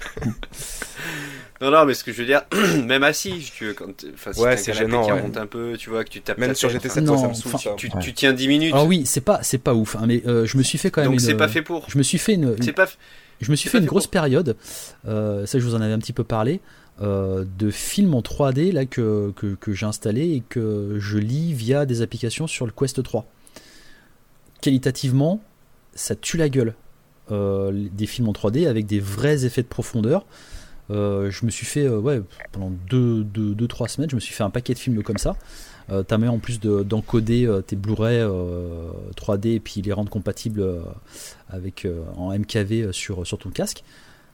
Non, non, mais ce que je veux dire, même assis, si tu veux, quand, enfin, si Ouais, t'as un c'est canapé gênant, qui ouais. remonte un peu, tu vois, que tu tapes Même ta sur tête, G T enfin, sept, toi, ça Non, me saoule. enfin, ça. tu, Ouais. tu tiens dix minutes. Alors oui c'est pas c'est pas ouf hein, mais euh, je me suis fait quand même Donc, une, c'est pas fait pour. je me suis fait une, une- C'est pas. f- je me suis c'est fait pas une fait grosse pour. période euh, ça je vous en avais un petit peu parlé euh, de films en trois D là que, que, que j'ai installé et que je lis via des applications sur le Quest trois. Qualitativement ça tue la gueule. Euh, des films en trois D avec des vrais effets de profondeur. Euh, je me suis fait euh, ouais, pendant deux trois semaines je me suis fait un paquet de films comme ça. Euh, t'as même en plus de, d'encoder euh, tes Blu-ray euh, trois D et puis les rendre compatibles euh, avec euh, en M K V sur, sur ton casque.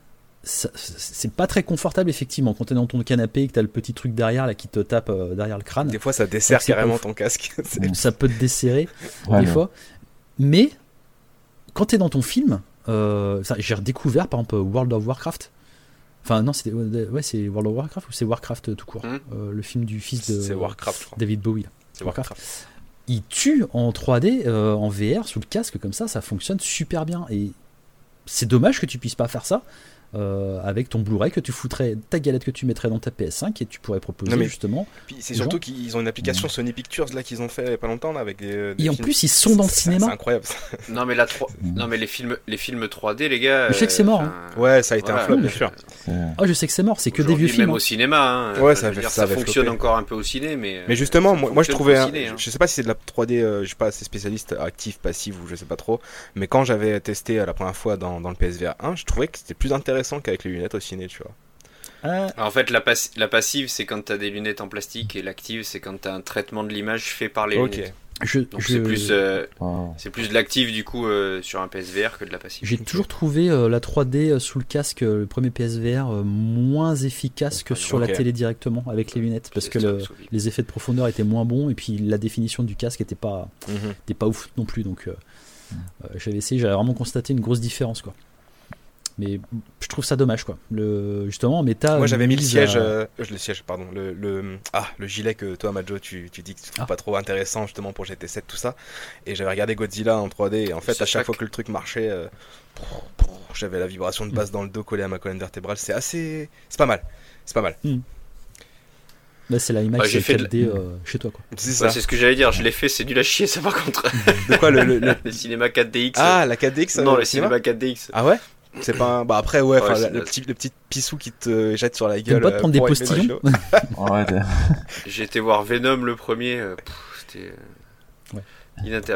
Ça, c'est pas très confortable effectivement quand t'es dans ton canapé et que t'as le petit truc derrière là qui te tape euh, derrière le crâne. Des fois, ça dessert C'est pas carrément ouf. ton casque. C'est- Ça peut te desserrer Ouais, des mais- fois. Mais quand t'es dans ton film, euh, ça, j'ai redécouvert par exemple World of Warcraft. Enfin non, c'était ouais, c'est World of Warcraft ou c'est Warcraft tout court. Mhm. Euh, le film du fils de C'est Warcraft, je crois. David Bowie. là. C'est Warcraft. Il tue en trois D, euh, en V R, sous le casque comme ça, ça fonctionne super bien. Et c'est dommage que tu puisses pas faire ça euh, avec ton Blu-ray, que tu foutrais ta galette que tu mettrais dans ta P S cinq et tu pourrais proposer Non, mais- justement. Puis c'est Genre- surtout qu'ils ont une application Sony Pictures là qu'ils ont fait il y a pas longtemps là, avec des, des Et en films. plus, ils sont dans le C'est- cinéma. C'est incroyable. ça. Non, mais la trois- Mhm. non, mais les films, les films trois D, les gars. Je sais que c'est mort, enfin, Ouais, ça a été un voilà. flop, bien sûr. c'est- Ah, je sais que c'est mort, c'est que des aujourd'hui, vieux films. Même hein. au cinéma, hein. Ouais, Enfin, ça je veux avait- dire, ça ça avait fonctionne flopé. encore un peu au ciné, mais. Mais justement, ça moi, moi je fonctionne trouvais, qu'au un- ciné, hein. je sais pas si c'est de la trois D, euh, je suis pas assez spécialiste, actif, passif ou je sais pas trop, mais quand j'avais testé euh, la première fois dans, dans le P S V R un, je trouvais que c'était plus intéressant qu'avec les lunettes au ciné, tu vois. Ah, En fait, la, passi- la passive, c'est quand t'as des lunettes en plastique, et l'active, c'est quand t'as un traitement de l'image fait par les Ok. lunettes. je, Donc je- c'est plus, euh, Ah. c'est plus de l'active du coup euh, sur un P S V R que de la passive. J'ai toujours trouvé euh, la trois D euh, sous le casque, euh, le premier P S V R, euh, moins efficace que sur Ok. la télé directement avec les lunettes, parce C'est que ça, le- Sophie. les effets de profondeur étaient moins bons et puis la définition du casque était pas, Mhm. était pas ouf non plus. Donc euh, euh, j'avais essayé, j'avais vraiment constaté une grosse différence quoi. Mais je trouve ça dommage quoi. Le, justement en méta. Moi j'avais mis le mise siège, à- euh, le siège, pardon, le, le, ah, le gilet que toi, Majo, tu, tu dis que tu trouves Ah. pas trop intéressant justement pour G T sept, tout ça. Et j'avais regardé Godzilla en trois D et en fait, C'est à chaque chaque- fois que le truc marchait, euh, j'avais la vibration de base dans le dos collée à ma colonne vertébrale. C'est assez. C'est pas mal. C'est pas mal. Là c'est la IMAX Bah, j'ai fait de quatre D euh, chez toi quoi. C'est Ouais, ça. c'est ce que j'allais dire, je l'ai fait, c'est nul à chier ça par contre. De quoi le, le, le- Le cinéma quatre D X. Ah, la quatre D X non, euh, le au cinéma cinéma quatre D X. Ah ouais. C'est pas un... Bah après ouais, Ouais, enfin, c'est la- le la- petit le petit pissou qui te jette sur la T'aimes gueule. pas de prendre des euh, pour aimer postillons le show. Ouais, t'es- J'ai été voir Venom le premier, euh, pff, c'était euh, Ouais. inintéressant.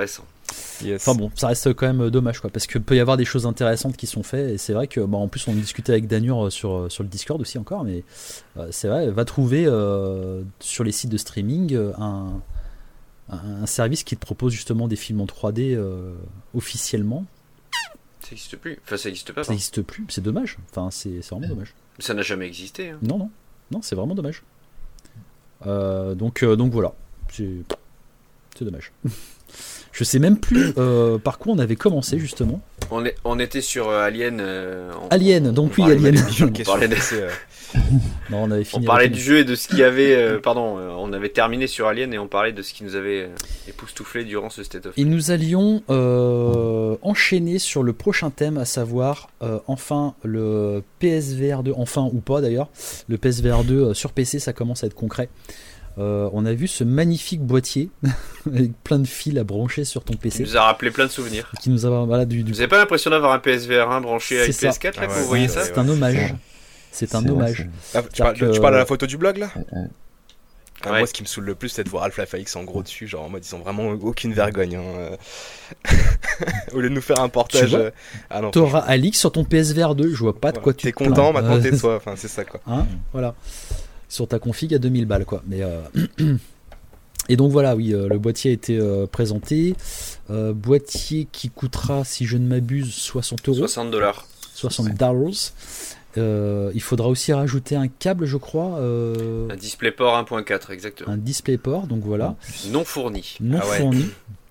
Yes. Enfin bon, ça reste quand même dommage, quoi, parce que peut y avoir des choses intéressantes qui sont faites, et c'est vrai que, bah, en plus, on discutait avec Danur sur, sur le Discord aussi encore, mais euh, c'est vrai, va trouver euh, sur les sites de streaming euh, un, un service qui te propose justement des films en trois D euh, officiellement. Ça n'existe plus. Enfin, ça n'existe pas. Ça n'existe plus, c'est dommage. Enfin, c'est, c'est vraiment dommage. Ça n'a jamais existé. Hein. Non, non, non, c'est vraiment dommage. Euh, donc, euh, donc voilà, c'est, c'est dommage. Je sais même plus euh, par quoi on avait commencé justement. On, est, on était sur euh, Alien. Euh, on, Alien, donc on oui, Alien. On parlait, de, euh... non, on avait fini on parlait du jeu et de ce qui avait. Euh, pardon, euh, on avait terminé sur Alien et on parlait de ce qui nous avait euh, époustouflé durant ce State of Play. Et nous allions euh, enchaîner sur le prochain thème, à savoir euh, enfin le P S V R deux, enfin ou pas d'ailleurs, le P S V R deux euh, sur P C, ça commence à être concret. Euh, on a vu ce magnifique boîtier avec plein de fils à brancher sur ton P C. Qui nous a rappelé plein de souvenirs. Qui nous a, voilà, du, du... Vous n'avez pas l'impression d'avoir un P S V R un branché avec P S quatre là, ah ouais, quand vous voyez c'est, ça c'est un hommage. C'est, c'est un hommage. Ah, tu, parles, que... tu parles de la photo du blog là ouais. Ah, ouais. Moi, ce qui me saoule le plus, c'est de voir Half-Life Alyx en gros dessus, genre en mode ils ont vraiment aucune vergogne. Hein. Au lieu de nous faire un portage. Euh... Ah non. T'auras Alyx sur ton P S V R deux, je vois pas de voilà. quoi tu T'es te content, plains. maintenant t'es toi, enfin c'est ça quoi. Hein, voilà. Sur ta config à deux mille balles quoi. Mais euh... Et donc voilà, oui, euh, le boîtier a été euh, présenté. Euh, boîtier qui coûtera, si je ne m'abuse, soixante euros. soixante dollars. soixante dollars. Euh, il faudra aussi rajouter un câble, je crois. Euh, un DisplayPort un point quatre, exactement. Un DisplayPort, donc voilà. Non fourni. Non ah ouais. fourni.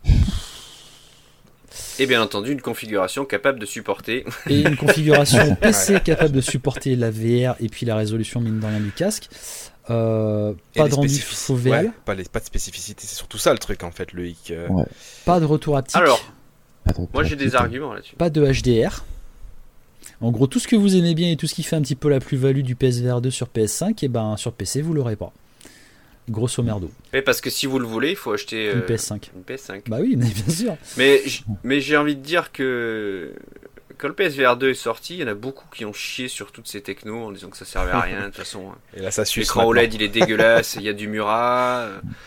Et bien entendu, une configuration capable de supporter. Et une configuration P C capable de supporter la V R et puis la résolution, mine de rien, du casque. Euh, pas de rendu fovéal. Ouais, pas, les, pas de spécificité, c'est surtout ça le truc en fait, le hic. Euh... Ouais. Pas de retour haptique. Alors, moi j'ai des arguments là-dessus. Pas de H D R. En gros, tout ce que vous aimez bien et tout ce qui fait un petit peu la plus-value du P S V R deux sur P S cinq, et ben sur P C vous l'aurez pas. Grosso merdo. Mais parce que si vous le voulez, il faut acheter euh, une P S cinq. Une P S cinq. Bah oui, mais bien sûr. Mais, mais j'ai envie de dire que quand le P S V R deux est sorti, il y en a beaucoup qui ont chié sur toutes ces technos en disant que ça servait à rien de toute façon. Et là, ça suce. L'écran O L E D, il est dégueulasse, il y a du Murat.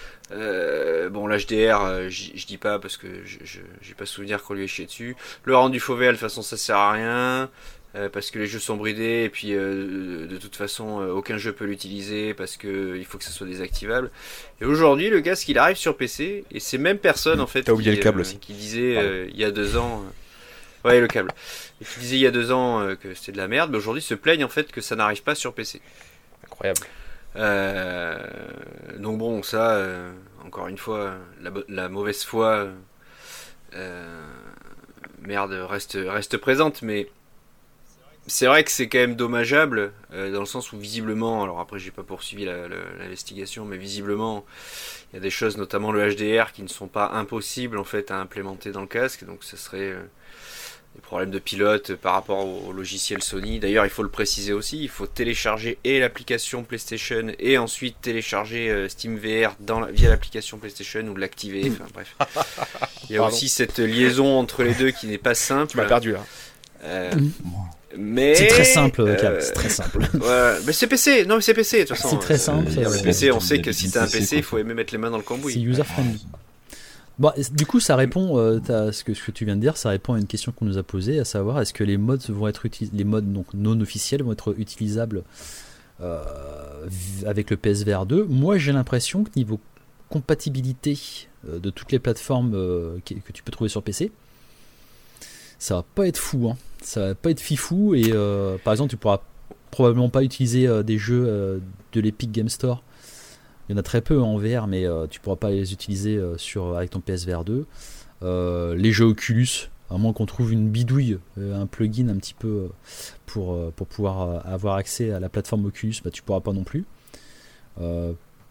Euh, bon, l'H D R, euh, je dis pas parce que je, je, j'ai pas souvenir qu'on lui ait chié dessus. Le rendu fovéal, de toute façon, ça sert à rien. Euh, parce que les jeux sont bridés et puis euh, de, de toute façon euh, aucun jeu peut l'utiliser parce que euh, il faut que ça soit désactivable. Et aujourd'hui le casque il arrive sur P C et ces mêmes personnes en fait T'as oublié qui, le câble euh, aussi. qui disaient euh, il y a deux ans euh, ouais le câble et qui disaient il y a deux ans euh, que c'était de la merde, mais aujourd'hui se plaignent en fait que ça n'arrive pas sur P C. Incroyable. Euh, donc bon ça euh, encore une fois la, la mauvaise foi euh, merde reste reste présente, mais c'est vrai que c'est quand même dommageable euh, dans le sens où visiblement, alors après j'ai pas poursuivi la, la, l'investigation, mais visiblement il y a des choses, notamment le H D R, qui ne sont pas impossibles en fait à implémenter dans le casque, donc ce serait euh, des problèmes de pilote par rapport au, au logiciel Sony. D'ailleurs il faut le préciser aussi, il faut télécharger et l'application PlayStation et ensuite télécharger euh, SteamVR dans la, via l'application PlayStation ou l'activer, enfin bref. Il y a Pardon. aussi cette liaison entre les deux qui n'est pas simple. Tu m'as perdu là. Euh, Mais c'est très simple, euh, Cap, euh, c'est très simple. Ouais, mais c'est P C, non mais c'est P C de toute façon. C'est très simple. Euh, c'est le P C, on sait que si t'as un P C, il faut aimer mettre les mains dans le cambouis. C'est user friendly. Bon, du coup, ça répond euh, à ce que, ce que tu viens de dire, ça répond à une question qu'on nous a posée, à savoir est-ce que les modes vont être utilis- les modes donc non officiels vont être utilisables euh, avec le P S V R deux. Moi, j'ai l'impression que niveau compatibilité euh, de toutes les plateformes euh, que, que tu peux trouver sur P C, ça va pas être fou, hein. Ça va pas être fifou et euh, par exemple tu pourras probablement pas utiliser euh, des jeux euh, de l'Epic Game Store. Il y en a très peu en V R, mais euh, tu pourras pas les utiliser euh, sur, avec ton P S V R deux. Euh, les jeux Oculus, à moins qu'on trouve une bidouille, euh, un plugin un petit peu euh, pour, euh, pour pouvoir euh, avoir accès à la plateforme Oculus, bah, tu pourras pas non plus. Euh,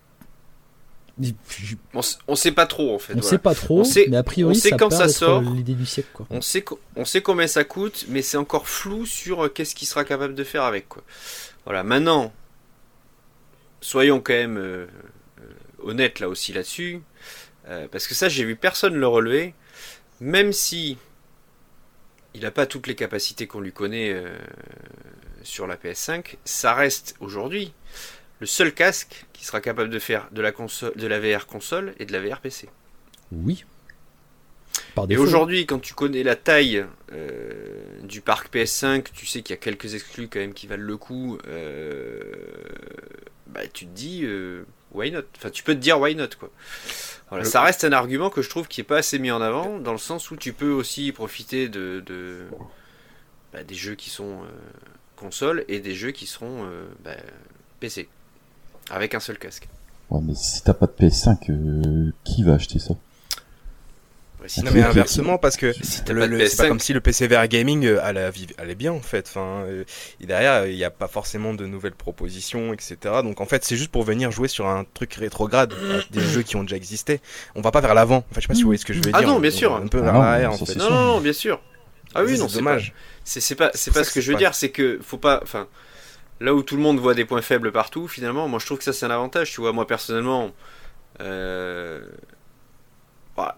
On, on sait pas trop en fait. On voilà. sait pas trop, sait, mais a priori sait ça quand peut ça être sort. L'idée du siècle, quoi. On sait, on sait combien ça coûte, mais c'est encore flou sur qu'est-ce qu'il sera capable de faire avec, quoi. Voilà, maintenant, soyons quand même euh, euh, honnêtes là aussi là-dessus, euh, parce que ça j'ai vu personne le relever, même si il n'a pas toutes les capacités qu'on lui connaît euh, sur la P S cinq, ça reste aujourd'hui le seul casque qui sera capable de faire de la console, de la V R console et de la V R P C. Oui. Par Et défaut. aujourd'hui, quand tu connais la taille euh, du parc P S cinq, tu sais qu'il y a quelques exclus quand même qui valent le coup. Euh, bah, tu te dis euh, why not. Enfin, tu peux te dire why not quoi. Voilà, Le- ça reste un argument que je trouve qui est pas assez mis en avant, dans le sens où tu peux aussi profiter de, de bah, des jeux qui sont euh, consoles et des jeux qui seront euh, bah, P C avec un seul casque. Ouais, mais si t'as pas de P S cinq, euh, qui va acheter ça? Ouais, si Non t'as mais pas- inversement parce que Si t'as le- pas de le- P S c'est pas cinq, comme si le P C V R gaming euh, allait, viv- allait bien en fait. Enfin, euh, et derrière il n'y a pas forcément de nouvelles propositions, et cetera. Donc en fait c'est juste pour venir jouer sur un truc rétrograde, euh, des jeux qui ont déjà existé. On va pas vers l'avant. Enfin, je sais pas si vous voyez ce que je veux Ah dire. non, On- bien on sûr. va Un peu Ah vers non, l'arrière en ça, fait. c'est non, sûr. non, non, bien sûr. Ah oui, Ça, non, c'est c'est dommage. pas- C'est c'est pas, c'est pour pas ça ce que que c'est je veux pas- dire, c'est que faut pas, enfin, là où tout le monde voit des points faibles partout, finalement, moi je trouve que ça c'est un avantage, tu vois. Moi personnellement, euh, voilà.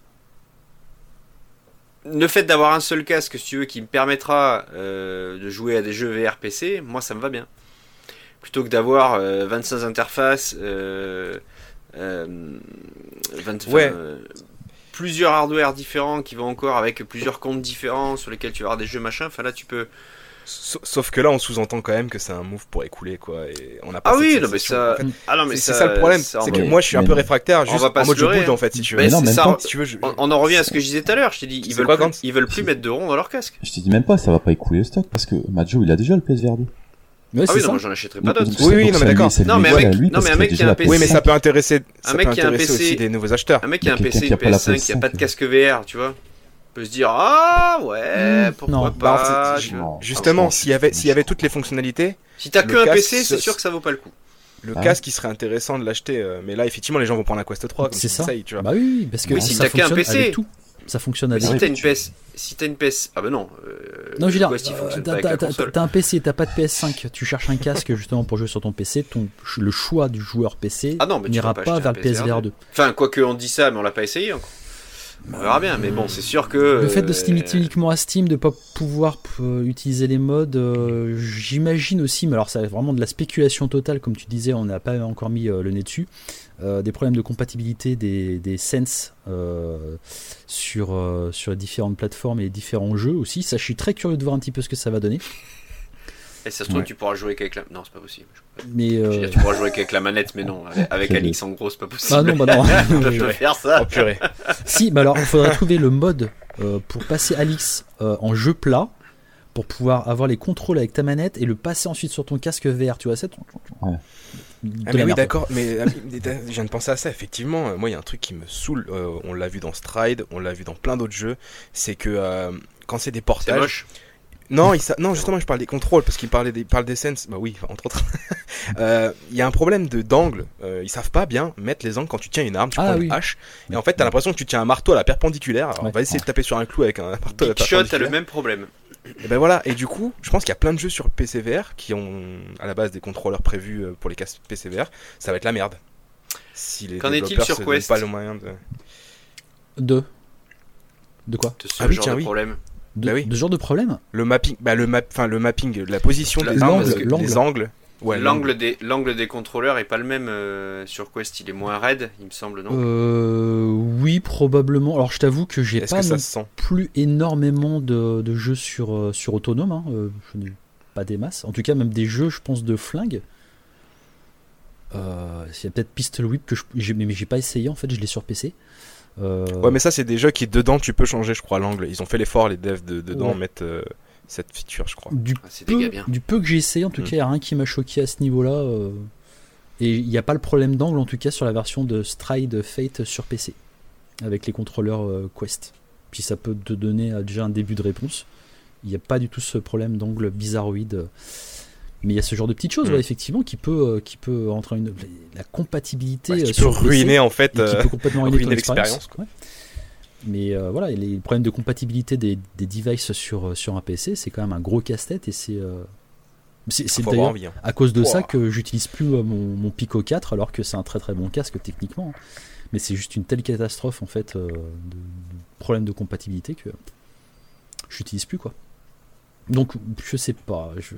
Le fait d'avoir un seul casque, si tu veux, qui me permettra euh, de jouer à des jeux V R P C, moi ça me va bien. Plutôt que d'avoir euh, vingt-cinq interfaces, euh, euh, vingt, Ouais. enfin, euh, plusieurs hardware différents qui vont encore avec plusieurs comptes différents sur lesquels tu vas avoir des jeux machin. Enfin là tu peux. Sa- Sauf que là on sous-entend quand même que c'est un move pour écouler quoi. Et on a pas Ah cette oui, non, mais sensation, ça. en fait. Ah non mais C'est c'est ça le problème, ça, on c'est va- que mais- moi je suis un mais peu non. réfractaire, On juste va pas en se mode je leurrer, boude hein. en fait si tu veux. Mais non, c'est même ça, pas. Si tu veux, je- on, on en revient à ce que je disais tout à l'heure. Je t'ai dit, ils C'est veulent quoi, plus, Gantz ils veulent plus mettre de ronds dans leur casque. Je te dis même pas, ça va pas écouler le stock, parce que Majo, il a déjà le P S V R deux. Ouais, Ah c'est oui, non, ça. moi j'en achèterai pas d'autres. Donc, Oui, oui, donc non, ça mais lui- d'accord. ça lui Non, mais un égale mec- à lui, non, parce mais un qu'il a mec qui déjà a un la P C. Oui, mais ça peut intéresser, Un ça mec peut qui a un intéresser P C aussi des nouveaux acheteurs. Un mec qui a un Quelqu'un P C, qui a une pas la P S cinq, P S qui a pas de cinq, casque V R, tu vois, peut se dire ah ouais, Mmh, pourquoi non. pas. Bah, en fait, tu ju- vois. Non, Justement, franchement, s'il y avait, c'est- s'il y avait toutes les fonctionnalités, Si t'as le que un casque, P C, c'est ce- sûr que ça vaut pas le coup. le Ah. casque, il serait intéressant de l'acheter. euh, Mais là, effectivement, les gens vont prendre la Quest trois, comme C'est tu ça. disais, tu vois. Bah oui, oui, parce que Oui, si ça t'as qu'un fonctionne P C. avec tout. Ça fonctionne Mais avec si oui, t'as une tu- P S, si t'as une P S, ah bah non. euh, Non, je veux dire, Quest, il euh, fonctionne pas t'as, avec la t'as- t'as- console. t'as un P C, t'as pas de P S cinq, tu cherches un casque justement pour jouer sur ton P C, ton, le choix du joueur P C Ah non, mais tu n'ira vas pas pas acheter vers un le P S V R deux. Enfin, quoique on dit ça, mais on l'a pas essayé encore. On verra bien, mais bon, c'est sûr que. Le fait de se euh, limiter uniquement à Steam, de pas pouvoir euh, utiliser les modes, euh, j'imagine aussi, mais alors ça vraiment de la spéculation totale, comme tu disais, on n'a pas encore mis euh, le nez dessus, euh, des problèmes de compatibilité des, des Sense euh, sur, euh, sur les différentes plateformes et les différents jeux aussi. Ça, je suis très curieux de voir un petit peu ce que ça va donner. Et ça se trouve, Ouais. tu pourras jouer qu'avec la. Non, c'est pas possible. Mais Je veux euh, dire, tu pourras jouer qu'avec la manette, mais non, avec, avec Je- Alix en gros, c'est pas possible. ah non, bah non. Je peux faire ça. Oh purée. Si, bah alors il faudrait trouver le mode euh, pour passer Alix euh, en jeu plat pour pouvoir avoir les contrôles avec ta manette et le passer ensuite sur ton casque V R. Tu vois, c'est ton- Ouais. de Ah la mais oui merde. d'accord, mais ah, mais, je viens de penser à ça effectivement. euh, Moi il y a un truc qui me saoule, euh, on l'a vu dans Stride, on l'a vu dans plein d'autres jeux, c'est que euh, quand c'est des C'est portages, moche. non, il sa- non justement je parle des contrôles parce qu'il parlait des il parle des sense, bah oui entre autres. Euh, Il y a un problème de d'angle, euh, ils savent pas bien mettre les angles quand tu tiens une arme, tu Ah prends oui. une hache et en fait t'as l'impression que tu tiens un marteau à la perpendiculaire. Alors Ouais. on va essayer de taper sur un clou avec un marteau à la Big Shot a le perpendiculaire. même problème. Et ben voilà, et du coup, je pense qu'il y a plein de jeux sur P C V R qui ont à la base des contrôleurs prévus euh, pour les casques P C V R, ça va être la merde. Si les Qu'en est-il développeurs sur se donnent Quest pas le moyen de... De De quoi De ce Ah oui, genre tiens, de oui. problème. De, Bah oui. de ce genre de problème Le mapping, bah le map, enfin le mapping, la position La- des l'angle, angles, parce que l'angle. les angles. Ouais, L'angle des, l'angle des contrôleurs est pas le même euh, sur Quest, il est moins raide, il me semble, non euh, Oui, probablement. Alors je t'avoue que j'ai Est-ce pas que ça non se sent plus énormément de, de jeux sur, euh, sur autonome. Hein. Euh, je n'ai pas des masses. En tout cas, même des jeux, je pense, de flingue. Euh, il y a peut-être Pistol Whip que je, j'ai, mais j'ai pas essayé en fait, je l'ai sur P C. Euh, Ouais, mais ça c'est des jeux qui dedans tu peux changer, je crois, l'angle. Ils ont fait l'effort les devs de dedans Ouais. mettre euh, cette feature, je crois. du, Ah, c'est des peu, gars bien. du peu que j'ai essayé, en tout Mm. cas, il n'y a rien qui m'a choqué à ce niveau-là. euh, et il n'y a pas le problème d'angle, en tout cas, sur la version de Stride Fate sur P C, avec les contrôleurs euh, Quest. Puis ça peut te donner euh, déjà un début de réponse. Il n'y a pas du tout ce problème d'angle bizarroïde. euh. Mais il y a ce genre de petites choses, Mm. ouais, effectivement, qui peut, euh, qui peut entrer une, la compatibilité Ouais, euh, qui peut sur P C, ruiner en fait. et qui euh, peut complètement ruiner ton ruiner expérience. l'expérience, Ouais. Mais euh, voilà, et les problèmes de compatibilité des, des devices sur, euh, sur un P C, c'est quand même un gros casse-tête et c'est euh, c'est, c'est faut avoir d'ailleurs envie, hein. à cause de ça Ouah. que j'utilise plus euh, mon, mon Pico quatre alors que c'est un très très bon casque techniquement. hein. Mais c'est juste une telle catastrophe en fait euh, de, de problème de compatibilité que j'utilise plus quoi. Donc je sais pas, je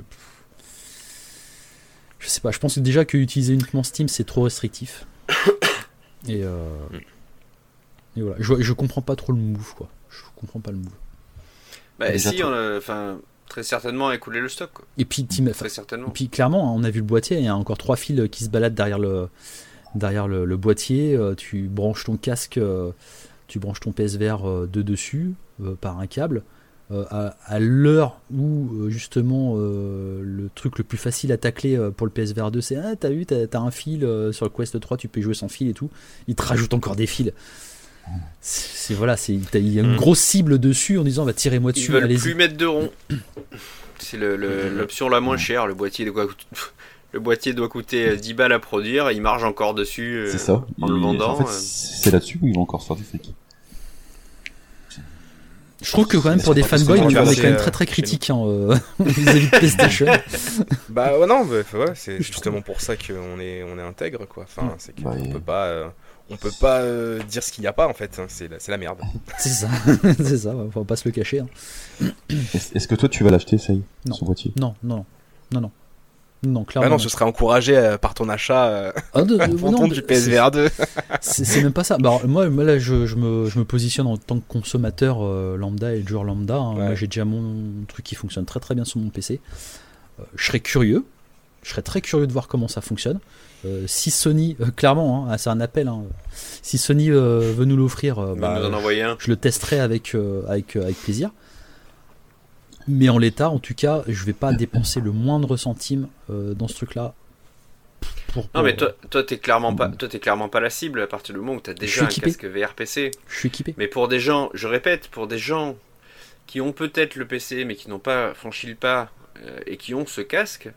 je sais pas, je pense que déjà que utiliser uniquement Steam c'est trop restrictif. Et euh, et voilà. Je, je comprends pas trop le move, quoi. Je comprends pas le move. Bah, et si, enfin, très certainement écouler le stock, quoi. Et puis, très certainement. Et puis, clairement, on a vu le boîtier, il y a encore trois fils qui se baladent derrière le, derrière le, le boîtier. Tu branches ton casque, tu branches ton P S V R de dessus euh, par un câble. Euh, à, à l'heure où euh, justement euh, le truc le plus facile à tacler euh, pour le P S V R deux, c'est ah, t'as vu, t'as, t'as un fil euh, sur le Quest trois, tu peux y jouer sans fil et tout. Il te rajoute encore des fils. C'est, c'est voilà, c'est il y a une mmh. grosse cible dessus en disant va bah, tirez-moi dessus. Ils veulent allez-y. plus mettre de rond. C'est le, le, mmh. l'option la moins chère. Le boîtier de quoi Le boîtier doit coûter dix balles à produire. Il marge encore dessus. Euh, c'est ça. En et le vendant. En fait, c'est là-dessus où ils vont encore se faire du fric. Je trouve que quand même pour des fanboys, on est quand même très très critique hein, euh, vis-à-vis de PlayStation. Bah ouais, non, bah, ouais, c'est justement pour ça qu'on est on est intègre quoi. Enfin, c'est qu'on bah, peut pas euh, on peut pas euh, dire ce qu'il n'y a pas en fait. Hein. C'est la, c'est la merde. C'est ça, c'est ça. Faut pas se le cacher. Hein. Est-ce, est-ce que toi tu vas l'acheter, ça y est, non. son boîtier? Non, non, non, non. Non, clairement. Ah non, ce serait encouragé euh, par ton achat euh, ah, de, de, non, du P S V R deux. C'est, c'est même pas ça. Bah, moi, moi, là, je, je, me, je me positionne en tant que consommateur euh, lambda et joueur lambda. Hein. Ouais. Moi, j'ai déjà mon truc qui fonctionne très très bien sur mon P C. Euh, je serais curieux. Je serais très curieux de voir comment ça fonctionne. Euh, si Sony, euh, clairement, hein, c'est un appel. Hein, si Sony euh, veut nous l'offrir, euh, bah, nous en envoyer un. Je le testerai avec, euh, avec, euh, avec plaisir. Mais en l'état, en tout cas, je vais pas dépenser le moindre centime euh, dans ce truc-là. Pour, pour... Non, mais toi, toi, t'es clairement pas, toi, t'es clairement pas la cible à partir du moment où t'as déjà un casque V R P C. Je suis équipé. Mais pour des gens, je répète, pour des gens qui ont peut-être le P C mais qui n'ont pas franchi le pas euh, et qui ont ce casque,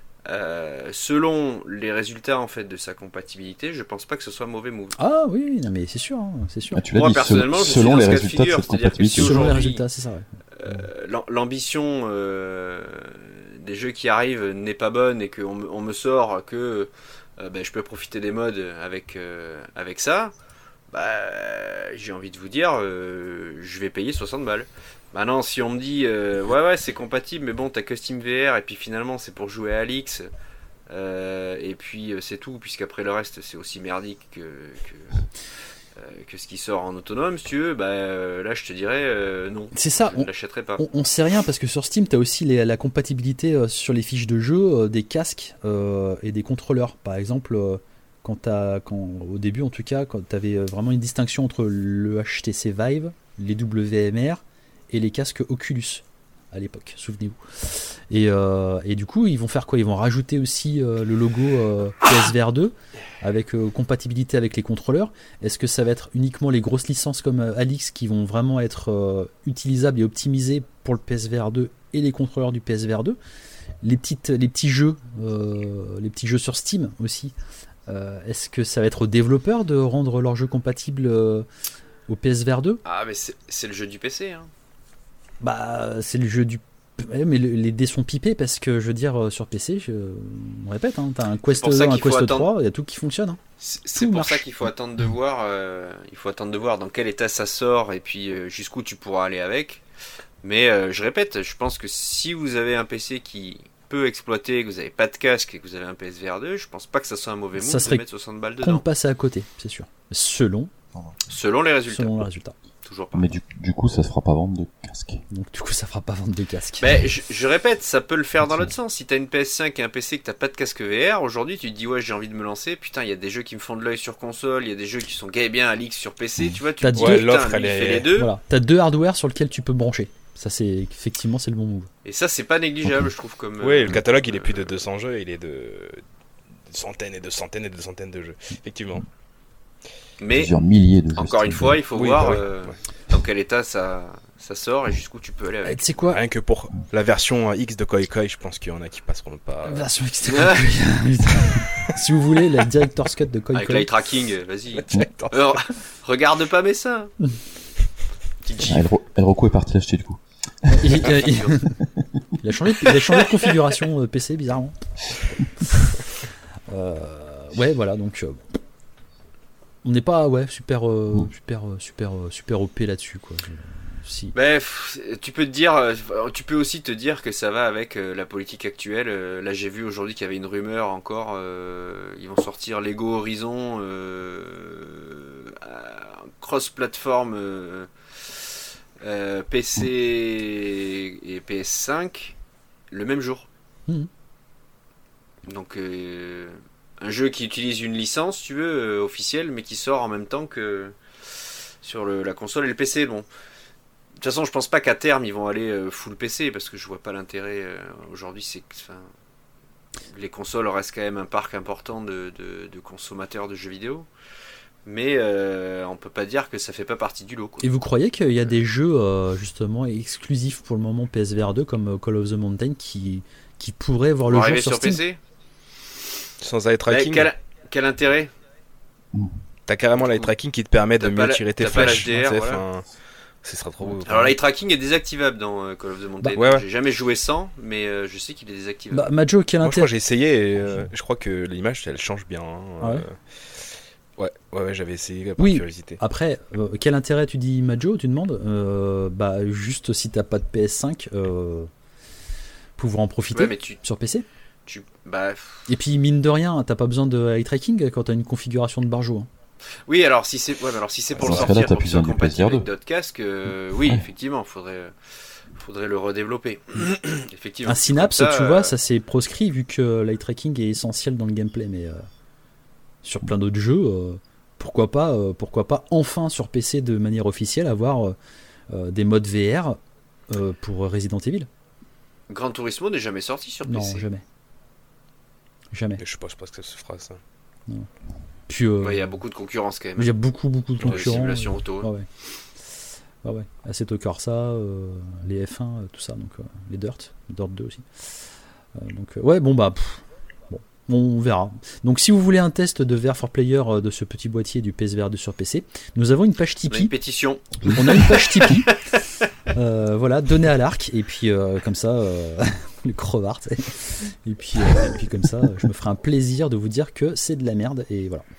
euh, selon les résultats en fait de sa compatibilité, je pense pas que ce soit un mauvais move. Ah oui, non mais c'est sûr, hein, c'est sûr. Ah, tu l'as Moi dit, personnellement, selon, je selon suis les dans ce résultats cas de figure, de cette compatibilité. Si selon les résultats, c'est ça. Ouais. Euh, l'ambition euh, des jeux qui arrivent n'est pas bonne et qu'on on me sort que euh, ben, je peux profiter des mods avec, euh, avec ça, bah, j'ai envie de vous dire, euh, je vais payer soixante balles. Maintenant, si on me dit, euh, ouais, ouais, c'est compatible, mais bon, t'as que Steam V R et puis finalement c'est pour jouer à Alix, euh, et puis euh, c'est tout, puisqu'après le reste c'est aussi merdique que. que que ce qui sort en autonome, si tu veux, bah euh, là je te dirais euh, non. C'est ça, je on, ne l'achèterai pas. On, on sait rien parce que sur Steam, tu as aussi les, la compatibilité euh, sur les fiches de jeu euh, des casques euh, et des contrôleurs. Par exemple, euh, quand t'as, quand, au début en tout cas, quand tu avais vraiment une distinction entre le H T C Vive, les W M R et les casques Oculus à l'époque, souvenez-vous. Et, euh, et du coup, ils vont faire quoi? Ils vont rajouter aussi euh, le logo euh, P S V R deux avec euh, compatibilité avec les contrôleurs. Est-ce que ça va être uniquement les grosses licences comme euh, Alix qui vont vraiment être euh, utilisables et optimisées pour le P S V R deux et les contrôleurs du P S V R deux? Les, petites, les petits jeux, euh, les petits jeux sur Steam aussi. Euh, est-ce que ça va être aux développeurs de rendre leurs jeux compatibles euh, au P S V R deux? Ah, mais c'est, c'est le jeu du P C, hein. Bah, c'est le jeu du. Mais le, les dés sont pipés parce que je veux dire, sur P C, je on répète, hein, t'as un Quest un Quest attendre... trois, il y a tout qui fonctionne. Hein. C'est, c'est pour marche. ça qu'il faut attendre de voir, euh, il faut attendre de voir dans quel état ça sort et puis euh, jusqu'où tu pourras aller avec. Mais euh, je répète, je pense que si vous avez un P C qui peut exploiter, que vous n'avez pas de casque et que vous avez un P S V R deux, je pense pas que ça soit un mauvais move de mettre soixante balles dedans. On passe à côté, c'est sûr. Selon. Selon les résultats. Selon les résultats. Toujours pas. Mais du, du coup, ça se fera pas vendre de casque. Donc du coup, ça fera pas vendre de casque. Mais je, je répète, ça peut le faire dans l'autre sens. Si t'as une P S cinq et un P C que t'as pas de casque V R, aujourd'hui tu te dis ouais j'ai envie de me lancer. Putain, il y a des jeux qui me font de l'œil sur console, il y a des jeux qui sont gay bien à Alix sur P C. Tu vois, tu t'as te dis deux, putain, l'offre, elle est... fait les deux. Voilà. T'as deux hardware sur lesquels tu peux brancher. Ça c'est effectivement c'est le bon move. Et ça c'est pas négligeable, je trouve comme. Oui, euh, le catalogue il est plus de deux cents jeux, il est de centaines et de centaines et de centaines de jeux. Effectivement. Mais plusieurs milliers de jeux. Encore une fois, il faut oui, voir bah oui. euh, ouais. dans quel état ça, ça sort et jusqu'où tu peux aller avec. Tu sais quoi? Rien que pour la version X de Koi Koi, je pense qu'il y en a qui passeront pas. Version X de Koi Koi. Si vous voulez, la Director's Cut de Koi Koi. Avec l'eye tracking, vas-y. Euh, regarde pas mes seins. Ah, Elroko est parti acheter du coup. Il, il, il, il, a changé, il a changé de configuration euh, P C bizarrement. Euh, ouais, voilà donc. Euh, On n'est pas ouais super euh, super super super O P là-dessus quoi. Si. Mais tu peux te dire, tu peux aussi te dire que ça va avec euh, la politique actuelle. Euh, là j'ai vu aujourd'hui qu'il y avait une rumeur encore. Euh, ils vont sortir Lego Horizon euh, cross-platform euh, euh, P C et P S cinq le même jour. Mmh. Donc euh, un jeu qui utilise une licence, tu veux, euh, officielle, mais qui sort en même temps que sur le, la console et le P C. Bon, de toute façon, je pense pas qu'à terme ils vont aller euh, full P C parce que je vois pas l'intérêt. Euh, aujourd'hui, c'est que les consoles restent quand même un parc important de, de, de consommateurs de jeux vidéo. Mais euh, on peut pas dire que ça fait pas partie du lot, quoi. Et vous croyez qu'il y a des jeux euh, justement exclusifs pour le moment P S V R deux comme Call of the Mountain qui, qui pourraient voir le Pour jour arriver sur, sur Steam P C Sans eye tracking. quel, quel intérêt? T'as carrément l'eye tracking qui te permet de T'as pas mieux tirer tes t'as pas flèches. l'H D R, tu sais, voilà. enfin, ce sera trop. Alors l'eye tracking est désactivable dans euh, Call of the Mountain. Bah, ouais, ouais. J'ai jamais joué sans, mais euh, je sais qu'il est désactivable. Bah, Majo, quel Moi, je crois intérêt que j'ai essayé et euh, je crois que l'image elle change bien. hein, Ah ouais euh, Ouais, ouais, ouais, j'avais essayé par Oui. curiosité. Après, euh, quel intérêt tu dis Majo, tu demandes euh, Bah juste si t'as pas de P S cinq, euh, pouvoir en profiter Ouais, mais tu, sur P C. tu, bah, Et puis mine de rien, t'as pas besoin de eye tracking quand t'as une configuration de barjo. Hein. oui, alors si c'est, ouais, mais alors si c'est pour Dans le ce cas-là, sortir t'as pour plus qu'il soit besoin du compatible P S V R deux. avec d'autres casques, euh, oui, Ouais. effectivement, faudrait, faudrait le redévelopper. effectivement. Un Synapse, Comme ça, tu euh, vois, ça c'est proscrit vu que l'eye tracking est essentiel dans le gameplay, mais euh, sur plein d'autres jeux, euh, pourquoi pas, euh, pourquoi pas enfin sur P C de manière officielle avoir euh, des modes V R euh, pour Resident Evil. Gran Turismo n'est jamais sorti sur Non, P C. jamais, jamais. Mais je pense pas que ça se fera ça. Puis euh, Ouais, il y a beaucoup de concurrence quand même. il y a beaucoup, beaucoup de De concurrents. simulation euh, auto. Ouais, ouais. Ouais, ouais. Assetto Corsa, euh, les F un, euh, tout ça, donc euh, les Dirt, Dirt deux aussi. Euh, donc, euh, ouais, bon, bah, pff, bon, on verra. Donc, si vous voulez un test de V R for Player euh, de ce petit boîtier du P S V R deux sur P C, nous avons une page On a une Tipeee. pétition. On a une page Tipeee. Euh, voilà, donnée à l'arc, et puis euh, comme ça, euh, le crevard, tu sais. Et puis, euh, et puis comme ça, je me ferai un plaisir de vous dire que c'est de la merde, et voilà.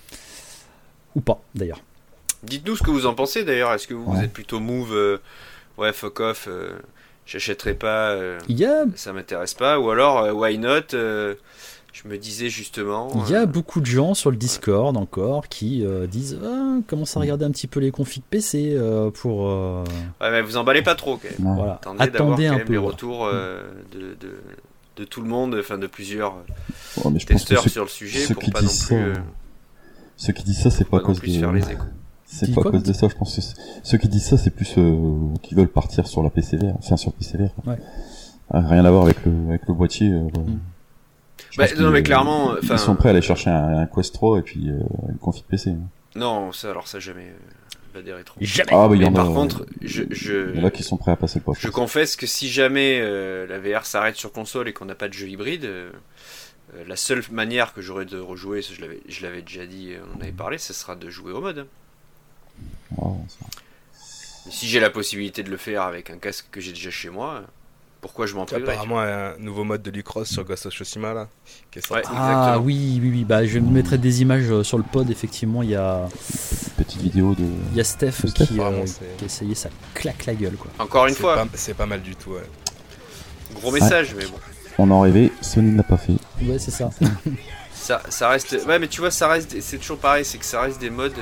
Ou pas, d'ailleurs. Dites-nous ce que vous en pensez d'ailleurs. Est-ce que vous, vous Ouais. êtes plutôt move, euh, ouais, fuck off, euh, j'achèterai pas, euh, Il y a ça m'intéresse pas, ou alors euh, why not, euh, je me disais justement. Il y a euh, beaucoup de gens sur le Discord encore qui euh, disent ah, commence à regarder un petit peu les configs P C euh, pour euh, Ouais, mais vous emballez pas trop quand même. Ouais. voilà. Attendez, d'avoir Attendez quand un même peu. les voilà. retours euh, de, de, de tout le monde, enfin de plusieurs Ouais, mais je pense que testeurs ceux, sur le sujet ceux pour qui pas non disent plus, ça, euh, ceux qui disent ça, c'est pas pas à non cause plus se de, faire les échos. c'est Dis pas à quoi cause de ça. Je pense que c'est- ceux qui disent ça, c'est plus euh, qui veulent partir sur la P C V R, enfin sur P C V R. Ouais. Ah, rien à voir avec le avec le boîtier. Euh, Mm. je Bah, pense non, qu'ils- mais clairement, ils enfin, sont prêts à aller chercher un, un Quest trois et puis euh, une config P C. Non, ça alors ça jamais, euh, l'adhérer trop. Jamais. Ah bah il y Mais en a. par contre, je, je, il y en a qui sont prêts à passer le poste. Je confesse que si jamais euh, la V R s'arrête sur console et qu'on n'a pas de jeu hybride, euh, euh, la seule manière que j'aurais de rejouer, ça, je l'avais, je l'avais déjà dit, euh, on en avait parlé, ce sera de jouer au mode. hein. Ah, ça- Et si j'ai la possibilité de le faire avec un casque que j'ai déjà chez moi, euh, pourquoi je m'en priverais? Apparemment, un nouveau mode de Lucross sur Ghost of Tsushima là, qui est Ouais, sorti. Ah exactement. oui, oui, oui. Bah, je mettrai des images euh, sur le pod. Effectivement, il y a, Petite vidéo de. il y a Steph, Steph, qui, euh, apparemment, c'est- qui a essayé, ça claque la gueule quoi. Encore une C'est fois, pas- c'est pas mal du tout. Ouais. gros message, mais bon. On en rêvait, Sony ne l'a pas fait. Ouais, c'est ça. Ça, ça reste. Ouais, mais tu vois, ça reste. C'est toujours pareil, c'est que ça reste des modes.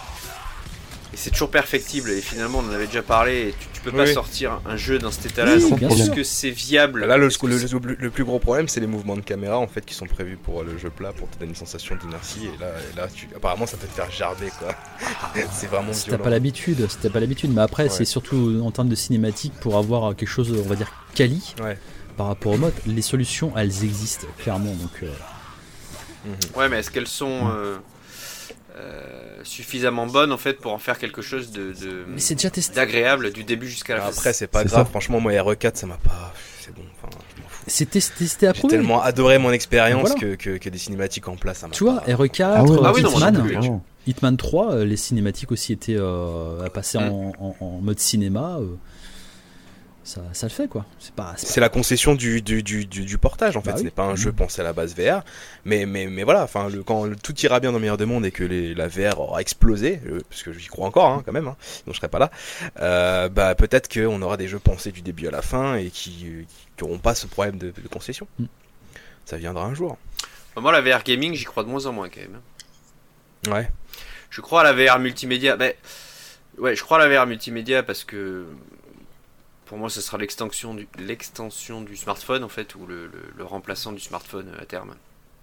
Et c'est toujours perfectible. Et finalement, on en avait déjà parlé. Et tu, tu peux pas Oui. sortir un jeu dans cet état-là. Oui, donc, bien est-ce sûr. que c'est viable? Là, le, Est-ce que le, c'est- le- le plus gros problème, c'est les mouvements de caméra en fait qui sont prévus pour le jeu plat pour te donner une sensation d'inertie. Et là, et là tu... apparemment, ça peut te faire gerber quoi. c'est vraiment Si t'as violent. pas l'habitude, si t'as pas l'habitude. Mais après, Ouais. c'est surtout en termes de cinématique pour avoir quelque chose, on va dire, quali Ouais. par rapport au mode. Les solutions, elles existent clairement. Donc, euh, Mhm. Ouais, mais est-ce qu'elles sont euh, euh, suffisamment bonnes en fait pour en faire quelque chose de, de- mais c'est déjà testé. d'agréable du début jusqu'à la fin? Après, c'est pas C'est grave. ça. Franchement, moi, R E quatre, ça m'a pas. C'est bon. Enfin, je m'en fous. C'est testé, testé, J'ai approuvé. tellement adoré mon expérience Voilà. que, que, que des cinématiques en place, ça m'a Tu vois, pas- R E quatre, Ah ouais, Ah oui, non, moi non Hitman, plus. ouais. Hitman trois, euh, les cinématiques aussi étaient euh, à passer Mm. en, en- en mode cinéma. euh, ça, ça le fait quoi. C'est pas. c'est C'est la concession du, du, du, du, du portage en fait. Bah Ce oui. n'est pas un Mhm. jeu pensé à la base V R, mais mais mais voilà. Enfin, le, quand le- tout ira bien dans le meilleur des mondes et que les, la V R aura explosé, euh, parce que j'y crois encore hein, quand même, hein, sinon je serais pas là. Euh, bah peut-être qu'on aura des jeux pensés du début à la fin et qui qui n'auront pas ce problème de, de concession. Mm. Ça viendra un jour. Moi, la V R gaming, j'y crois de moins en moins quand même. Ouais. je crois à la V R multimédia. Ben, ouais, je crois à la V R multimédia parce que pour moi, ce sera l'extension du, l'extension du smartphone en fait, ou le, le, le remplaçant du smartphone à terme.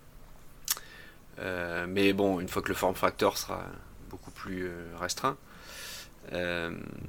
Euh, mais bon, une fois que le form factor sera beaucoup plus euh, restreint. Euh,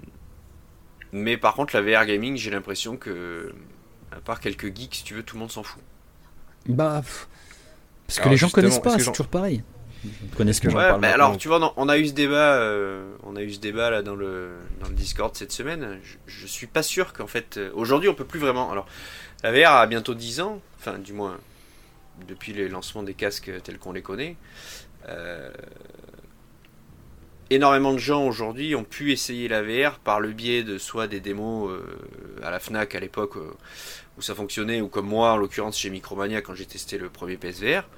mais par contre, la V R gaming, j'ai l'impression que, à part quelques geeks, si tu veux, tout le monde s'en fout. Bah, pff, parce que Alors, les gens justement, connaissent pas, est-ce que c'est j'en- toujours pareil. Ils connaissent que que j'en Ouais, parle bah maintenant. alors tu vois, non, on a eu ce débat, euh, on a eu ce débat là dans le dans le Discord cette semaine. Je, je suis pas sûr qu'en fait, euh, aujourd'hui, on peut plus vraiment. Alors, la V R a bientôt dix ans, enfin, du moins depuis le lancement des casques tels qu'on les connaît. Euh, énormément de gens aujourd'hui ont pu essayer la V R par le biais de soit des démos euh, à la Fnac à l'époque euh, où ça fonctionnait, ou comme moi en l'occurrence chez Micromania quand j'ai testé le premier P S V R.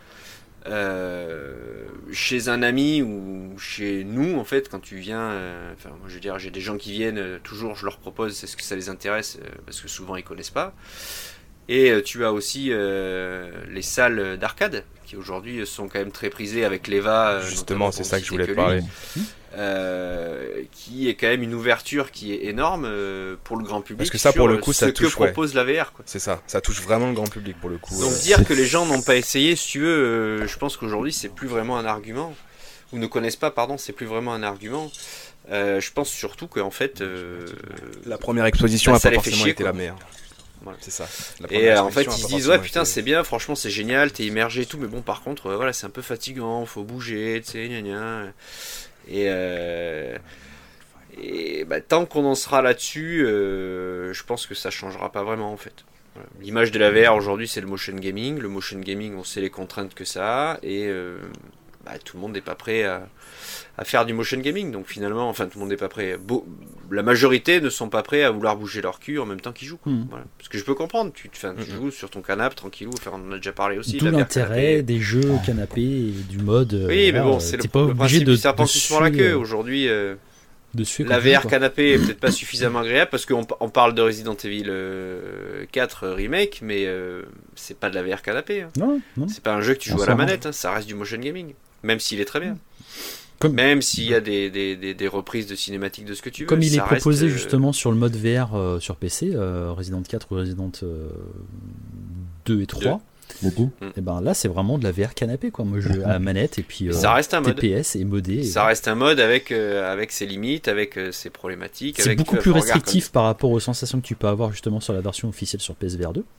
Euh, chez un ami ou chez nous en fait quand tu viens euh, enfin moi je veux dire j'ai des gens qui viennent euh, toujours je leur propose est-ce que ça les intéresse euh, parce que souvent ils connaissent pas et euh, tu as aussi euh, les salles d'arcade qui aujourd'hui sont quand même très prisées avec l'Eva euh, Justement, notamment c'est pour ça ne que je citer voulais te lui, parler. euh, qui est quand même une ouverture qui est énorme euh, pour le grand public Parce que ça, sur, pour le coup, ce ça que touche, ouais. propose la V R quoi. C'est ça, ça touche vraiment le grand public pour le coup. Donc euh. dire que les gens n'ont pas essayé, si tu veux, euh, je pense qu'aujourd'hui c'est plus vraiment un argument, ou ne connaissent pas, pardon, c'est plus vraiment un argument. Euh, je pense surtout qu'en fait, euh, La première exposition bah, a ça pas les fait forcément chier, été quoi. la meilleure. Voilà. C'est ça. La Et première euh, en fait exposition ils a se pas disent ouais forcément putain été- c'est bien, franchement c'est génial, t'es immergé et tout, mais bon par contre euh, voilà c'est un peu fatigant, faut bouger, tu sais, gna gna. Et, euh, et bah, tant qu'on en sera là-dessus, euh, je pense que ça changera pas vraiment en fait. Voilà. L'image de la V R aujourd'hui c'est le motion gaming. Le motion gaming on sait les contraintes que ça a et euh, bah, tout le monde n'est pas prêt à, à faire du motion gaming. Donc finalement, enfin tout le monde n'est pas prêt. Beau, la majorité ne sont pas prêts à vouloir bouger leur cul en même temps qu'ils jouent. Quoi. Mmh. Voilà. Parce que je peux comprendre, tu, tu Mmh. joues sur ton canapé tranquillou, enfin, on en a déjà parlé aussi. D'où la V R l'intérêt canapé. des jeux canapé et du mode. euh, Oui, mais voilà, bon, c'est t'es le, pas le obligé principe de, du serpent de qui se mord la suer, queue. euh, Aujourd'hui, euh, de suer la comme V tu R veux, quoi. canapé est peut-être pas suffisamment agréable parce qu'on on parle de Resident Evil euh, quatre remake, mais euh, c'est pas de la V R canapé. Hein. Non, non. C'est pas un jeu que tu joues Non, à la ça va. manette, hein, ça reste du motion gaming. Même s'il est très bien. Comme- Même s'il y a des, des, des, des reprises de cinématiques de ce que tu veux. Comme il est ça reste, proposé euh, justement sur le mode V R euh, sur P C, euh, Resident quatre ou Resident euh, deux et trois, Les deux. et ben là c'est vraiment de la V R canapé quoi. Moi je à la manette et puis euh, ça reste un T mode. P S et modé. et- Ça reste un mode avec, euh, avec ses limites, avec euh, ses problématiques. C'est avec, beaucoup tu vois, plus faut regarder restrictif par rapport aux sensations que tu peux avoir justement sur la version officielle sur P S V R deux.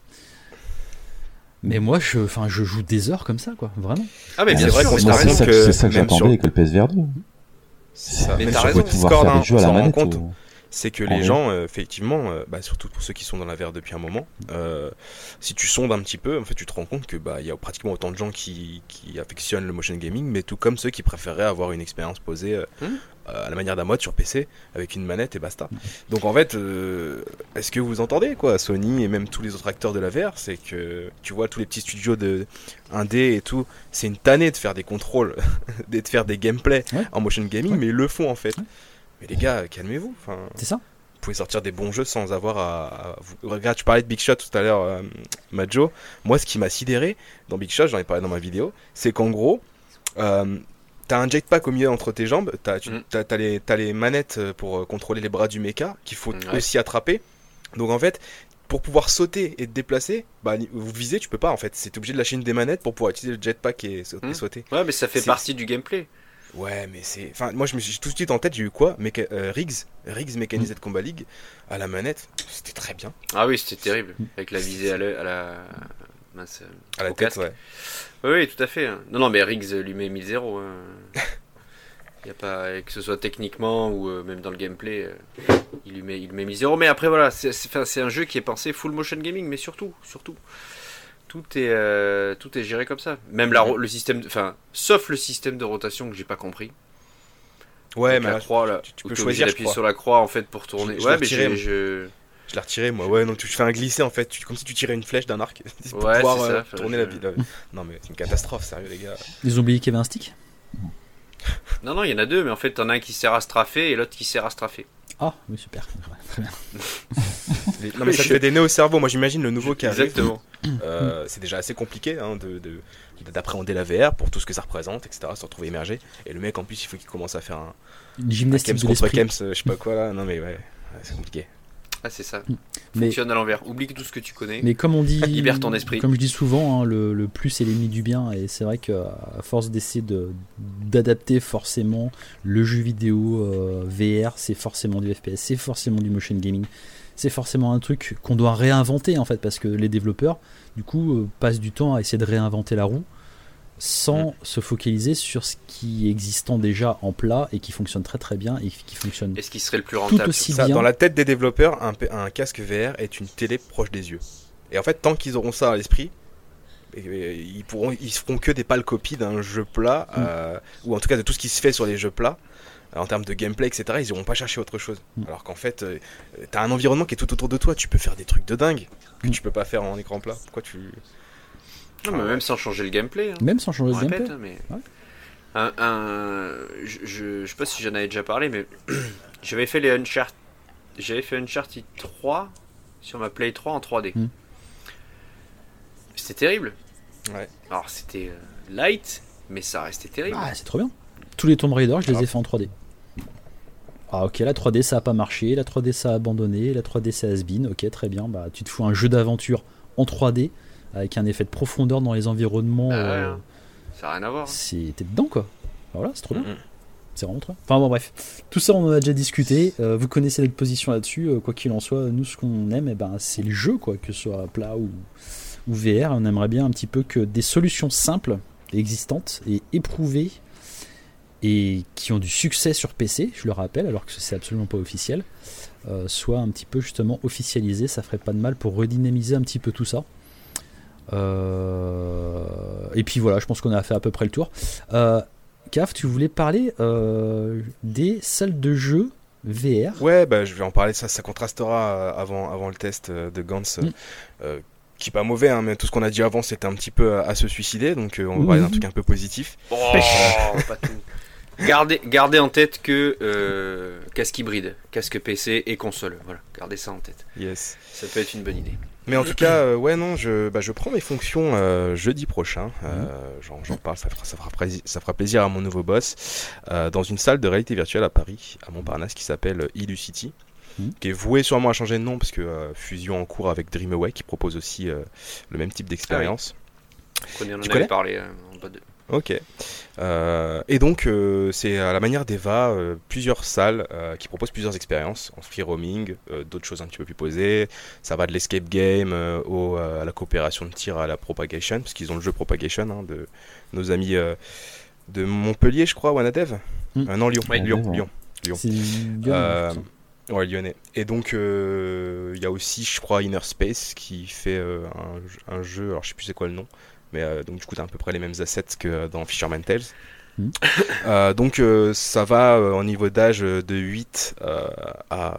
Mais moi je, enfin, je joue des heures comme ça quoi, vraiment. comme- Ah, mais bien c'est vrai sûr, qu'on mais se t'as rend raison. C'est ça, que que- c'est ça que même j'attendais sur- avec le P S V R deux. C'est ça. Mais Même t'as sur raison. le pouvoir Discord, faire hein, des jeux on à la s'en rend manette. compte. euh, C'est que En les vrai. gens, euh, effectivement, euh, bah, surtout pour ceux qui sont dans la V R depuis un moment, euh, si tu sondes un petit peu, en fait, tu te rends compte que bah il y a pratiquement autant de gens qui, qui affectionnent le motion gaming, mais tout comme ceux qui préféreraient avoir une expérience posée euh, Mmh. euh, à la manière d'un mode sur P C avec une manette et basta. Donc en fait, euh, est-ce que vous entendez quoi, Sony et même tous les autres acteurs de la V R, c'est que tu vois tous les petits studios de indé et tout, c'est une tannée de faire des contrôles, de faire des gameplays Ouais. en motion gaming, Ouais. mais ils le font en fait. Ouais. Mais les gars, calmez-vous. Enfin, C'est ça. vous pouvez sortir des bons jeux sans avoir à, à vous... Regarde, tu parlais de Big Shot tout à l'heure, euh, Majo. Moi, ce qui m'a sidéré dans Big Shot, j'en ai parlé dans ma vidéo, c'est qu'en gros, euh, t'as un jetpack au milieu entre tes jambes, t'as, tu, Mm. t'as, t'as les, t'as les manettes pour euh, contrôler les bras du mecha qu'il faut Ouais. aussi attraper. Donc en fait, pour pouvoir sauter et te déplacer, bah, vous visez, tu peux pas en fait. C'est obligé de lâcher une des manettes pour pouvoir utiliser le jetpack et, sa- et Mm. sauter. Ouais, mais ça fait C'est- partie du gameplay. Ouais, mais c'est. Enfin, moi, je me suis tout de suite en tête, j'ai eu quoi Méca- euh, Riggs, Riggs Mechanised Combat League, à la manette, c'était très bien. Ah oui, c'était terrible. Avec la visée à, l'œil- à la. Mince, euh, À la au tête, casque. ouais. Oui, oui, tout à fait. hein. Non, non, mais Riggs lui met mille zéro. Hein. Y a pas, que ce soit techniquement ou euh, même dans le gameplay, euh, il lui met, il met mille zéro. Mais après, voilà, c'est, c'est, enfin, c'est un jeu qui est pensé full motion gaming, mais surtout, surtout. Tout est, euh, tout est géré comme ça. Même la, ro- le système, de- enfin, sauf le système de rotation que j'ai pas compris. Ouais, Avec mais la là, croix, là, tu- tu où peux t'es obligé choisir, je d'appuyer crois. sur la croix en fait pour tourner. Je- je ouais, l'ai mais retiré, j'ai, moi. je, je l'ai retiré, moi. Ouais, non, tu fais un glisser en fait, tu, comme si tu tirais une flèche d'un arc. pour Ouais, pouvoir c'est ça, euh, enfin, tourner je- la ville. Non, mais c'est une catastrophe, sérieux, les gars. Ils ont oublié qu'il y avait un stick. Non, non, il y en a deux, mais en fait, t'en as un qui sert à strafer et l'autre qui sert à strafer. Ah oui super. Très bien. Les des... Non mais ça te fait des nœuds au cerveau. Moi j'imagine le nouveau qui arrive. Exactement. Euh, c'est déjà assez compliqué hein, de, de, d'appréhender la V R pour tout ce que ça représente, et cetera. Se retrouver immergé. Et le mec en plus il faut qu'il commence à faire un, une gymnastique un de Kems contre l'esprit. Kems, je sais pas quoi là. Non mais ouais, ouais c'est compliqué. Ah c'est ça. Mais, Fonctionne à l'envers. Oublie tout ce que tu connais. mais comme on dit, libère ton esprit. Comme je dis souvent, hein, le, le plus est l'ennemi du bien. Et c'est vrai qu'à force d'essayer de, d'adapter forcément le jeu vidéo euh, V R, c'est forcément du F P S, c'est forcément du motion gaming. C'est forcément un truc qu'on doit réinventer en fait, parce que les développeurs du coup euh, passent du temps à essayer de réinventer la roue sans mmh. se focaliser sur ce qui est existant déjà en plat et qui fonctionne très très bien et qui fonctionne et ce qui serait le plus rentable tout aussi ça, bien. Dans la tête des développeurs, un, un casque V R est une télé proche des yeux. Et en fait, tant qu'ils auront ça à l'esprit, ils pourront, ils feront que des pâles copies d'un jeu plat, mmh. euh, ou en tout cas de tout ce qui se fait sur les jeux plats. En termes de gameplay, et cetera, ils n'iront pas chercher autre chose. Mmh. Alors qu'en fait, euh, t'as un environnement qui est tout autour de toi. Tu peux faire des trucs de dingue que mmh. tu peux pas faire en écran plat. Pourquoi tu... Non, mais même sans changer le gameplay. Hein. Même sans changer le répète, gameplay. Hein, mais... ouais. un, un... Je, je, je sais pas si j'en avais déjà parlé, mais j'avais fait les Uncharted. J'avais fait Uncharted trois sur ma Play trois en trois D. Mmh. C'était terrible. Ouais. Alors c'était euh, light, mais ça restait terrible. Ah, c'est trop bien. Tous les Tomb Raider, je les ai fait en trois D. Ah ok, la trois D ça a pas marché, la trois D ça a abandonné, la trois D c'est has-been, ok très bien, bah tu te fous un jeu d'aventure en trois D avec un effet de profondeur dans les environnements. Ah ouais, euh, hein. Ça n'a rien à voir. Hein. C'est... T'es dedans quoi. Voilà, c'est trop bien. Mm-hmm. C'est vraiment trop bien. Enfin bon bref, tout ça on en a déjà discuté, euh, vous connaissez notre position là-dessus, euh, quoi qu'il en soit, nous ce qu'on aime, eh ben, c'est le jeu quoi, que ce soit plat ou, ou V R, on aimerait bien un petit peu que des solutions simples, existantes et éprouvées, et qui ont du succès sur P C, je le rappelle, alors que c'est absolument pas officiel, euh, soit un petit peu justement officialisé, ça ferait pas de mal pour redynamiser un petit peu tout ça. Euh... Et puis voilà, je pense qu'on a fait à peu près le tour. Euh, Caf, tu voulais parler euh, des salles de jeu V R. Ouais, bah, je vais en parler, ça, ça contrastera avant, avant le test de Gantz. Mm. Euh, qui est pas mauvais, hein, mais tout ce qu'on a dit avant c'était un petit peu à, à se suicider, donc euh, on va mmh. parler d'un truc un peu positif. Oh, pas tout. Gardez, gardez en tête que euh, casque hybride, casque P C et console, voilà, gardez ça en tête. Yes. Ça peut être une bonne idée. Mais en tout cas, euh, ouais non, je, bah, je prends mes fonctions euh, jeudi prochain, euh, mmh. j'en, j'en parle, ça fera, ça, fera plaisir, ça fera plaisir à mon nouveau boss, euh, dans une salle de réalité virtuelle à Paris, à Montparnasse, qui s'appelle Illucity. Mmh. Qui est voué sûrement à changer de nom parce que euh, fusion en cours avec Dreamaway qui propose aussi euh, le même type d'expérience. Ah oui. On en avait parlé euh, en bas de... Ok. Euh, et donc euh, c'est à la manière d'Eva euh, plusieurs salles euh, qui proposent plusieurs expériences en free roaming, euh, d'autres choses un petit peu plus posées. Ça va de l'escape game euh, au, euh, à la coopération de tir, à la propagation, parce qu'ils ont le jeu propagation hein, de nos amis euh, de Montpellier, je crois, ou Anadev. Mmh. Euh, non, Lyon. Ouais, Lyon, Lyon. Lyon. Lyon. C'est Lyon. Euh, Ouais, lyonnais. Et donc, il euh, y a aussi, je crois, Inner Space qui fait euh, un, un jeu, alors je sais plus c'est quoi le nom, mais euh, donc du coup, t'as à peu près les mêmes assets que dans Fisherman Tales. Mmh. Euh, donc, euh, ça va euh, en niveau d'âge de huit euh, à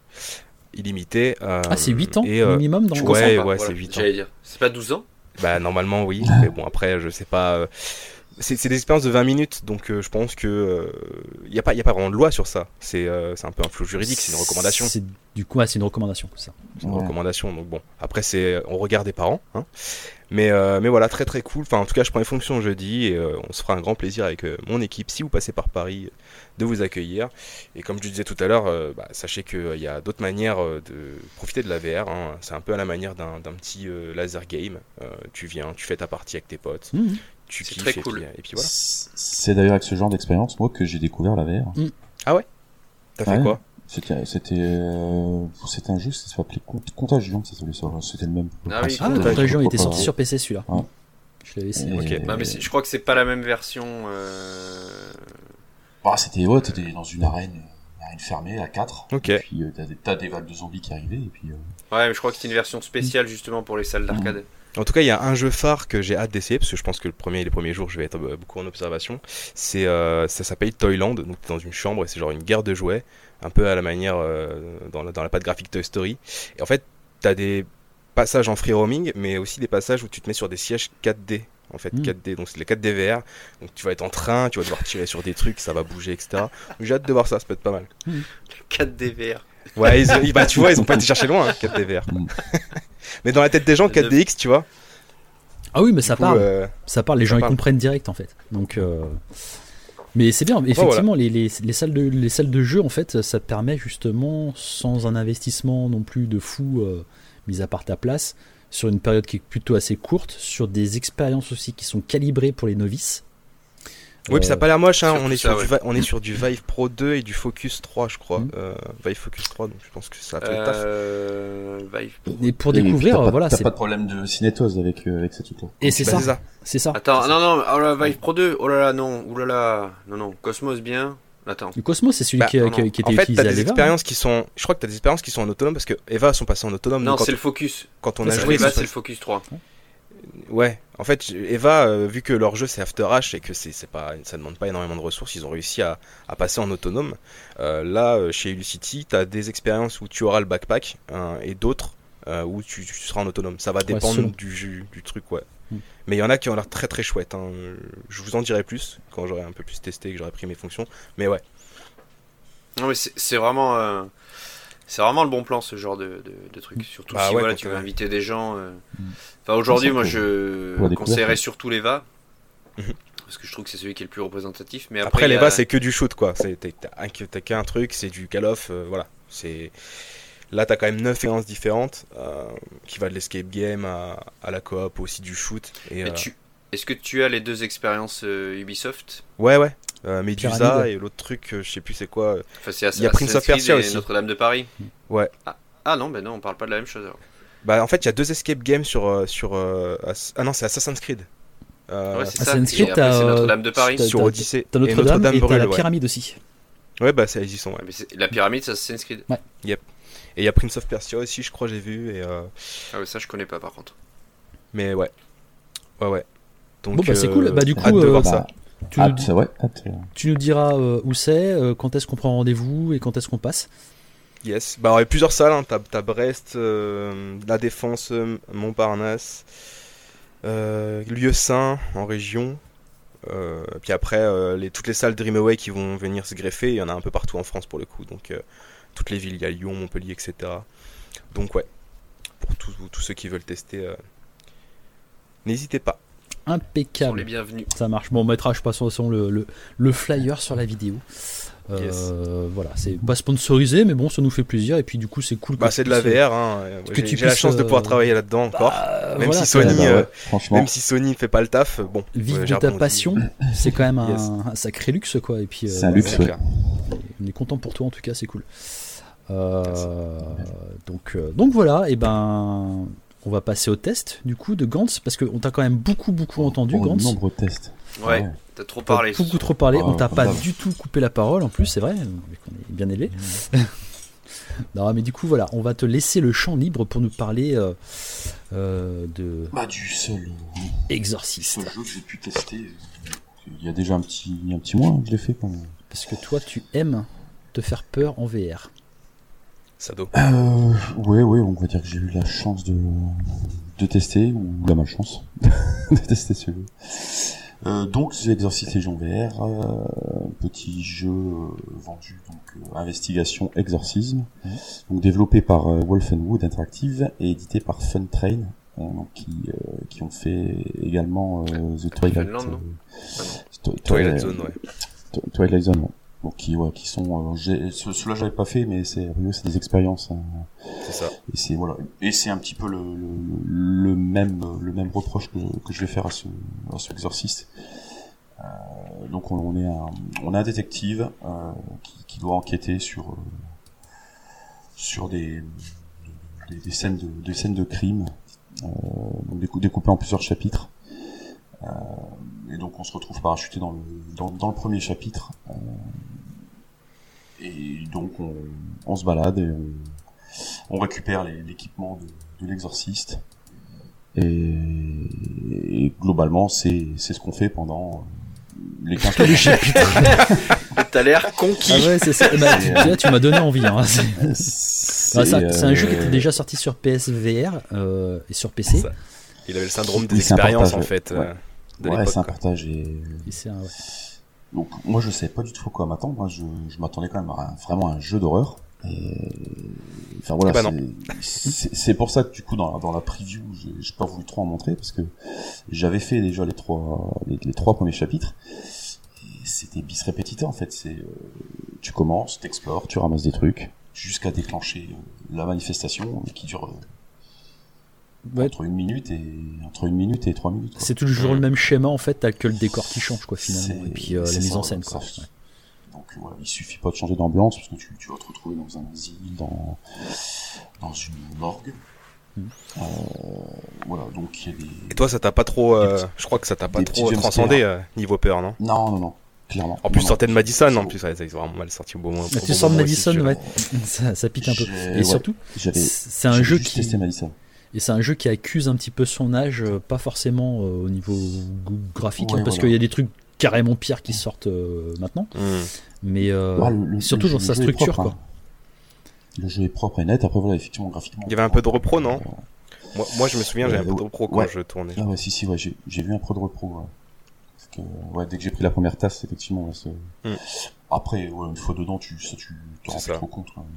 illimité. Euh, ah, c'est huit ans et, euh, minimum dans le Ouais, pas, ouais, voilà, c'est huit ans. J'allais dire, c'est pas douze ans? Bah, normalement, oui, mais bon, après, je sais pas. Euh, C'est, c'est des expériences de vingt minutes, donc euh, je pense que il euh, n'y a pas, y a pas vraiment de loi sur ça. C'est, euh, c'est un peu un flou juridique, c'est une recommandation. C'est, du coup, ouais, c'est une recommandation, ça. C'est une Ouais. recommandation, donc bon. Après, c'est, on regarde des parents, hein. Mais, euh, mais voilà, très très cool. Enfin, en tout cas, je prends les fonctions jeudi et euh, on se fera un grand plaisir avec euh, mon équipe, si vous passez par Paris, de vous accueillir. Et comme je disais tout à l'heure, euh, bah, sachez qu'il euh, y a d'autres manières euh, de profiter de la V R. Hein. C'est un peu à la manière d'un, d'un petit euh, laser game. Euh, tu viens, tu fais ta partie avec tes potes. Mmh. Tu C'est kiffes très et cool. puis, et puis voilà. C'est d'ailleurs avec ce genre d'expérience, moi, que j'ai découvert la V R. T'as fait Ouais. quoi? C'était, c'était, euh, c'était un jeu, ça s'appelait Cont- Contagion, ça s'appelait ça. C'était le même. Ah oui, Ah, Contagion, Contagion était pourquoi sorti pas. sur P C celui-là. Ouais. Je l'avais essayé. Et- Ok. Non, mais c'est- je crois que c'est pas la même version. Euh... Bah, c'était, ouais, t'étais dans une arène, une arène fermée à quatre. Ok. Et puis, euh, t'as des tas des vagues de zombies qui arrivaient, et puis, euh, Ouais, mais je crois que c'est une version spéciale justement pour les salles d'arcade. En tout cas, il y a un jeu phare que j'ai hâte d'essayer parce que je pense que le premier, les premiers jours, je vais être euh, beaucoup en observation. C'est, euh, ça s'appelle Toyland. Donc, t'es dans une chambre et c'est genre une guerre de jouets, un peu à la manière euh, dans, la, dans la patte graphique Toy Story. Et en fait, t'as des passages en free roaming, mais aussi des passages où tu te mets sur des sièges quatre D. En fait, Mm. quatre D, donc c'est les quatre D V R. Donc tu vas être en train, tu vas devoir tirer sur des trucs, ça va bouger, et cetera. Donc j'ai hâte de voir ça, ça peut être pas mal. quatre D V R. Ouais, ils, ils, bah tu vois, ils ont pas été chercher loin, hein, quatre D V R. Mais dans la tête des gens, quatre D X, tu vois. Ah oui, mais ça coup, parle. euh, Ça parle, les gens ils parle. comprennent direct en fait. Donc, euh... mais c'est bien. Effectivement, voilà. les, les, les salles de les salles de jeu en fait, ça te permet justement, sans un investissement non plus de fou, euh, mis à part ta place, sur une période qui est plutôt assez courte, sur des expériences aussi qui sont calibrées pour les novices. Oui, puis ça a pas l'air moche, hein. on, est ça, sur ouais. du, on est sur du Vive Pro deux et du Focus trois, je crois. Mm. Euh, Vive Focus trois, donc je pense que ça a fait le taf. Euh, Vive. Et pour Et découvrir, puis, t'as pas, voilà, t'as c'est pas de problème de cinétose avec avec cette truc-là. et c'est Bah, ça, c'est ça. c'est ça. Attends, non, non, oh là, Vive Pro deux, oh là là, non, oh là là, non, non, Cosmos bien. Attends. Le Cosmos, c'est celui Bah, qui, non, qui, non. qui était En fait, utilisé t'as à des l'E V A. expériences qui sont. Je crois que t'as des expériences qui sont en autonome parce que Eva sont passées en autonome. Non, donc quand, c'est le Focus. quand on Ça, a c'est joué. Eva, sur- c'est le Focus trois. Ouais, en fait, Eva, euh, vu que leur jeu c'est After H et que c'est, c'est pas, ça demande pas énormément de ressources, ils ont réussi à, à passer en autonome. Euh, là, euh, chez Ulicity, t'as des expériences où tu auras le backpack hein, et d'autres euh, où tu, tu seras en autonome. Ça va dépendre selon. du, jeu- du truc, ouais. Mm. Mais il y en a qui ont l'air très très chouettes. Hein. Je vous en dirai plus quand j'aurai un peu plus testé et que j'aurai pris mes fonctions. Mais ouais. Non, mais c'est c'est vraiment, euh, c'est vraiment le bon plan, ce genre de, de, de truc. Surtout Bah si ouais, voilà, quand tu on- veux inviter des gens. euh. Mm. Enfin, aujourd'hui, Ah, ça, moi, pour- je pour la découverte, conseillerais ouais. surtout l'Eva. Mhm. Parce que je trouve que c'est celui qui est le plus représentatif. Mais après, Après, il y les a- bas, c'est que du shoot, quoi. C'est, t'as, t'as un- t'as qu'un truc, c'est du Call of, euh, voilà. C'est... Là, t'as quand même neuf expériences différentes, euh, qui va de l'escape game à, à la coop, aussi du shoot. Et, Mais euh, tu... Est-ce que tu as les deux expériences euh, Ubisoft? Ouais, ouais. Euh, Medusa Pyramide. et l'autre truc, euh, je sais plus c'est quoi. Enfin, c'est Il y a Prince of Assassin's Creed Persia et aussi. Notre-Dame de Paris. Ouais. Ah, ah non, ben non, on parle pas de la même chose. Alors. Bah, en fait, il y a deux escape games sur. euh, sur euh, Ass- ah non, c'est Assassin's Creed. Euh, Ouais, c'est ça. Assassin's Et Creed, après, t'as, c'est euh, Notre-Dame de Paris. t'as- sur t'as- Odyssey. T'as et Notre-Dame Notre-Dame et t'as brûle, la ouais. pyramide aussi. Ouais, bah, ça, ils y sont, ouais. Mais c'est- la pyramide, c'est Assassin's Creed. Et il y a Prince of Persia aussi, je crois, j'ai vu. Et, euh, Ah ouais, ça je connais pas par contre. Mais ouais. Ouais, ouais. Donc, Bon, bah, c'est euh, cool. Bah, du coup, hâte de euh, voir bah, ça. Tu nous, Hâte, ça, ouais, hâte, euh. tu nous diras euh, où c'est, euh, quand est-ce qu'on prend rendez-vous et quand est-ce qu'on passe. Yes. Bah, il y a plusieurs salles. Hein. T'as, t'as Brest, euh, La Défense, euh, Montparnasse, euh, Lieu-Saint en région. Euh, puis après, euh, les, toutes les salles Dreamaway qui vont venir se greffer. Il y en a un peu partout en France pour le coup. Donc, euh, toutes les villes, il y a Lyon, Montpellier, et cetera. Donc, ouais. Pour tous, tous ceux qui veulent tester, euh, n'hésitez pas. Ils sont Impeccable. les bienvenus. Ça marche. Bon, on mettra, je passe façon le, le, le flyer sur la vidéo. Euh, Yes. Voilà, c'est pas sponsorisé, mais bon, ça nous fait plaisir. Et puis, du coup, c'est cool. Bah, que c'est tu de la puisses- V R. Hein. que J'ai, tu j'ai la puisses, chance de pouvoir euh, travailler là-dedans encore. Bah, Même voilà, si Sony, ça- bah ouais, euh, franchement. Même si Sony fait pas le taf, bon. vivre euh, de j'ai ta rebondi. passion, c'est quand même un, Yes. un sacré luxe, quoi. Et puis, euh, C'est un luxe, C'est ouais. clair. on est content pour toi, en tout cas, c'est cool. Euh, donc, euh, donc voilà, et ben, on va passer au test du coup de Gantz parce qu'on t'a quand même beaucoup, beaucoup entendu, Pour Gantz. de nombreux tests. Ouais, Ouais. t'as trop T'as parlé. beaucoup trop parlé, Ah, on t'a pas grave. du tout coupé la parole en plus, c'est vrai, vu qu'on est bien élevé. Non, mais du coup, voilà, on va te laisser le champ libre pour nous parler euh, euh, de Bah, du seul, euh, Exorcist. seul jeu que j'ai pu tester. euh, Il y a déjà un petit, un petit mois que je l'ai fait quand même. Parce que toi, tu aimes te faire peur en V R. Sado. Euh, ouais, ouais, on va dire que j'ai eu la chance de, de tester, ou la malchance de tester ce jeu. Euh, donc, c'est Exorcist Légion V R, euh, petit jeu euh, vendu, donc euh, investigation exorcisme, Mhm. donc développé par euh, Wolfenwood Interactive et édité par Fun Train, euh, donc, qui, euh, qui ont fait également euh, The Twilight, Funland, non euh, Ah non. Twi- Twilight Twi- Zone, ouais. Twi- Twilight Zone, ouais. Donc, qui, ouais, qui sont, euh, j'ai, ce- ceux-là j'avais pas fait, mais c'est, c'est des expériences, hein. C'est ça. Et c'est voilà, et c'est un petit peu le, le, le même le même reproche que, que je vais faire à ce à ce exorciste. Euh, donc on, on est un on a un détective euh, qui, qui doit enquêter sur euh, sur des, des des scènes de des scènes de crime, euh, donc décou- découpées en plusieurs chapitres. Euh, et donc on se retrouve parachuté dans le dans, dans le premier chapitre. Euh, et donc on, on se balade et on on récupère les, l'équipement de, de l'exorciste et, et globalement c'est c'est ce qu'on fait pendant les quinze premiers chapitres. T'as l'air conquis. Ah ouais, c'est ça. Eh ben, tu, tu vois, tu m'as donné envie. Hein. C'est, C'est, Ah, ça- c'est un jeu qui euh, était déjà sorti sur P S V R euh, et sur P C. Ça. Il avait le syndrome des Oui, c'est un expériences partage, en fait. ouais. euh, de ouais, l'époque, c'est un quoi. partage et Et c'est un- ouais. donc moi je sais pas du tout quoi m'attendre. Moi je, je m'attendais quand même à un- vraiment à un jeu d'horreur. Et enfin voilà, Eh ben c'est, c'est, c'est pour ça que du coup dans, dans la preview, j'ai, j'ai pas voulu trop en montrer parce que j'avais fait déjà les trois les, les trois premiers chapitres. Et c'était bis repetita en fait. C'est euh, tu commences, t'explores, tu ramasses des trucs jusqu'à déclencher euh, la manifestation qui dure euh, Ouais. entre une minute et entre une minute et trois minutes. Quoi. C'est toujours le même schéma en fait, t'as que le décor qui change quoi finalement, C'est- et puis euh, c'est la mise ça, en scène ça. quoi. Ouais. Donc euh, voilà, il suffit pas de changer d'ambiance parce que tu, tu vas te retrouver dans un asile, dans dans une morgue. Mm. Euh, voilà, donc il y a des. Et toi, ça t'a pas trop. euh, Des petits- je crois que ça t'a pas des trop petits transcendé jumpscares. euh, niveau peur, non? Non, non, non, clairement. En plus, non, sortait de non, Madison, c'est- en plus, ouais, ça, ils ont vraiment mal sorti au bon moment. Ah, au tu bon sors de moment aussi, Madison, ce jeu. ouais, ça, ça pique un peu. J'ai- Et ouais, surtout, j'avais, c'est un j'avais jeu juste qui, testé Madison. et c'est un jeu qui accuse un petit peu son âge, euh, pas forcément euh, au niveau g- graphique, Ouais, hein, parce voilà. qu'il y a des trucs carrément pires qui sortent euh, maintenant, Hmm. mais euh, Ouais, le- le- surtout le dans jeu- sa le jeu est structure propre, quoi. hein. Le jeu est propre et net. Après voilà, effectivement, graphiquement. Il y avait un peu de repro, non Euh, Moi, moi, je me souviens, j'ai un Euh, peu de repro quand ouais. je tournais. Ah ouais, si, si, ouais, j'ai, j'ai vu un peu de repro, ouais. Parce que, ouais, dès que j'ai pris la première tasse, effectivement, ouais, c'est... Mm. Après, ouais, une fois dedans, tu, ça, tu te rends C'est plus ça. trop compte, hein.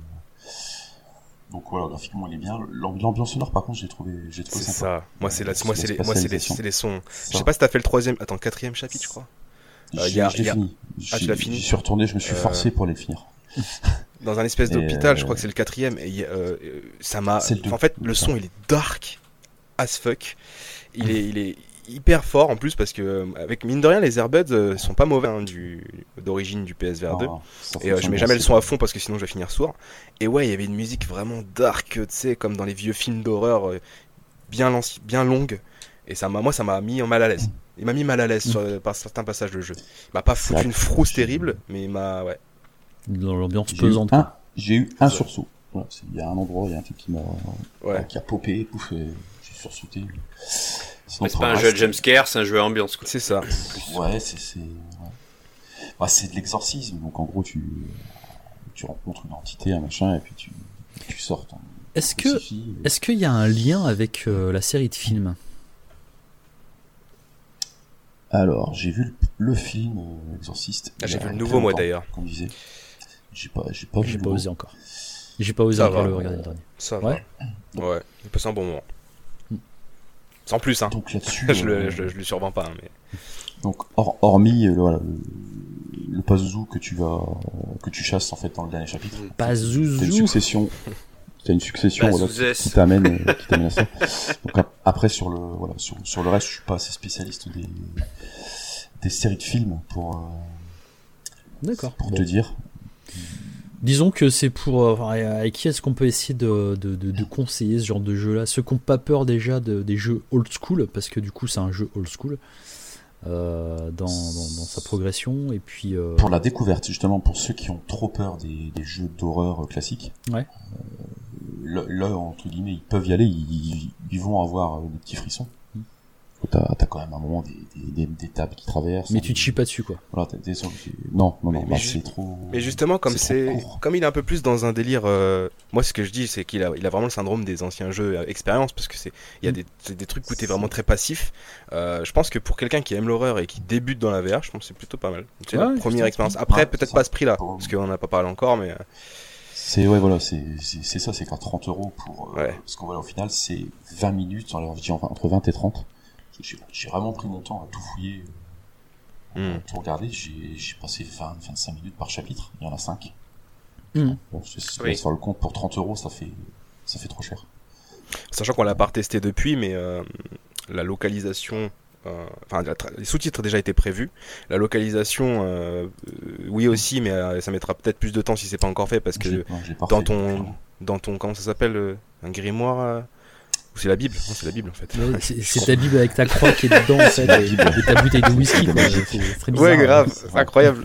Donc voilà, graphiquement, il est bien. L'ambi- L'ambiance sonore, par contre, j'ai trouvé, j'ai trouvé C'est sympa. ça. Moi, c'est la, C'est moi, la c'est les, moi, c'est les, spatialisation. c'est les sons. Ça. Je sais pas si t'as fait le troisième, attends, quatrième chapitre, je crois. Euh, J'ai- y a- je l'ai y a- fini. Ah, tu J'y- l'as fini J'y suis retourné, je me suis Euh, forcé pour aller le finir. Dans un espèce Et, d'hôpital, euh, je crois que c'est le quatrième, et euh, euh, ça m'a. C'est le deux. En fait, le son, il est dark as fuck. Il est, il est hyper fort en plus parce que, euh, avec mine de rien, les Airbuds euh, sont pas mauvais hein, du, d'origine du P S V R deux. Ah, ça Et euh, je fonctionne mets bien, jamais le c'est- son à fond parce que sinon je vais finir sourd. Et ouais, il y avait une musique vraiment dark, tu sais, comme dans les vieux films d'horreur, euh, bien, lanci- bien longue. Et ça m'a, moi, ça m'a mis en mal à l'aise. Il m'a mis mal à l'aise sur, euh, par certains passages de jeu. Il m'a pas foutu vrai une que frousse j'ai- terrible, mais il m'a, ouais. Dans l'ambiance J'ai eu pesante. quoi. un, j'ai eu un Ouais. sursaut. Voilà, c'est- il y a un endroit, il y a un truc qui m'a, Ouais. qui a popé, pouf, et j'ai sursauté. Sinon, Mais c'est pour pas un le jeu de reste, jumpscare, c'est un jeu ambiance quoi. C'est ça. Ouais, c'est, c'est, ouais. Bah, c'est de l'exorcisme. Donc, en gros, tu, tu rencontres une entité, un machin, et puis tu, tu sors ton Est-ce que, crucifix, et- est-ce qu'il y a un lien avec euh, la série de films? Alors, j'ai vu le, le film euh, Exorciste. Ah, j'ai il y a vu le très nouveau, moi, longtemps, d'ailleurs. Comme je disais. J'ai pas, j'ai pas vu J'ai le pas nouveau. osé encore. J'ai pas osé Ça encore va. le regarder le dernier. Ça Ouais. va. Ouais. J'ai passé un bon moment. Mm. Sans plus, hein. Donc là-dessus, je, euh, le, je, je lui survends pas, hein, mais. donc hor- hormis euh, le, voilà, le, le Pazuzu que tu vas, que tu chasses en fait dans le dernier chapitre. Mm. Pas T'as une Zouzou. succession, t'as une succession voilà, Bazouzès. qui, qui t'amène, euh, qui t'amène à ça. Donc ap- après sur le, voilà, sur, sur le reste, je suis pas assez spécialiste des, des séries de films pour, euh, D'accord. pour Bon. te dire. Disons que c'est pour. euh, enfin, avec qui est-ce qu'on peut essayer de, de, de, de conseiller ce genre de jeu-là? Ceux qui n'ont pas peur déjà de, des jeux old school, parce que du coup c'est un jeu old school euh, dans, dans, dans sa progression. Et puis. euh, Pour la découverte, justement, pour ceux qui ont trop peur des, des jeux d'horreur euh, classiques. Ouais. Euh, là, là, entre guillemets, ils peuvent y aller, ils, ils vont avoir euh, des petits frissons. Mm. T'as, t'as quand même un moment des, des, des, des tables qui traversent. Mais des- tu te chies pas dessus, quoi. Voilà, t'as des sons qui- Non, non, Mais- non, mais bah, ju- c'est trop. Mais justement, comme c'est c'est, trop court. comme il est un peu plus dans un délire, euh, moi ce que je dis c'est qu'il a, il a vraiment le syndrome des anciens jeux euh, expérience parce que c'est, il y a des, c'est des trucs où t'es vraiment très passif. Euh, je pense que pour quelqu'un qui aime l'horreur et qui débute dans la V R, je pense que c'est plutôt pas mal. C'est Ouais, la ouais, première c'est expérience. ça. Après, Ouais, peut-être c'est pas à ça. ce prix-là, Pour- parce qu'on en a pas parlé encore, mais euh, C'est, ouais, voilà, c'est, c'est, c'est ça, c'est qu'à trente euros pour, euh, Ouais. parce qu'en voilà, au final, c'est vingt minutes, alors je dis enfin, entre vingt et trente. J'ai, j'ai vraiment pris mon temps à tout fouiller, euh, à Hmm. tout regarder. J'ai, j'ai passé vingt, vingt-cinq minutes par chapitre. Il y en a cinq. Mm. Bon, je je Oui. laisse faire le compte, pour trente euros, ça fait, ça fait trop cher. sachant qu'on l'a pas retesté depuis, mais euh, la localisation. euh, Enfin, la tra- les sous-titres ont déjà été prévus. La localisation, euh, euh, oui aussi, mais euh, ça mettra peut-être plus de temps si c'est pas encore fait parce Je l'ai que pas- je l'ai pas dans refait, ton, clairement. dans ton, comment ça s'appelle, euh, un grimoire, euh, ou c'est la Bible? Non, c'est la Bible en fait. Ouais, c'est, Je c'est comprends. ta Bible avec ta croix qui est dedans, en fait, la et, Bible. et ta bouteille de whisky, quoi. C'est, c'est très bizarre. Ouais, grave, hein. c'est incroyable.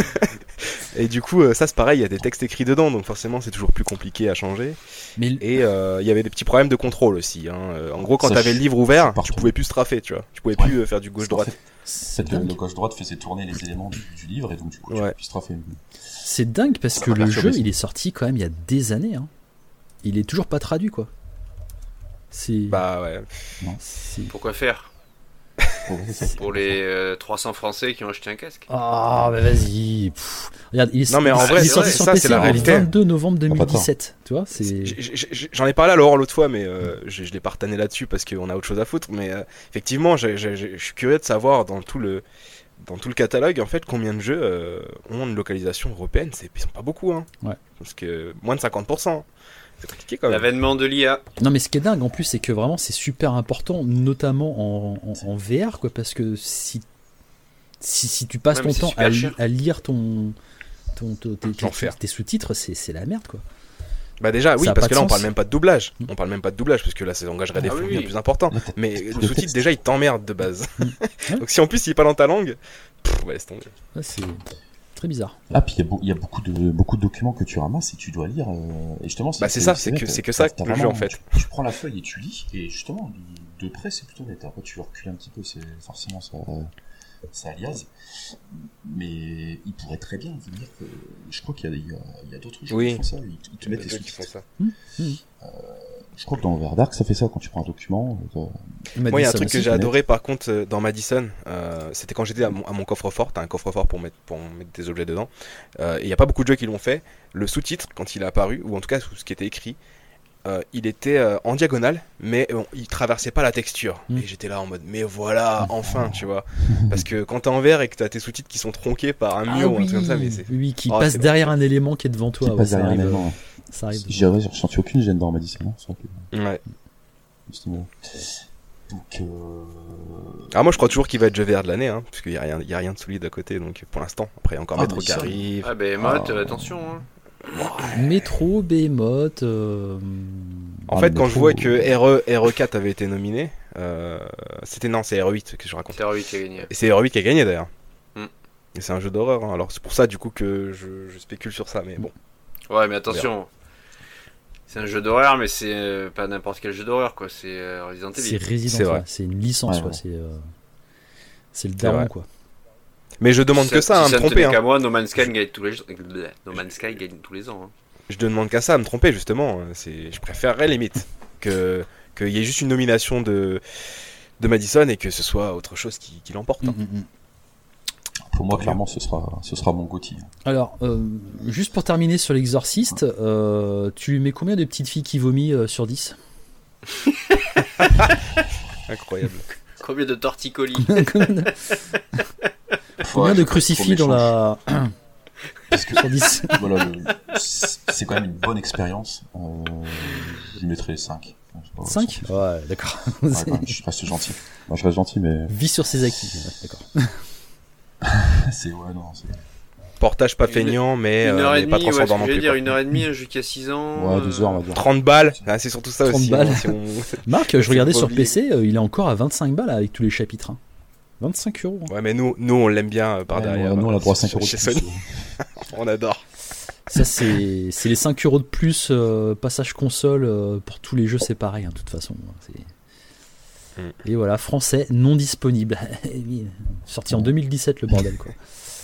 Et du coup, euh, ça c'est pareil, il y a des textes écrits dedans, donc forcément c'est toujours plus compliqué à changer. Mais Et euh, il y avait des petits problèmes de contrôle aussi. Hein. Euh, En gros, quand Ça, t'avais je le livre ouvert, partout. tu pouvais plus strafer, tu vois. Tu pouvais Ouais. plus euh, faire du gauche-droite. En fait, c'est le, le dingue. gauche-droite faisait tourner les éléments du, du livre, et donc du coup, Ouais. tu puisses trafer. C'est dingue parce Ça que m'a le perturbé, jeu, ça. il est sorti quand même il y a des années. Hein. Il est toujours pas traduit, quoi. C'est. Bah ouais. c'est- Pourquoi faire Ouais, c'est ça. Pour les euh, trois cents Français qui ont acheté un casque. Ah, bah vas-y. Pff. Regarde, il est, Non, mais en il vrai, est c'est sorti vrai, sur ça, P c'est C la le réalité. vingt-deux novembre deux mille dix-sept. Tu vois, c'est. J- j- j- J'en ai parlé à Laurent l'autre fois, mais euh, je, je l'ai pas retané là-dessus parce qu'on a autre chose à foutre. Mais euh, effectivement, j'ai- j'ai- j'ai- je suis curieux de savoir dans tout le, dans tout le catalogue, en fait, combien de jeux euh, ont une localisation européenne. C'est, ils sont pas beaucoup, hein. Ouais. Parce que moins de cinquante pour cent. C'est compliqué quand même. L'avènement de l'I A. Non, mais ce qui est dingue en plus, c'est que vraiment c'est super important, notamment en, en, en V R, quoi, parce que si, si, si tu passes Ouais, ton mais c'est temps super à, li- cher. à lire ton, ton, ton- tes, tes, L'enfer. tes sous-titres, c'est, c'est la merde, quoi. Bah déjà, oui, Ça a parce pas que de là, on sens. parle même pas de doublage. Mm. On parle même pas de doublage parce que là, ça engagerait des Ah flux oui, bien oui. plus importants. Ouais, t'as- Mais t'as le le sous-titre, texte. déjà, il t'emmerde de base. Ouais. Donc si en plus il est pas dans ta langue, pff, ouais, laisse tomber. Ouais, c'est très bizarre. Ah, puis il y, a beau- il y a beaucoup de, beaucoup de documents que tu ramasses et tu dois lire. euh, et justement, Bah, c'est ça, c'est que- c'est que ça, t'as le jeu, vraiment- en fait. Tu, tu prends la feuille et tu lis, et justement, de près, c'est plutôt net. Après, tu recules un petit peu, c'est forcément ça, ça aliase. Mais il pourrait très bien venir que. Je crois qu'il y a, il y a, il y a d'autres jeux Oui. qui font ça. Ils, ils te mettent les Ceux qui font sous-titres. ça. Je crois que dans Overdark, ça fait ça quand tu prends un document. euh, Moi, il y a un Madison truc que aussi. j'ai mais- adoré par contre euh, dans Madison, euh, c'était quand j'étais à mon, à mon coffre-fort. T'as un coffre-fort pour mettre, pour mettre des objets dedans. Euh, et il n'y a pas beaucoup de jeux qui l'ont fait. Le sous-titre, quand il est apparu, ou en tout cas sous ce qui était écrit, euh, il était euh, en diagonale, mais euh, il traversait pas la texture. Mm. Et j'étais là en mode, mais voilà, enfin, tu vois. Parce que quand t'es en vert et que t'as tes sous-titres qui sont tronqués par un Ah mur ou un oui, truc comme ça, mais c'est. oui, oui, qui Oh, passe c'est derrière bon. un élément qui est devant toi. Qui ouais, passe ça, derrière un arrive, élément. ça arrive. J'ai j'ai ressenti aucune gêne dans Madison. Non, c'est vrai que- Ouais. justement. Donc, euh... Alors moi je crois toujours qu'il va être jeu V R de l'année, hein, parce qu'il n'y a, rien- il y a rien de solide à côté, donc pour l'instant. Après il y a encore Ah, Metro mais qui ça- arrive. Ah, ben, Mott, Ah. euh, attention. Hein. Métro, Behemoth. euh, En Ah, fait mais quand je faut- vois que R E, R E quatre avait été nominé, euh, c'était non c'est R E huit que je raconte. C'est R huit qui a gagné. Et c'est R E huit qui a gagné d'ailleurs. Mm. Et c'est un jeu d'horreur, hein. Alors c'est pour ça du coup que je, je spécule sur ça, mais bon. Ouais, mais attention. C'est un jeu d'horreur, mais c'est euh, pas n'importe quel jeu d'horreur, quoi. C'est euh, Resident C'est Evil. Resident, C'est vrai. ouais, c'est une licence, Ouais, quoi. ouais. C'est, euh, c'est le C'est daron, vrai. quoi. Mais je demande Si que ça, à si me ne tromper. tenait Hein. qu'à moi, No Man's Sky gagne tous les bleh, No Man's Sky gagne tous les ans. Hein. Je demande qu'à ça, à me tromper justement. C'est, je préférerais limite que qu'il y ait juste une nomination de de Madison et que ce soit autre chose qui, qui l'emporte. hein. Mm, mm, mm. Pour moi, clairement, ce sera, ce sera mon Gotti. Alors, euh, juste pour terminer sur l'exorciste, euh, tu lui mets combien de petites filles qui vomit euh, sur dix? Incroyable. Combien de torticolis? Combien de, combien de crucifix dans la. Parce que sur dix? voilà, le- c'est quand même une bonne expérience. Euh, je lui mettrais cinq. cinq? Ouais, d'accord. Ouais, quand même, je reste gentil. Moi, je reste gentil, mais Vie sur ses acquis, ouais, d'accord. c'est ouais, non. c'est- Portage pas Une- feignant, mais Une euh, heure et mais pas demie, ouais, ce transcendant que non je veux plus. dire, quoi. une heure et demie, un jeu qui a six ans. Ouais, deux heures, on va dire. trente balles, ah, c'est surtout ça trente aussi. balles. hein, si on- Marc, je C'est regardais pas sur oublié. P C, euh, il est encore à vingt-cinq balles avec tous les chapitres. hein. vingt-cinq euros. Ouais, mais nous, nous on l'aime bien euh, par Ouais, derrière. nous, on a euh, droit à chez- cinq euros de chez plus. Sony. On adore. Ça, c'est c'est les cinq euros de plus, euh, passage console, euh, pour tous les jeux, c'est pareil, hein, de toute façon. C'est- Mm. Et voilà, français, non disponible. Oui, sorti en deux mille dix-sept, le bordel, quoi.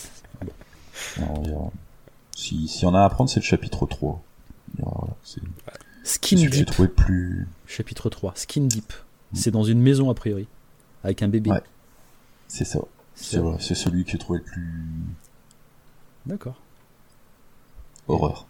Non, il y a- Si, s'il y en a à apprendre, c'est le chapitre trois. Il y aura- voilà, c'est Skin celui que j'ai Deep, trouvé plus. chapitre trois. Skin Deep. C'est dans une maison, a priori, avec un bébé. Ouais. C'est ça. C'est voilà, c'est celui que j'ai trouvé le plus D'accord. horreur.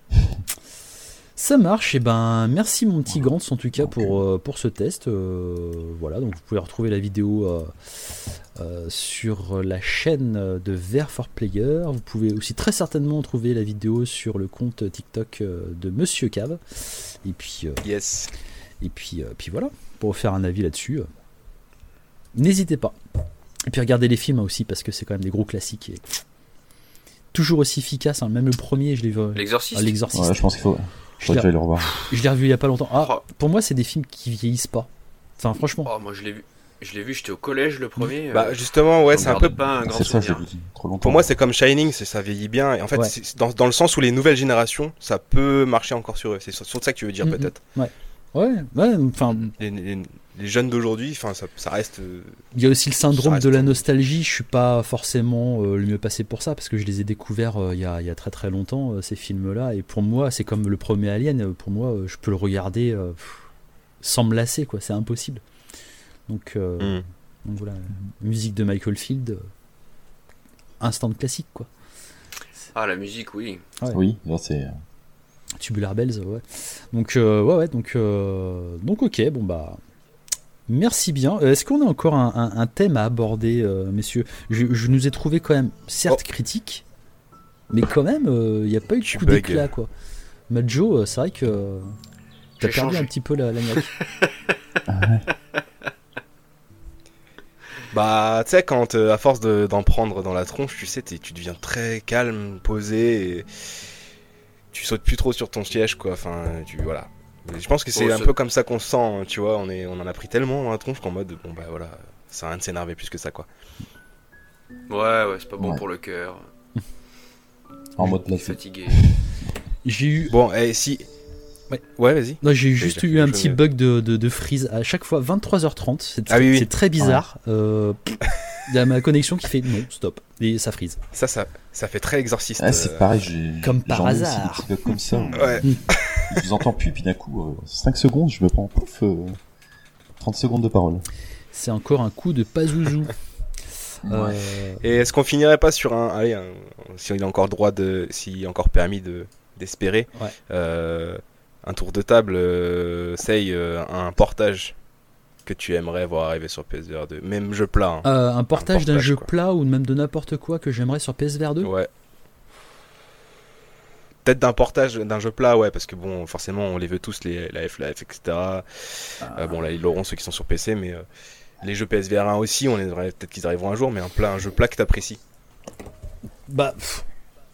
Ça marche, et ben merci mon petit Gantz en tout cas pour, euh, pour ce test. Euh, voilà, donc vous pouvez retrouver la vidéo euh, euh, sur la chaîne de V R for Player. Vous pouvez aussi très certainement trouver la vidéo sur le compte TikTok euh, de Monsieur Cave. Et puis, euh, Yes. et puis, euh, puis voilà, pour faire un avis là-dessus. euh, N'hésitez pas. Et puis regardez les films hein, aussi parce que c'est quand même des gros classiques. Et toujours aussi efficaces, hein, même le premier, je l'ai vu. L'exorciste. Ah, L'Exorciste. Ouais, je pense qu'il faut. Je Faut que l'ai- j'aille le revoir. Je l'ai revu il y a pas longtemps. Ah, Oh. pour moi, c'est des films qui vieillissent pas. Enfin, franchement. Oh, moi je l'ai vu. Je l'ai vu, j'étais au collège le premier. Bah euh, justement, ouais, on c'est un garde peu. pas un grand C'est ça, je l'ai souvenir. vu trop longtemps. Pour moi, c'est comme Shining, c'est ça vieillit bien. Et en fait, Ouais. c'est dans, dans le sens où les nouvelles générations, ça peut marcher encore sur eux. C'est sur, sur ça que tu veux dire Mhm. peut-être. Ouais, ouais, enfin, Les, les- les jeunes d'aujourd'hui, enfin, ça, ça reste. euh, il y a aussi le Ça syndrome reste de la un- nostalgie. Je suis pas forcément euh, le mieux passé pour ça parce que je les ai découverts euh, il y, a, il y a très très longtemps, euh, ces films-là. Et pour moi, c'est comme le premier Alien. euh, Pour moi, euh, je peux le regarder euh, pff, sans me lasser, quoi. C'est impossible. Donc, euh, hmm. donc voilà, musique de Michael Field, euh, instant classique, quoi. C'est- Ah, la musique, oui. Ouais. Oui, là c'est. Tubular Bells, ouais. Donc, euh, ouais, ouais, donc, euh, donc, ok, bon bah. Merci bien. Est-ce qu'on a encore un, un, un thème à aborder, euh, messieurs? je, je nous ai trouvé quand même, certes, oh. critique, mais quand même, il euh, n'y a pas eu de coup d'éclat, quoi. Majo, euh, c'est vrai que euh, t'as J'ai perdu changé. un petit peu la, la niaque. Bah, tu sais, quand euh, à force de, d'en prendre dans la tronche, tu sais, tu deviens très calme, posé, et tu sautes plus trop sur ton siège, quoi. Enfin, tu voilà. Je pense que c'est oh, un ça... peu comme ça qu'on se sent, tu vois. On est, on en a pris tellement dans la tronche qu'en mode, bon bah voilà, ça a rien de s'énerver plus que ça, quoi. Ouais, ouais, c'est pas bon ouais. pour le cœur. En mode là, fatigué. J'ai eu. Bon, et si. Ouais, ouais vas-y. Non, j'ai juste j'ai eu un petit bug de, de, de freeze à chaque fois, vingt-trois heures trente. C'est, ah, oui, oui. c'est très bizarre. Il ouais. euh, y a ma connexion qui fait non, stop. Et ça freeze. Ça, ça, ça fait très exorciste. Ah, c'est pareil, j'ai. Comme par j'en hasard. Aussi des trucs comme ça. Ouais. Je vous entends plus, puis d'un coup, euh, cinq secondes, je me prends pouf, euh, trente secondes de parole. C'est encore un coup de Pazuzu. Ouais. Euh... Et est-ce qu'on finirait pas sur un. Allez, un... si il a encore droit de. S'il est encore permis de... d'espérer. Ouais. Euh... Un tour de table, euh, Sei, euh, un portage que tu aimerais voir arriver sur P S V R deux. Même jeu plat. Hein. Euh, un, portage un portage d'un jeu quoi. plat ou même de n'importe quoi que j'aimerais sur P S V R deux. Ouais. Peut-être d'un portage d'un jeu plat, ouais, parce que bon, forcément, on les veut tous, les, la Half-Life, et cetera. Ah. Euh, bon, là, ils l'auront ceux qui sont sur P C, mais euh, les jeux P S V R un aussi, on aimerait peut-être qu'ils arriveront un jour, mais un, plat, un jeu plat que t'apprécies. Bah. Pff.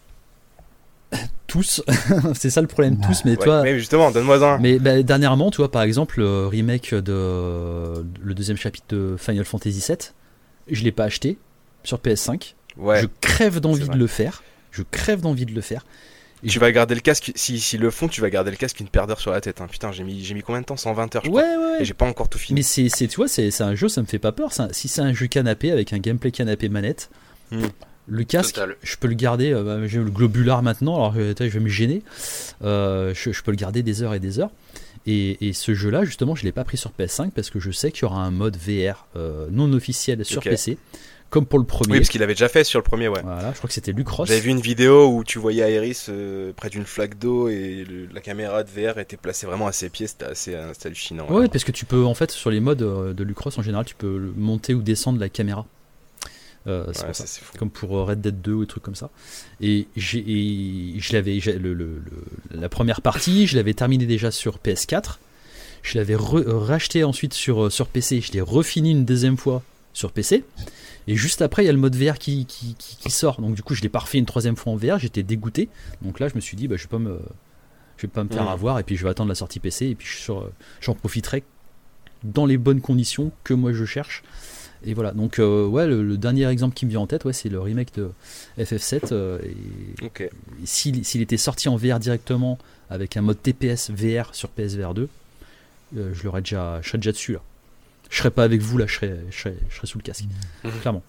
Tous, c'est ça le problème, tous, mais ouais, toi. Mais justement, donne-moi un. Mais bah, dernièrement, tu vois, par exemple, le remake de le deuxième chapitre de Final Fantasy sept, je l'ai pas acheté sur P S cinq. Ouais, je crève d'envie de le faire. Je crève d'envie de le faire. Et tu je... vas garder le casque, si, si le font, tu vas garder le casque une paire d'heures sur la tête. Hein. Putain, j'ai mis, j'ai mis combien de temps? cent vingt heures, je ouais, crois. Ouais, ouais. Et j'ai pas encore tout fini. Mais c'est, c'est, tu vois, c'est, c'est un jeu, ça me fait pas peur. C'est un, si c'est un jeu canapé avec un gameplay canapé manette, hmm. le casque, Total. Je peux le garder. Euh, j'ai le globulard maintenant, alors je vais me gêner. Euh, je, je peux le garder des heures et des heures. Et, et ce jeu-là, justement, je l'ai pas pris sur P S cinq parce que je sais qu'il y aura un mode V R euh, non officiel sur okay. P C. Comme pour le premier. Oui, parce qu'il avait déjà fait sur le premier, ouais. Voilà, je crois que c'était Lucross. J'avais vu une vidéo où tu voyais Aeris euh, près d'une flaque d'eau et le, la caméra de V R était placée vraiment à ses pieds, c'était assez, assez hallucinant. Ouais, ouais, parce que tu peux, en fait, sur les modes de Lucross en général, tu peux monter ou descendre la caméra. Euh, c'est ouais, pour ça, ça. C'est fou. Comme pour Red Dead deux ou des trucs comme ça. Et, j'ai, et je l'avais, j'ai, le, le, le, la première partie, je l'avais terminé déjà sur P S quatre. Je l'avais re, racheté ensuite sur, sur P C. Je l'ai refini une deuxième fois sur P C. Et juste après, il y a le mode V R qui, qui, qui, qui sort. Donc du coup, je l'ai pas refait une troisième fois en V R. J'étais dégoûté. Donc là, je me suis dit, bah, je vais pas me, je vais pas me faire mmh. avoir. Et puis je vais attendre la sortie P C. Et puis je sur, j'en profiterai dans les bonnes conditions que moi je cherche. Et voilà. Donc euh, ouais, le, le dernier exemple qui me vient en tête, ouais, c'est le remake de F F sept. Euh, et, okay. et s'il, s'il était sorti en V R directement avec un mode T P S V R sur P S V R deux, euh, je l'aurais déjà, je serais déjà dessus là. Je serais pas avec vous là, je serais, je serais, je serais sous le casque, mmh. clairement.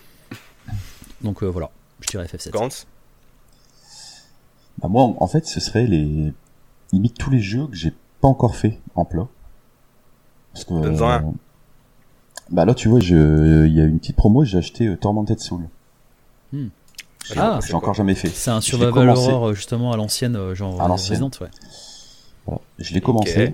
Donc euh, voilà, je dirais F F sept. Gantz. Bah moi, en fait, ce serait les limite tous les jeux que j'ai pas encore fait en plat. Parce que Donne-en un. Euh... bah là, tu vois, je, il y a une petite promo, j'ai acheté euh, Tormented Soul. Mmh. J'ai, ah, j'ai encore jamais fait. C'est un survival horror justement à l'ancienne, genre à l'ancienne. Resident, ouais. Voilà. Je l'ai commencé. Okay.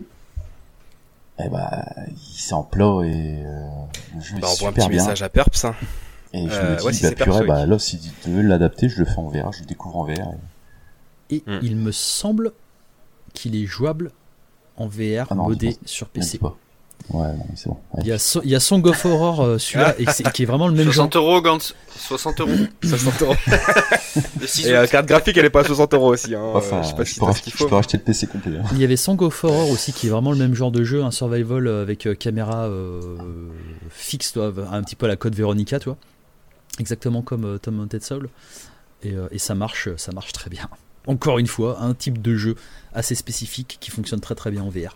Et bah, c'est en plat et euh, le jeu bah, est on super voit un petit bien. message à Perps. Hein. Et je euh, me dis, ouais, si bah, c'est purée, Perps, bah, oui. là, si tu veux l'adapter, je le fais en V R, je le découvre en V R. Et, et mm. il me semble qu'il est jouable en V R, ah non, modé sur P C. Pas. Ouais, non, c'est bon. Ouais. Il, y a so- il y a Song of Horror, euh, celui-là, et c'est, qui est vraiment le même soixante genre. euros, Gantz. soixante euros. soixante euros. Et la euh, carte graphique, elle est pas à soixante euros aussi. Hein. Enfin, euh, je sais pas je si peux, t'as racheter, ce qu'il faut. je peux racheter le P C complet. Hein. Il y avait Song of Horror aussi, qui est vraiment le même genre de jeu, un survival avec euh, caméra euh, fixe, toi, un petit peu à la Code Veronica, tu vois. Exactement comme euh, Tormented Soul. Et, euh, et ça marche, ça marche très bien. Encore une fois, un type de jeu assez spécifique qui fonctionne très très bien en V R.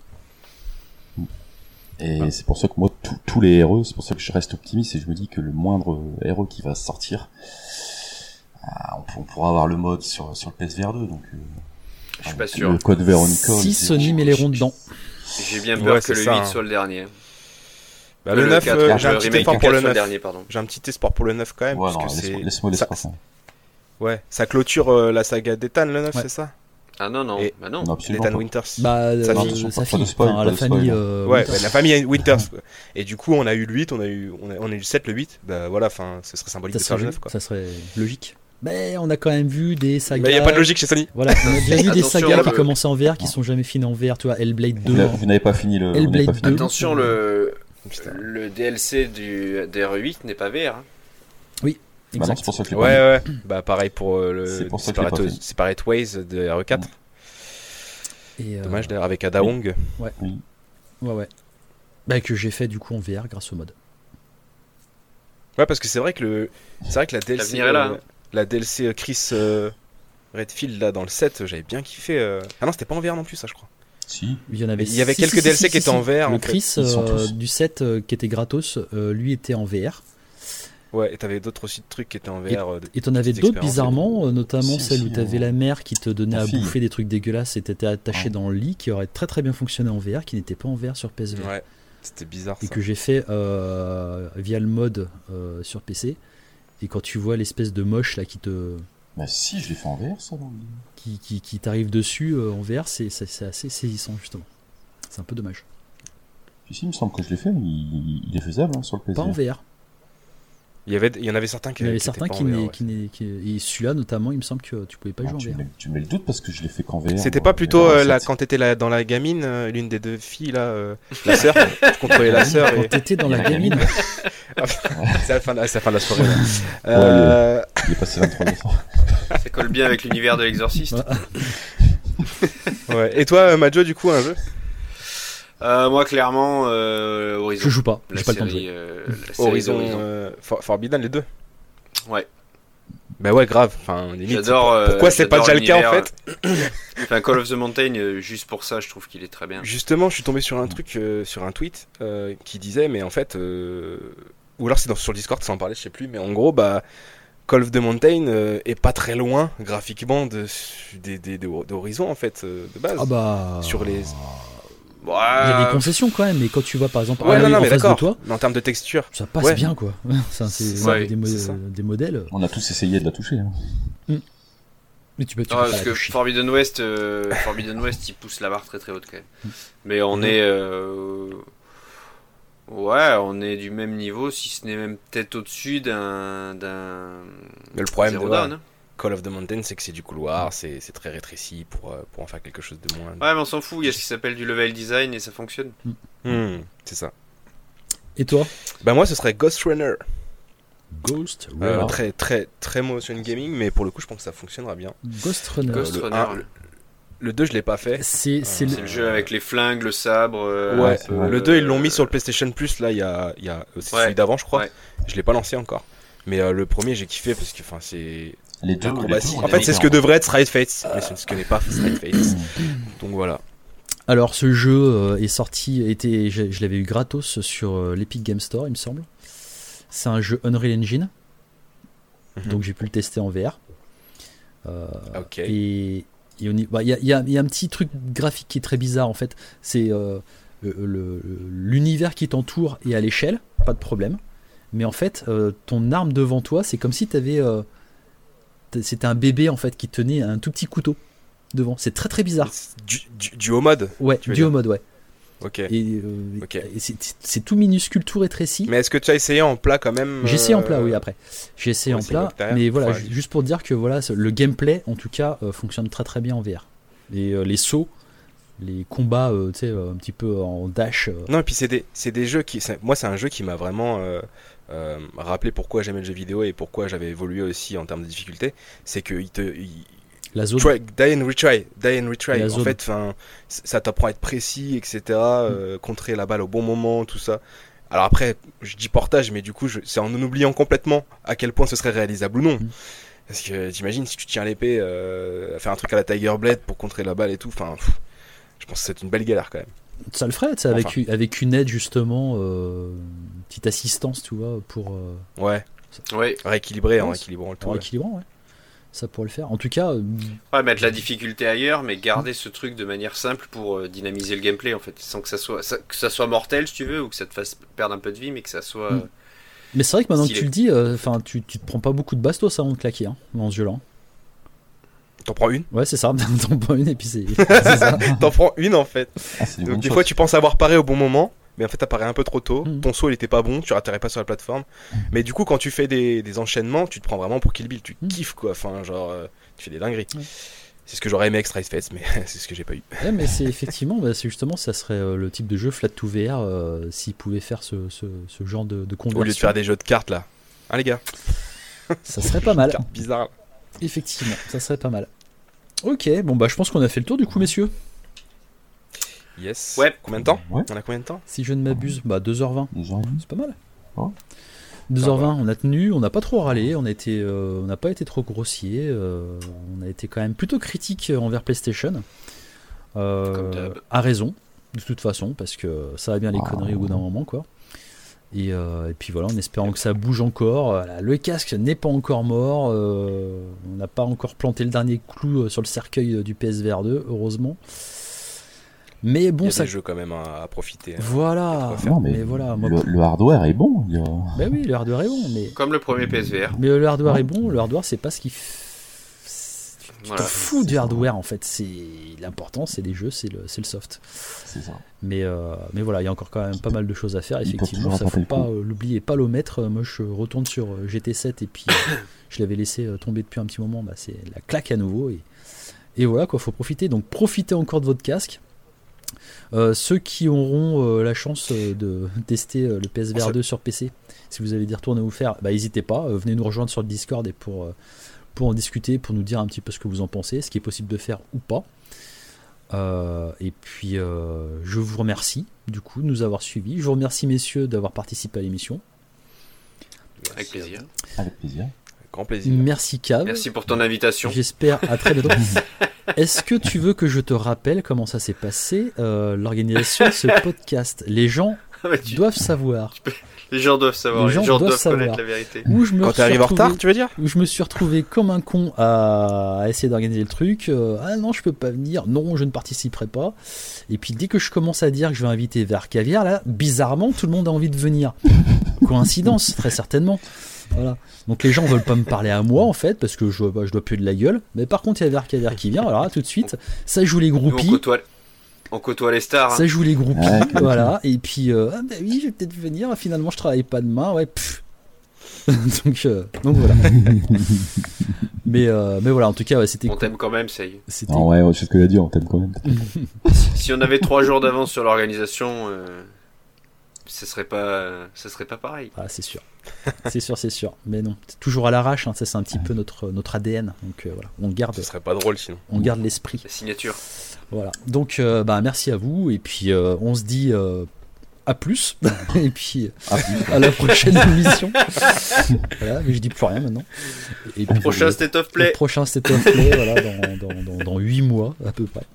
Et ah. c'est pour ça que moi, tous les R E, c'est pour ça que je reste optimiste et je me dis que le moindre R E qui va sortir, on, on pourra avoir le mode sur, sur le P S V R deux. Donc, euh, je suis pas sûr. Le Code Veronica. Si Sony met les ronds dedans. J'ai bien peur ouais, que le ça, huit hein. soit le dernier. Bah, le, le neuf, euh, j'ai, un le petit espoir pour le neuf. Dernier, pardon. J'ai un petit espoir pour le neuf quand même. Ouais, parce non, que laisse-moi, c'est... laisse-moi l'espoir. Ça, Ouais, ça clôture euh, la saga d'Ethan, le neuf, Ouais. c'est ça? Ah non, non, Et- bah non. Non, absolument Ethan pas. Winters. Bah, Sa euh, fille. sa Pas fille, de spoil, enfin, pas la de famille. spoil. euh, Ouais, Winters. bah, la famille Winters. quoi. Et du coup, on a eu le huit, on a eu, on a, on a eu le sept, le huit. Bah voilà, enfin, ce serait symbolique ça de faire serait, le neuf, quoi. ça serait logique. Mais on a quand même vu des sagas. Mais il n'y a pas de logique chez Sony. Voilà, on a déjà vu des Attention, sagas qui le- commençaient en V R, qui sont jamais finis en V R. Tu vois, Hellblade Vous deux. n'avez- vous n'avez pas fini le. vous n'avez Hellblade pas fini. deux. Attention, le, Putain. le D L C du D R huit n'est pas V R. hein. Bah non, Exact. c'est pour ça que je l'ai Ouais, pas mis. ouais. Bah pareil pour euh, le C'est pour ça que je l'ai pas Separate, fait. Separate Ways de R E quatre. Et, euh, Dommage d'ailleurs, avec Ada Wong. Ouais, ouais. Bah, que j'ai fait du coup en V R grâce au mode. Ouais, parce que c'est vrai que le, c'est vrai que la D L C, L'avenir est là, euh, hein. la D L C Chris euh, Redfield là dans le sept, j'avais bien kiffé. euh. Ah non, c'était pas en V R non plus, ça je crois. Si. Il y en avait, Il y avait si, quelques si, D L C si, qui si, étaient en si. V R, Le en fait. Chris Ils sont euh, tous. du sept euh, qui était gratos, euh, lui était en V R. Ouais, et t'avais d'autres aussi de trucs qui étaient en V R. euh, de- Et t'en avais petites d'autres expériences. bizarrement, euh, notamment Si, celle si, où t'avais euh, la mère qui te donnait ta à fille. bouffer des trucs dégueulasses et t'étais attaché Ouais. dans le lit, qui aurait très très bien fonctionné en V R, qui n'était pas en V R sur P S V. Ouais, c'était bizarre Et ça. que j'ai fait euh, via le mode euh, sur P C. Et quand tu vois l'espèce de moche là qui te Bah si, je l'ai fait en V R ça. dans le- qui, qui, qui t'arrive dessus euh, en V R, c'est, c'est, c'est assez saisissant justement. C'est un peu dommage. Si, si, il me semble que je l'ai fait, mais il, il est faisable hein, sur le P C. Pas en V R. Il y avait, il y en avait certains qui. Il y avait qui certains étaient pas qui en V R, n'est, ouais. qui n'est, qui- et celui-là notamment, il me semble que tu pouvais pas y Ah, jouer tu, en V R. mets, tu mets le doute parce que je l'ai fait qu'en V R. C'était moi, pas plutôt mais euh, dans la, cette- quand t'étais là, dans la gamine, euh, l'une des deux filles là, euh, la sœur, tu contrôlais la sœur Quand et t'étais dans la La gamine. gamine, c'est la fin de la, c'est la fin de la soirée. Là. Euh, Il est passé vingt-trois ans. Ça colle bien avec l'univers de l'exorciste. Ouais. ouais. Et toi, euh, Majo, du coup, un jeu? Euh, moi, clairement, euh, Horizon. je joue pas, La j'ai pas le temps de série, jouer. euh, la série Horizon, d'Horizon. euh, For- Forbidden, les deux. Ouais. Bah ouais, grave. Enfin, limite, J'adore. c'est- euh, Pourquoi c'est pas j'adore déjà le cas en l'univers. fait? Enfin, Call of the Mountain, euh, juste pour ça, je trouve qu'il est très bien. Justement, je suis tombé sur un truc, euh, sur un tweet euh, qui disait, mais en fait, euh, ou alors c'est dans- sur le Discord, ça en parlait, je sais plus, mais en gros, bah, Call of the Mountain euh, est pas très loin graphiquement de, des, des, des- d'Horizon en fait, euh, de base. Ah bah. Sur les- Il y a Ouais, des concessions quand même, mais quand tu vois par exemple Ouais, un non, non, en mais face de d'accord. toi, Mais en termes de texture, ça passe Ouais. bien quoi. Ça, c'est C'est ça, des, mo- c'est ça. des modèles. On a tous essayé de la toucher. Hein. Mais tu peux, tu non, peux pas parce la que toucher. Forbidden West, euh, Forbidden West, il pousse la barre très très haute quand même. Mm. Mais on Mhm. est, euh, ouais, on est du même niveau, si ce n'est même peut-être au-dessus d'un, d'un. mais le problème de Zero ouais, Dawn, hein. Call of the Mountain, c'est que c'est du couloir, c'est c'est très rétréci pour, euh, pour en faire quelque chose de moins. Ouais, mais on s'en fout, il y a ce qui s'appelle du level design et ça fonctionne. Hmm, c'est ça. Et toi Bah moi, ce serait Ghost Runner. Ghost Euh, Runner. très très très motion gaming, mais pour le coup, je pense que ça fonctionnera bien. Ghost Runner. Ghost le Runner. un, le- Le deux, je l'ai pas fait. C'est, c'est C'est le. le jeu avec les flingues, le sabre. euh, Ouais, un peu, ouais. le deux, ils l'ont euh, mis sur le PlayStation Plus, là, il y a, il y a c'est Ouais. celui d'avant, je crois. Ouais. Je l'ai pas lancé encore. Mais euh, le premier, j'ai kiffé parce que, enfin, c'est. Les deux, les acrobatie. deux, on En est fait, c'est ce que d'accord. devrait être Stride Fates, mais c'est ce que n'est pas Stride Fates. Donc voilà. Alors ce jeu euh, est sorti, était, je, je l'avais eu gratos sur euh, l'Epic Game Store, il me semble. C'est un jeu Unreal Engine, Mhm. donc j'ai pu le tester en V R. Euh, Ok. Et et on y- bah, il y, a, il y a- il y a un petit truc graphique qui est très bizarre en fait. C'est euh, le- le- l'univers qui t'entoure est à l'échelle, pas de problème. Mais en fait, euh, ton arme devant toi, c'est comme si t'avais, euh, t- c'était un bébé en fait qui tenait un tout petit couteau devant. C'est très très bizarre. Du, du, du haut mode. Ouais, tu veux duo dire. mode, ouais. Ok. Et, euh, Ok. et c'est, c'est tout minuscule, tout rétréci. Mais est-ce que tu as essayé en plat quand même J'ai essayé en euh, plat, oui, après. J'ai essayé ouais, en c'est plat, donc derrière, mais voilà, faut ju- aller. juste pour dire que voilà, ce- le gameplay, en tout cas, euh, fonctionne très très bien en V R. Et euh, les sauts, les combats, euh, tu sais, euh, un petit peu en dash. euh, Non, et puis c'est des, c'est des jeux qui. c'est- Moi, c'est un jeu qui m'a vraiment euh, euh, rappelé pourquoi j'aimais le jeu vidéo et pourquoi j'avais évolué aussi en termes de difficulté. C'est que il te. il- la zone. Try, die and retry, die and retry. Et la En zone. fait, fin, c- ça t'apprend à être précis, et cetera. euh, contrer la balle au bon moment, tout ça. Alors après, je dis portage, mais du coup, je- c'est en oubliant complètement à quel point ce serait réalisable ou non. Mm. Parce que t'imagines si tu tiens l'épée, euh, à faire un truc à la Tiger Blade pour contrer la balle et tout. Enfin, pff, je pense que c'est une belle galère quand même. Ça le ferait, tu sais, avec, Enfin. une- avec une aide justement, euh, une petite assistance, tu vois, pour, euh, Ouais, Ouais. rééquilibrer, en Ouais, rééquilibrant le tout. pour ouais. équilibrant, ouais. Ça pourrait le faire. En tout cas, euh, Ouais, mettre la difficulté ailleurs, mais garder ce truc de manière simple pour euh, dynamiser le gameplay en fait, sans que ça soit ça- que ça soit mortel si tu veux ou que ça te fasse perdre un peu de vie, mais que ça soit. Mm. mais c'est vrai que maintenant Stylé. que tu le dis, enfin, tu, tu te prends pas beaucoup de bastos avant de claquer, hein, dans ce jeu-là. T'en prends une. Ouais, c'est ça. T'en prends une et puis c'est, c'est ça. T'en prends une en fait. Ah, c'est Donc des fois tu penses avoir paré au bon moment, mais en fait t'as paré un peu trop tôt. Mmh. Ton saut il était pas bon, tu atterrais pas sur la plateforme. Mmh. Mais du coup quand tu fais des, des enchaînements, tu te prends vraiment pour Kill Bill, tu mmh. kiffes quoi. Enfin genre euh, tu fais des dingueries. Mmh. C'est ce que j'aurais aimé avec Strife Fest, mais c'est ce que j'ai pas eu. Ouais, mais c'est effectivement, bah, c'est justement, ça serait euh, le type de jeu Flat to V R euh, s'il pouvait faire ce, ce, ce genre de, de conversion. Au lieu de faire des jeux de cartes là. Hein les gars. Ça serait pas mal. Bizarre. Effectivement, ça serait pas mal. Ok, bon bah je pense qu'on a fait le tour du coup, messieurs. Yes. Ouais. Combien de temps Ouais. On a combien de temps? Si je ne m'abuse, bah deux heures vingt. deux heures vingt. C'est pas mal. Oh. deux heures vingt, on a tenu, on n'a pas trop râlé, on a été, euh, on n'a pas été trop grossier, euh, on a été quand même plutôt critique envers PlayStation. Euh, Comme d'hab. à raison, de toute façon, parce que ça va bien les Ah. conneries au bout d'un moment, quoi. Et, euh, et puis voilà, en espérant que ça bouge encore. Voilà, le casque n'est pas encore mort, euh, on n'a pas encore planté le dernier clou sur le cercueil du P S V R deux, heureusement. Mais bon, il y a ça. des jeux quand même à, à profiter. Voilà. Non, mais, mais voilà, moi, le, le hardware est bon. Il y a... Ben oui, le hardware est bon, mais. Comme le premier P S V R. Mais le hardware est bon, le hardware c'est pas ce qui. F... Tu Voilà. te fous C'est du ça. hardware en fait, c'est l'important, c'est les jeux, c'est le, c'est le soft. C'est ça. Mais, euh, mais voilà, il y a encore quand même pas mal de choses à faire, Ils peuvent effectivement, toujours ça faut rattraper pas le coup. euh, l'oublier, pas l'omettre. Moi je retourne sur euh, G T sept et puis euh, je l'avais laissé euh, tomber depuis un petit moment, bah, c'est la claque à nouveau. Et, et voilà quoi, faut profiter, donc profitez encore de votre casque. Euh, ceux qui auront euh, la chance euh, de tester euh, le P S V R deux sur P C, si vous avez des retours à vous faire, bah, n'hésitez pas, euh, venez nous rejoindre sur le Discord et pour, euh, pour en discuter, pour nous dire un petit peu ce que vous en pensez, ce qui est possible de faire ou pas. Euh, et puis euh, je vous remercie du coup de nous avoir suivis. Je vous remercie messieurs d'avoir participé à l'émission. Avec plaisir. Avec plaisir. Grand plaisir. Merci Cav. Merci pour ton invitation. J'espère à très bientôt. Est-ce que tu veux que je te rappelle comment ça s'est passé, euh, l'organisation de ce podcast? Les gens Ah, mais tu- doivent savoir. Les gens doivent savoir, Les les gens gens, doivent doivent, savoir. connaître la vérité. Où je me Quand suis t'arrives en retrouvé- retard, tu veux dire? où je me suis retrouvé comme un con à, à essayer d'organiser le truc. Euh, ah non, je peux pas venir. Non, je ne participerai pas. Et puis dès que je commence à dire que je vais inviter vers Caviar, là, bizarrement, tout le monde a envie de venir. Coïncidence, très certainement. Voilà. Donc les gens veulent pas me parler à moi en fait parce que je, bah, je dois puer de la gueule. Mais par contre, il y a Vers Caviar qui vient. Alors là, tout de suite, ça joue les Nous, on groupies. côtoie, on côtoie les stars. hein. Ça joue les groupies, Ouais, comme voilà. Et puis, euh, ah bah oui, je vais peut-être venir. Finalement, je travaille pas demain, ouais. pff. donc, euh, donc voilà. mais, euh, mais voilà, en tout cas, ouais, c'était On cool. t'aime quand même, ça y est. C'était Non, ouais, ouais, c'est ce que j'ai dit, on t'aime quand même. Si on avait trois jours d'avance sur l'organisation, euh, ce serait pas, ce serait pas pareil. Ah, c'est sûr. C'est sûr, c'est sûr. Mais non, c'est toujours à l'arrache. Hein. Ça, c'est un petit peu notre, notre A D N. Donc euh, voilà, on garde, Ce serait pas drôle sinon. on garde l'esprit. La signature. Voilà. Donc, euh, bah, merci à vous. Et puis, euh, on se dit euh, à plus. Et puis, Ah, à la prochaine émission. Voilà, mais je dis plus rien maintenant. Et puis, Prochain euh, State of le Play. prochain State of Play, voilà, dans, dans, dans, dans huit mois à peu près.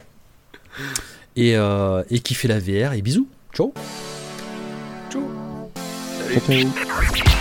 Et, euh, et qui fait la V R. Et bisous. Ciao. Salut. ciao, ciao.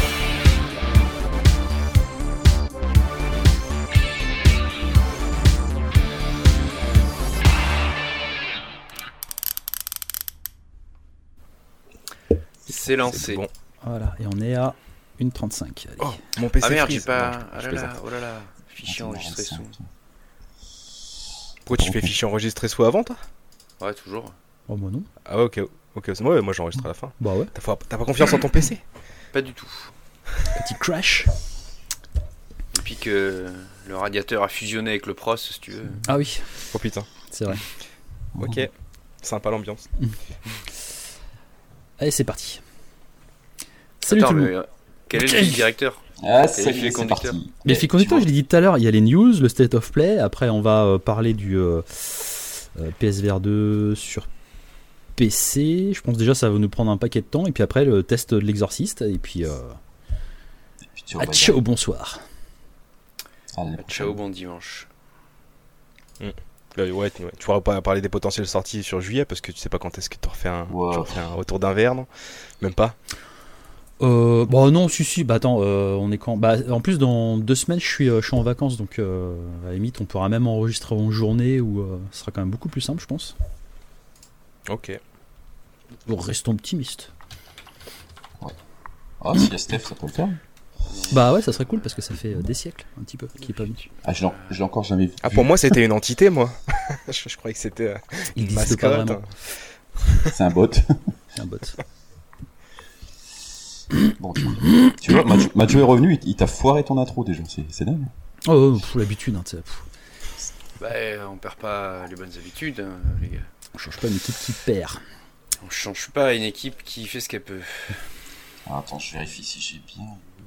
C'est lancé. C'est bon. Voilà. Et on est à une trente-cinq. Allez. Oh, mon P C Ah merde, freeze. j'ai pas. Non, Ah je là plaisante. là, oh là là. Fichier enregistré sous. Pourquoi tu fais fichier enregistré sous avant toi? Ouais, toujours. Oh, moi non. Ah ouais, ok, ok, c'est moi, moi j'enregistre à la fin. Bah ouais. T'as pas, t'as pas confiance en ton P C? Pas du tout. Petit crash. Depuis que le radiateur a fusionné avec le pros, si tu veux. Ah oui, Oh putain. c'est vrai. Ok. Sympa l'ambiance. Allez, c'est parti. Salut Attends, tout le mais monde. euh, quel est le fil directeur? Ah, Et c'est les fils c'est conducteurs. parti. Les fils conducteurs, je l'ai dit tout à l'heure, il y a les news, le State of Play. Après, on va euh, parler du euh, euh, P S V R deux sur P C. Je pense déjà ça va nous prendre un paquet de temps. Et puis après, le test de l'exorciste. Et puis, euh, Et puis tu ah, regardes. ciao, bonsoir. Ah, l'année Ciao, prochaine. bon dimanche. Là, ouais, tu, ouais, tu pourras pas parler des potentielles sorties sur juillet parce que tu sais pas quand est-ce que tu refais un, Wow. tu refais un retour d'un verre, non? Même pas. Euh, bon, non, si, si. Bah attends, euh, on est quand bah, en plus, dans deux semaines, je suis, euh, je suis en vacances. Donc, euh, à la limite, on pourra même enregistrer en journée. Ou euh, ce sera quand même beaucoup plus simple, je pense. Ok. Donc, restons optimistes. Ah, si y a Steph, ça peut le faire. Bah ouais, ça serait cool parce que ça fait des siècles, un petit peu, qu'il est pas venu. Ah, je l'ai, je l'ai encore jamais vu. Ah, pour moi, c'était une entité, moi. je, je croyais que c'était euh, Il une existe pas mascotte. vraiment. C'est un bot. C'est un bot. Bon, tu, tu vois, Mathieu, Mathieu est revenu, il, il t'a foiré ton intro déjà, c'est, c'est dingue. Oh, pour l'habitude, hein, tu sais. Bah, on perd pas les bonnes habitudes, hein, les gars. On change pas une équipe qui perd. On change pas une équipe qui fait ce qu'elle peut. Ah, attends, je vérifie si j'ai bien.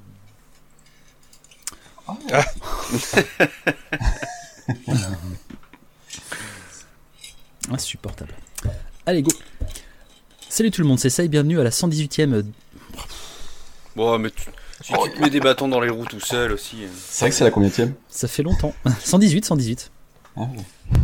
Ah. Insupportable. Allez, go. Salut tout le monde, c'est ça et bienvenue à la cent dix-huitième. Bon, mais tu, si tu te mets des bâtons dans les roues tout seul aussi. hein. C'est vrai que c'est la combienième? Ça fait longtemps. cent dix-huit, cent dix-huit. Ah, ouais.